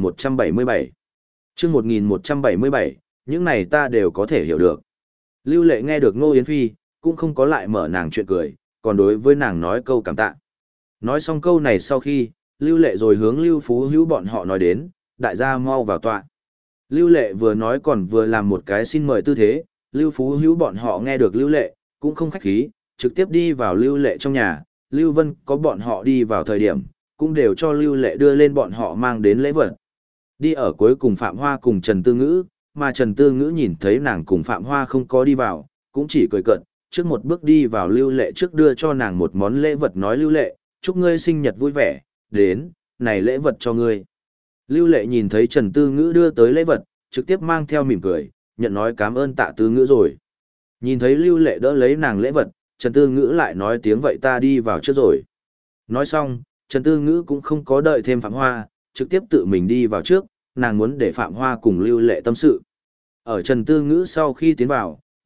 S1: 1177 Chương 1177, những này ta đều có thể hiểu được. Lưu Lệ nghe được Ngô Yến Phi, cũng không có lại mở nàng chuyện cười, còn đối với nàng nói câu cảm tạ. Nói xong câu này sau khi, Lưu Lệ rồi hướng Lưu Phú Hữu bọn họ nói đến, đại gia mau vào tọa. Lưu Lệ vừa nói còn vừa làm một cái xin mời tư thế, Lưu Phú Hữu bọn họ nghe được Lưu Lệ, cũng không khách khí, trực tiếp đi vào Lưu Lệ trong nhà, Lưu Vân có bọn họ đi vào thời điểm, cũng đều cho Lưu Lệ đưa lên bọn họ mang đến lễ vật. Đi ở cuối cùng Phạm Hoa cùng Trần Tư Ngữ, mà Trần Tư Ngữ nhìn thấy nàng cùng Phạm Hoa không có đi vào, cũng chỉ cười cợt, trước một bước đi vào Lưu Lệ trước đưa cho nàng một món lễ vật nói Lưu Lệ, chúc ngươi sinh nhật vui vẻ, đến, này lễ vật cho ngươi. Lưu Lệ nhìn thấy Trần Tư Ngữ đưa tới lễ vật, trực tiếp mang theo mỉm cười, nhận nói cảm ơn Tạ Tư Ngữ rồi. Nhìn thấy Lưu Lệ đỡ lấy nàng lễ vật, Trần Tư Ngữ lại nói tiếng vậy ta đi vào trước rồi. Nói xong, Trần Tư Ngữ cũng không có đợi thêm Phạm Hoa, trực tiếp tự mình đi vào trước, nàng muốn để Phạm Hoa cùng Lưu Lệ tâm sự. Ở Trần Tư Ngữ sau khi tiến vào,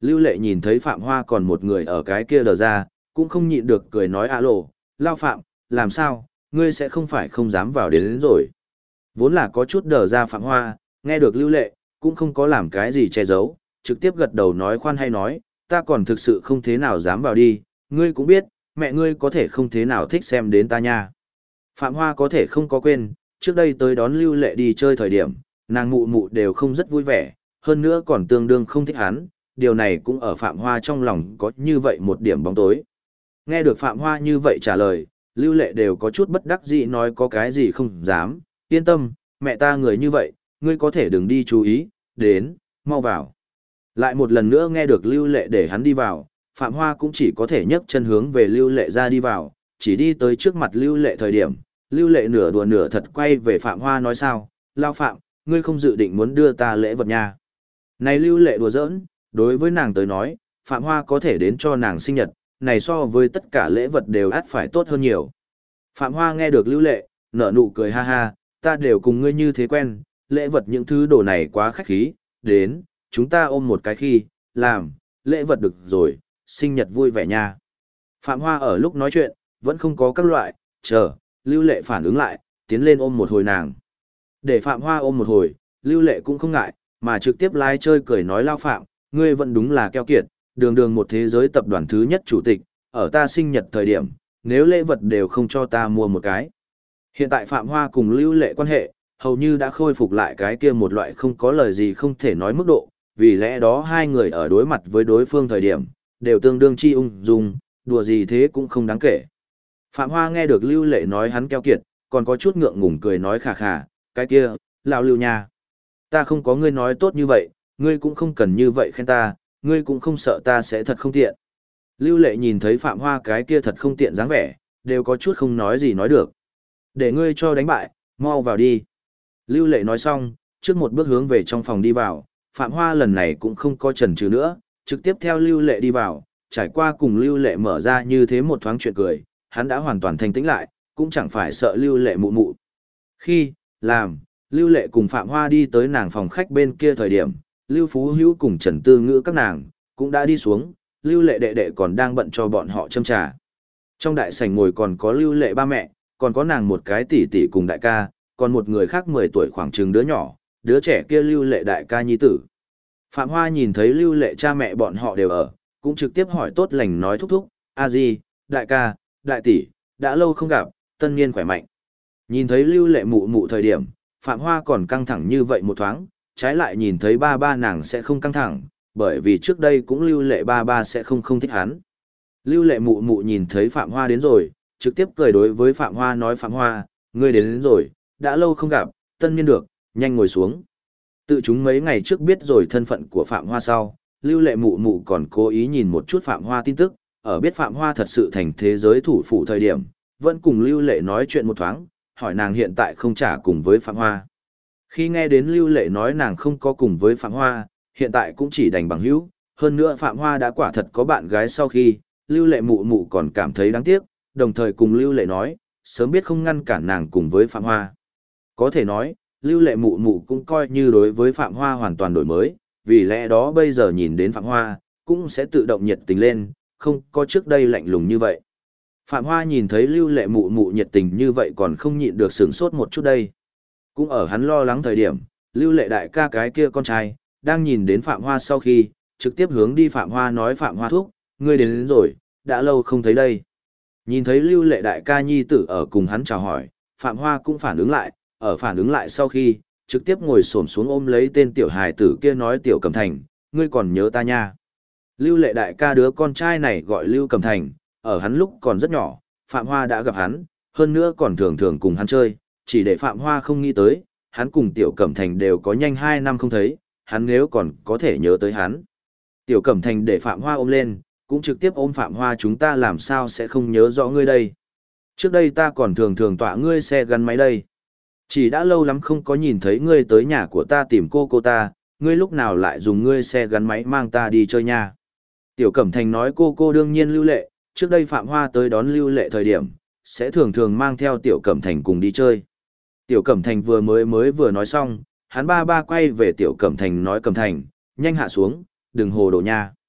S1: Lưu Lệ nhìn thấy Phạm Hoa còn một người ở cái kia đờ ra, cũng không nhịn được cười nói alo, Lao Phạm, làm sao, ngươi sẽ không phải không dám vào đến rồi. Vốn là có chút đờ ra Phạm Hoa, nghe được Lưu Lệ, cũng không có làm cái gì che giấu, trực tiếp gật đầu nói khoan hay nói, ta còn thực sự không thế nào dám vào đi, ngươi cũng biết, mẹ ngươi có thể không thế nào thích xem đến ta nha. Phạm Hoa có thể không có quên, trước đây tới đón Lưu Lệ đi chơi thời điểm, nàng mụ mụ đều không rất vui vẻ, hơn nữa còn tương đương không thích hắn, điều này cũng ở Phạm Hoa trong lòng có như vậy một điểm bóng tối. Nghe được Phạm Hoa như vậy trả lời, Lưu Lệ đều có chút bất đắc dĩ nói có cái gì không dám, yên tâm, mẹ ta người như vậy, ngươi có thể đừng đi chú ý, đến, mau vào. Lại một lần nữa nghe được Lưu Lệ để hắn đi vào, Phạm Hoa cũng chỉ có thể nhấc chân hướng về Lưu Lệ ra đi vào, chỉ đi tới trước mặt Lưu Lệ thời điểm, Lưu Lệ nửa đùa nửa thật quay về Phạm Hoa nói sao, Lao Phạm, ngươi không dự định muốn đưa ta lễ vật nha. Này Lưu Lệ đùa giỡn, đối với nàng tới nói, Phạm Hoa có thể đến cho nàng sinh nhật, này so với tất cả lễ vật đều ắt phải tốt hơn nhiều. Phạm Hoa nghe được Lưu Lệ, nở nụ cười ha ha, ta đều cùng ngươi như thế quen, lễ vật những thứ đồ này quá khách khí, đến, chúng ta ôm một cái khi, làm, lễ vật được rồi, sinh nhật vui vẻ nha. Phạm Hoa ở lúc nói chuyện, vẫn không có các loại, chờ, Lưu Lệ phản ứng lại, tiến lên ôm một hồi nàng. Để Phạm Hoa ôm một hồi, Lưu Lệ cũng không ngại, mà trực tiếp lái chơi cười nói Lao Phạm, ngươi vẫn đúng là keo kiệt, đường đường một thế giới tập đoàn thứ nhất chủ tịch, ở ta sinh nhật thời điểm, nếu lễ vật đều không cho ta mua một cái. Hiện tại Phạm Hoa cùng Lưu Lệ quan hệ, hầu như đã khôi phục lại cái kia một loại không có lời gì không thể nói mức độ, vì lẽ đó hai người ở đối mặt với đối phương thời điểm, đều tương đương chi ung dung, đùa gì thế cũng không đáng kể. Phạm Hoa nghe được Lưu Lệ nói hắn keo kiệt, còn có chút ngượng ngùng cười nói khà khà, cái kia, lão Lưu nha. Ta không có ngươi nói tốt như vậy, ngươi cũng không cần như vậy khen ta, ngươi cũng không sợ ta sẽ thật không tiện. Lưu Lệ nhìn thấy Phạm Hoa cái kia thật không tiện dáng vẻ, đều có chút không nói gì nói được. Để ngươi cho đánh bại, mau vào đi. Lưu Lệ nói xong, trước một bước hướng về trong phòng đi vào, Phạm Hoa lần này cũng không có chần chừ nữa, trực tiếp theo Lưu Lệ đi vào, trải qua cùng Lưu Lệ mở ra như thế một thoáng chuyện cười, hắn đã hoàn toàn thanh tĩnh lại, cũng chẳng phải sợ Lưu Lệ mụ mụ. Khi, làm, Lưu Lệ cùng Phạm Hoa đi tới nàng phòng khách bên kia thời điểm, Lưu Phú Hữu cùng Trần Tư Ngữ các nàng, cũng đã đi xuống, Lưu Lệ đệ đệ còn đang bận cho bọn họ châm trà. Trong đại sảnh ngồi còn có Lưu Lệ ba mẹ, còn có nàng một cái tỷ tỷ cùng đại ca, còn một người khác 10 tuổi khoảng chừng đứa nhỏ, đứa trẻ kia Lưu Lệ đại ca nhi tử. Phạm Hoa nhìn thấy Lưu Lệ cha mẹ bọn họ đều ở, cũng trực tiếp hỏi tốt lành nói thúc thúc, a di, đại ca, đại tỷ, đã lâu không gặp, tân niên khỏe mạnh. Nhìn thấy Lưu Lệ mụ mụ thời điểm, Phạm Hoa còn căng thẳng như vậy một thoáng, trái lại nhìn thấy ba ba nàng sẽ không căng thẳng, bởi vì trước đây cũng Lưu Lệ ba ba sẽ không thích hắn. Lưu Lệ mụ mụ nhìn thấy Phạm Hoa đến rồi, trực tiếp cười đối với Phạm Hoa nói Phạm Hoa, ngươi đến rồi, đã lâu không gặp, tân niên được, nhanh ngồi xuống. Tự chúng mấy ngày trước biết rồi thân phận của Phạm Hoa sau, Lưu Lệ mụ mụ còn cố ý nhìn một chút Phạm Hoa tin tức, ở biết Phạm Hoa thật sự thành thế giới thủ phủ thời điểm, vẫn cùng Lưu Lệ nói chuyện một thoáng, hỏi nàng hiện tại không trả cùng với Phạm Hoa. Khi nghe đến Lưu Lệ nói nàng không có cùng với Phạm Hoa, hiện tại cũng chỉ đành bằng hữu, hơn nữa Phạm Hoa đã quả thật có bạn gái sau khi, Lưu Lệ mụ mụ còn cảm thấy đáng tiếc, đồng thời cùng Lưu Lệ nói, sớm biết không ngăn cản nàng cùng với Phạm Hoa. Có thể nói, Lưu Lệ mụ mụ cũng coi như đối với Phạm Hoa hoàn toàn đổi mới, vì lẽ đó bây giờ nhìn đến Phạm Hoa, cũng sẽ tự động nhiệt tình lên, không có trước đây lạnh lùng như vậy. Phạm Hoa nhìn thấy Lưu Lệ mụ mụ nhiệt tình như vậy còn không nhịn được sửng sốt một chút đây. Cũng ở hắn lo lắng thời điểm, Lưu Lệ đại ca cái kia con trai, đang nhìn đến Phạm Hoa sau khi, trực tiếp hướng đi Phạm Hoa nói Phạm Hoa thúc, ngươi đến rồi, đã lâu không thấy đây. Nhìn thấy Lưu Lệ đại ca nhi tử ở cùng hắn chào hỏi, Phạm Hoa cũng phản ứng lại, ở phản ứng lại sau khi, trực tiếp ngồi xổm xuống ôm lấy tên tiểu hài tử kia nói Tiểu Cẩm Thành, ngươi còn nhớ ta nha. Lưu Lệ đại ca đứa con trai này gọi Lưu Cẩm Thành, ở hắn lúc còn rất nhỏ, Phạm Hoa đã gặp hắn, hơn nữa còn thường thường cùng hắn chơi, chỉ để Phạm Hoa không nghĩ tới, hắn cùng Tiểu Cẩm Thành đều có nhanh 2 năm không thấy, hắn nếu còn có thể nhớ tới hắn. Tiểu Cẩm Thành để Phạm Hoa ôm lên, cũng trực tiếp ôm Phạm Hoa chúng ta làm sao sẽ không nhớ rõ ngươi đây. Trước đây ta còn thường thường tọa ngươi xe gắn máy đây. Chỉ đã lâu lắm không có nhìn thấy ngươi tới nhà của ta tìm cô ta, ngươi lúc nào lại dùng ngươi xe gắn máy mang ta đi chơi nha. Tiểu Cẩm Thành nói cô đương nhiên Lưu Lệ, trước đây Phạm Hoa tới đón Lưu Lệ thời điểm, sẽ thường thường mang theo Tiểu Cẩm Thành cùng đi chơi. Tiểu Cẩm Thành vừa nói xong, hắn ba quay về Tiểu Cẩm Thành nói Cẩm Thành, nhanh hạ xuống, đừng hồ đồ nha.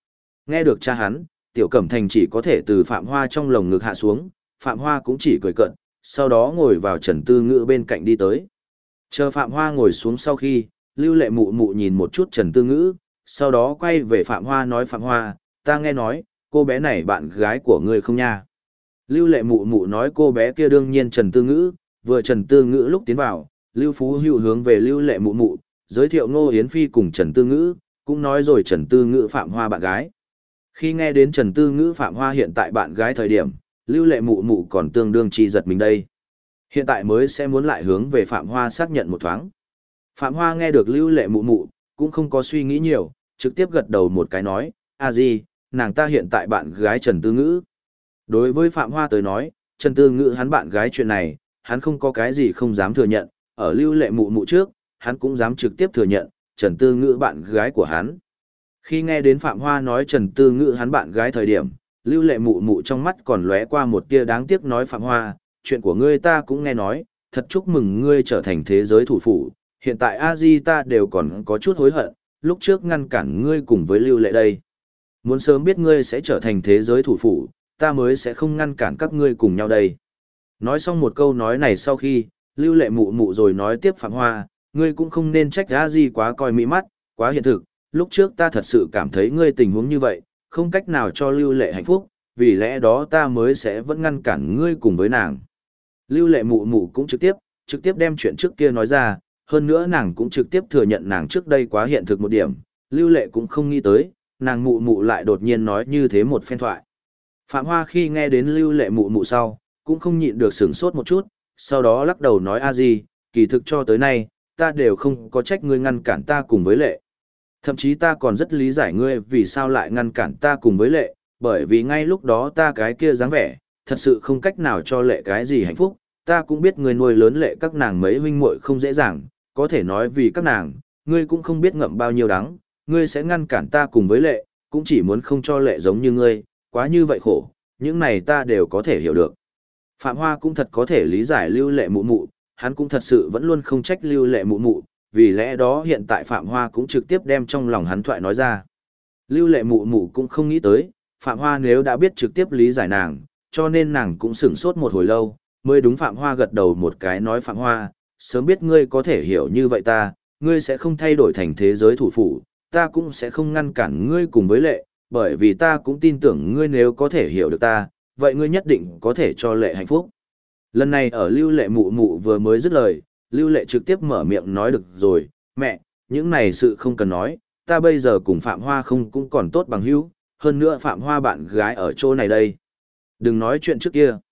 S1: Nghe được cha hắn, Tiểu Cẩm Thành chỉ có thể từ Phạm Hoa trong lồng ngực hạ xuống, Phạm Hoa cũng chỉ cười cợt, sau đó ngồi vào Trần Tư Ngữ bên cạnh đi tới. Chờ Phạm Hoa ngồi xuống sau khi, Lưu Lệ Mụ Mụ nhìn một chút Trần Tư Ngữ, sau đó quay về Phạm Hoa nói Phạm Hoa, ta nghe nói, cô bé này bạn gái của ngươi không nha. Lưu Lệ Mụ Mụ nói cô bé kia đương nhiên Trần Tư Ngữ, vừa Trần Tư Ngữ lúc tiến vào, Lưu Phú Hữu hướng về Lưu Lệ Mụ Mụ, giới thiệu Ngô Yến Phi cùng Trần Tư Ngữ, cũng nói rồi Trần Tư Ngữ Phạm Hoa bạn gái. Khi nghe đến Trần Tư Ngữ Phạm Hoa hiện tại bạn gái thời điểm, Lưu Lệ Mụ Mụ còn tương đương chi giật mình đây. Hiện tại mới sẽ muốn lại hướng về Phạm Hoa xác nhận một thoáng. Phạm Hoa nghe được Lưu Lệ Mụ Mụ, cũng không có suy nghĩ nhiều, trực tiếp gật đầu một cái nói, gì, nàng ta hiện tại bạn gái Trần Tư Ngữ. Đối với Phạm Hoa tới nói, Trần Tư Ngữ hắn bạn gái chuyện này, hắn không có cái gì không dám thừa nhận, ở Lưu Lệ Mụ Mụ trước, hắn cũng dám trực tiếp thừa nhận, Trần Tư Ngữ bạn gái của hắn. Khi nghe đến Phạm Hoa nói Trần Tư Ngữ hắn bạn gái thời điểm, Lưu Lệ Mụ Mụ trong mắt còn lóe qua một tia đáng tiếc nói Phạm Hoa, chuyện của ngươi ta cũng nghe nói, thật chúc mừng ngươi trở thành thế giới thủ phủ, hiện tại A-di ta đều còn có chút hối hận, lúc trước ngăn cản ngươi cùng với Lưu Lệ đây. Muốn sớm biết ngươi sẽ trở thành thế giới thủ phủ, ta mới sẽ không ngăn cản các ngươi cùng nhau đây. Nói xong một câu nói này sau khi, Lưu Lệ Mụ Mụ rồi nói tiếp Phạm Hoa, ngươi cũng không nên trách A-di quá coi mỹ mắt, quá hiện thực, lúc trước ta thật sự cảm thấy ngươi tình huống như vậy, không cách nào cho Lưu Lệ hạnh phúc, vì lẽ đó ta mới sẽ vẫn ngăn cản ngươi cùng với nàng. Lưu Lệ Mụ Mụ cũng trực tiếp đem chuyện trước kia nói ra, hơn nữa nàng cũng trực tiếp thừa nhận nàng trước đây quá hiện thực một điểm, Lưu Lệ cũng không nghĩ tới, nàng Mụ Mụ lại đột nhiên nói như thế một phen thoại. Phạm Hoa khi nghe đến Lưu Lệ Mụ Mụ sau, cũng không nhịn được sửng sốt một chút, sau đó lắc đầu nói a gì, kỳ thực cho tới nay, ta đều không có trách ngươi ngăn cản ta cùng với Lệ. Thậm chí ta còn rất lý giải ngươi vì sao lại ngăn cản ta cùng với Lệ, bởi vì ngay lúc đó ta cái kia dáng vẻ, thật sự không cách nào cho Lệ cái gì hạnh phúc, ta cũng biết người nuôi lớn Lệ các nàng mấy huynh muội không dễ dàng, có thể nói vì các nàng, ngươi cũng không biết ngậm bao nhiêu đắng, ngươi sẽ ngăn cản ta cùng với Lệ, cũng chỉ muốn không cho Lệ giống như ngươi, quá như vậy khổ, những này ta đều có thể hiểu được. Phạm Hoa cũng thật có thể lý giải Lưu Lệ Mụ Mụ, hắn cũng thật sự vẫn luôn không trách Lưu Lệ Mụ Mụ, vì lẽ đó hiện tại Phạm Hoa cũng trực tiếp đem trong lòng hắn thoại nói ra. Lưu Lệ Mụ Mụ cũng không nghĩ tới, Phạm Hoa nếu đã biết trực tiếp lý giải nàng, cho nên nàng cũng sửng sốt một hồi lâu, mới đúng Phạm Hoa gật đầu một cái nói Phạm Hoa, sớm biết ngươi có thể hiểu như vậy ta, ngươi sẽ không thay đổi thành thế giới thủ phủ, ta cũng sẽ không ngăn cản ngươi cùng với Lệ, bởi vì ta cũng tin tưởng ngươi nếu có thể hiểu được ta, vậy ngươi nhất định có thể cho Lệ hạnh phúc. Lần này ở Lưu Lệ Mụ Mụ vừa mới dứt lời, Lưu Lệ trực tiếp mở miệng nói được rồi, mẹ, những này sự không cần nói, ta bây giờ cùng Phạm Hoa không cũng còn tốt bằng hữu, hơn nữa Phạm Hoa bạn gái ở chỗ này đây. Đừng nói chuyện trước kia.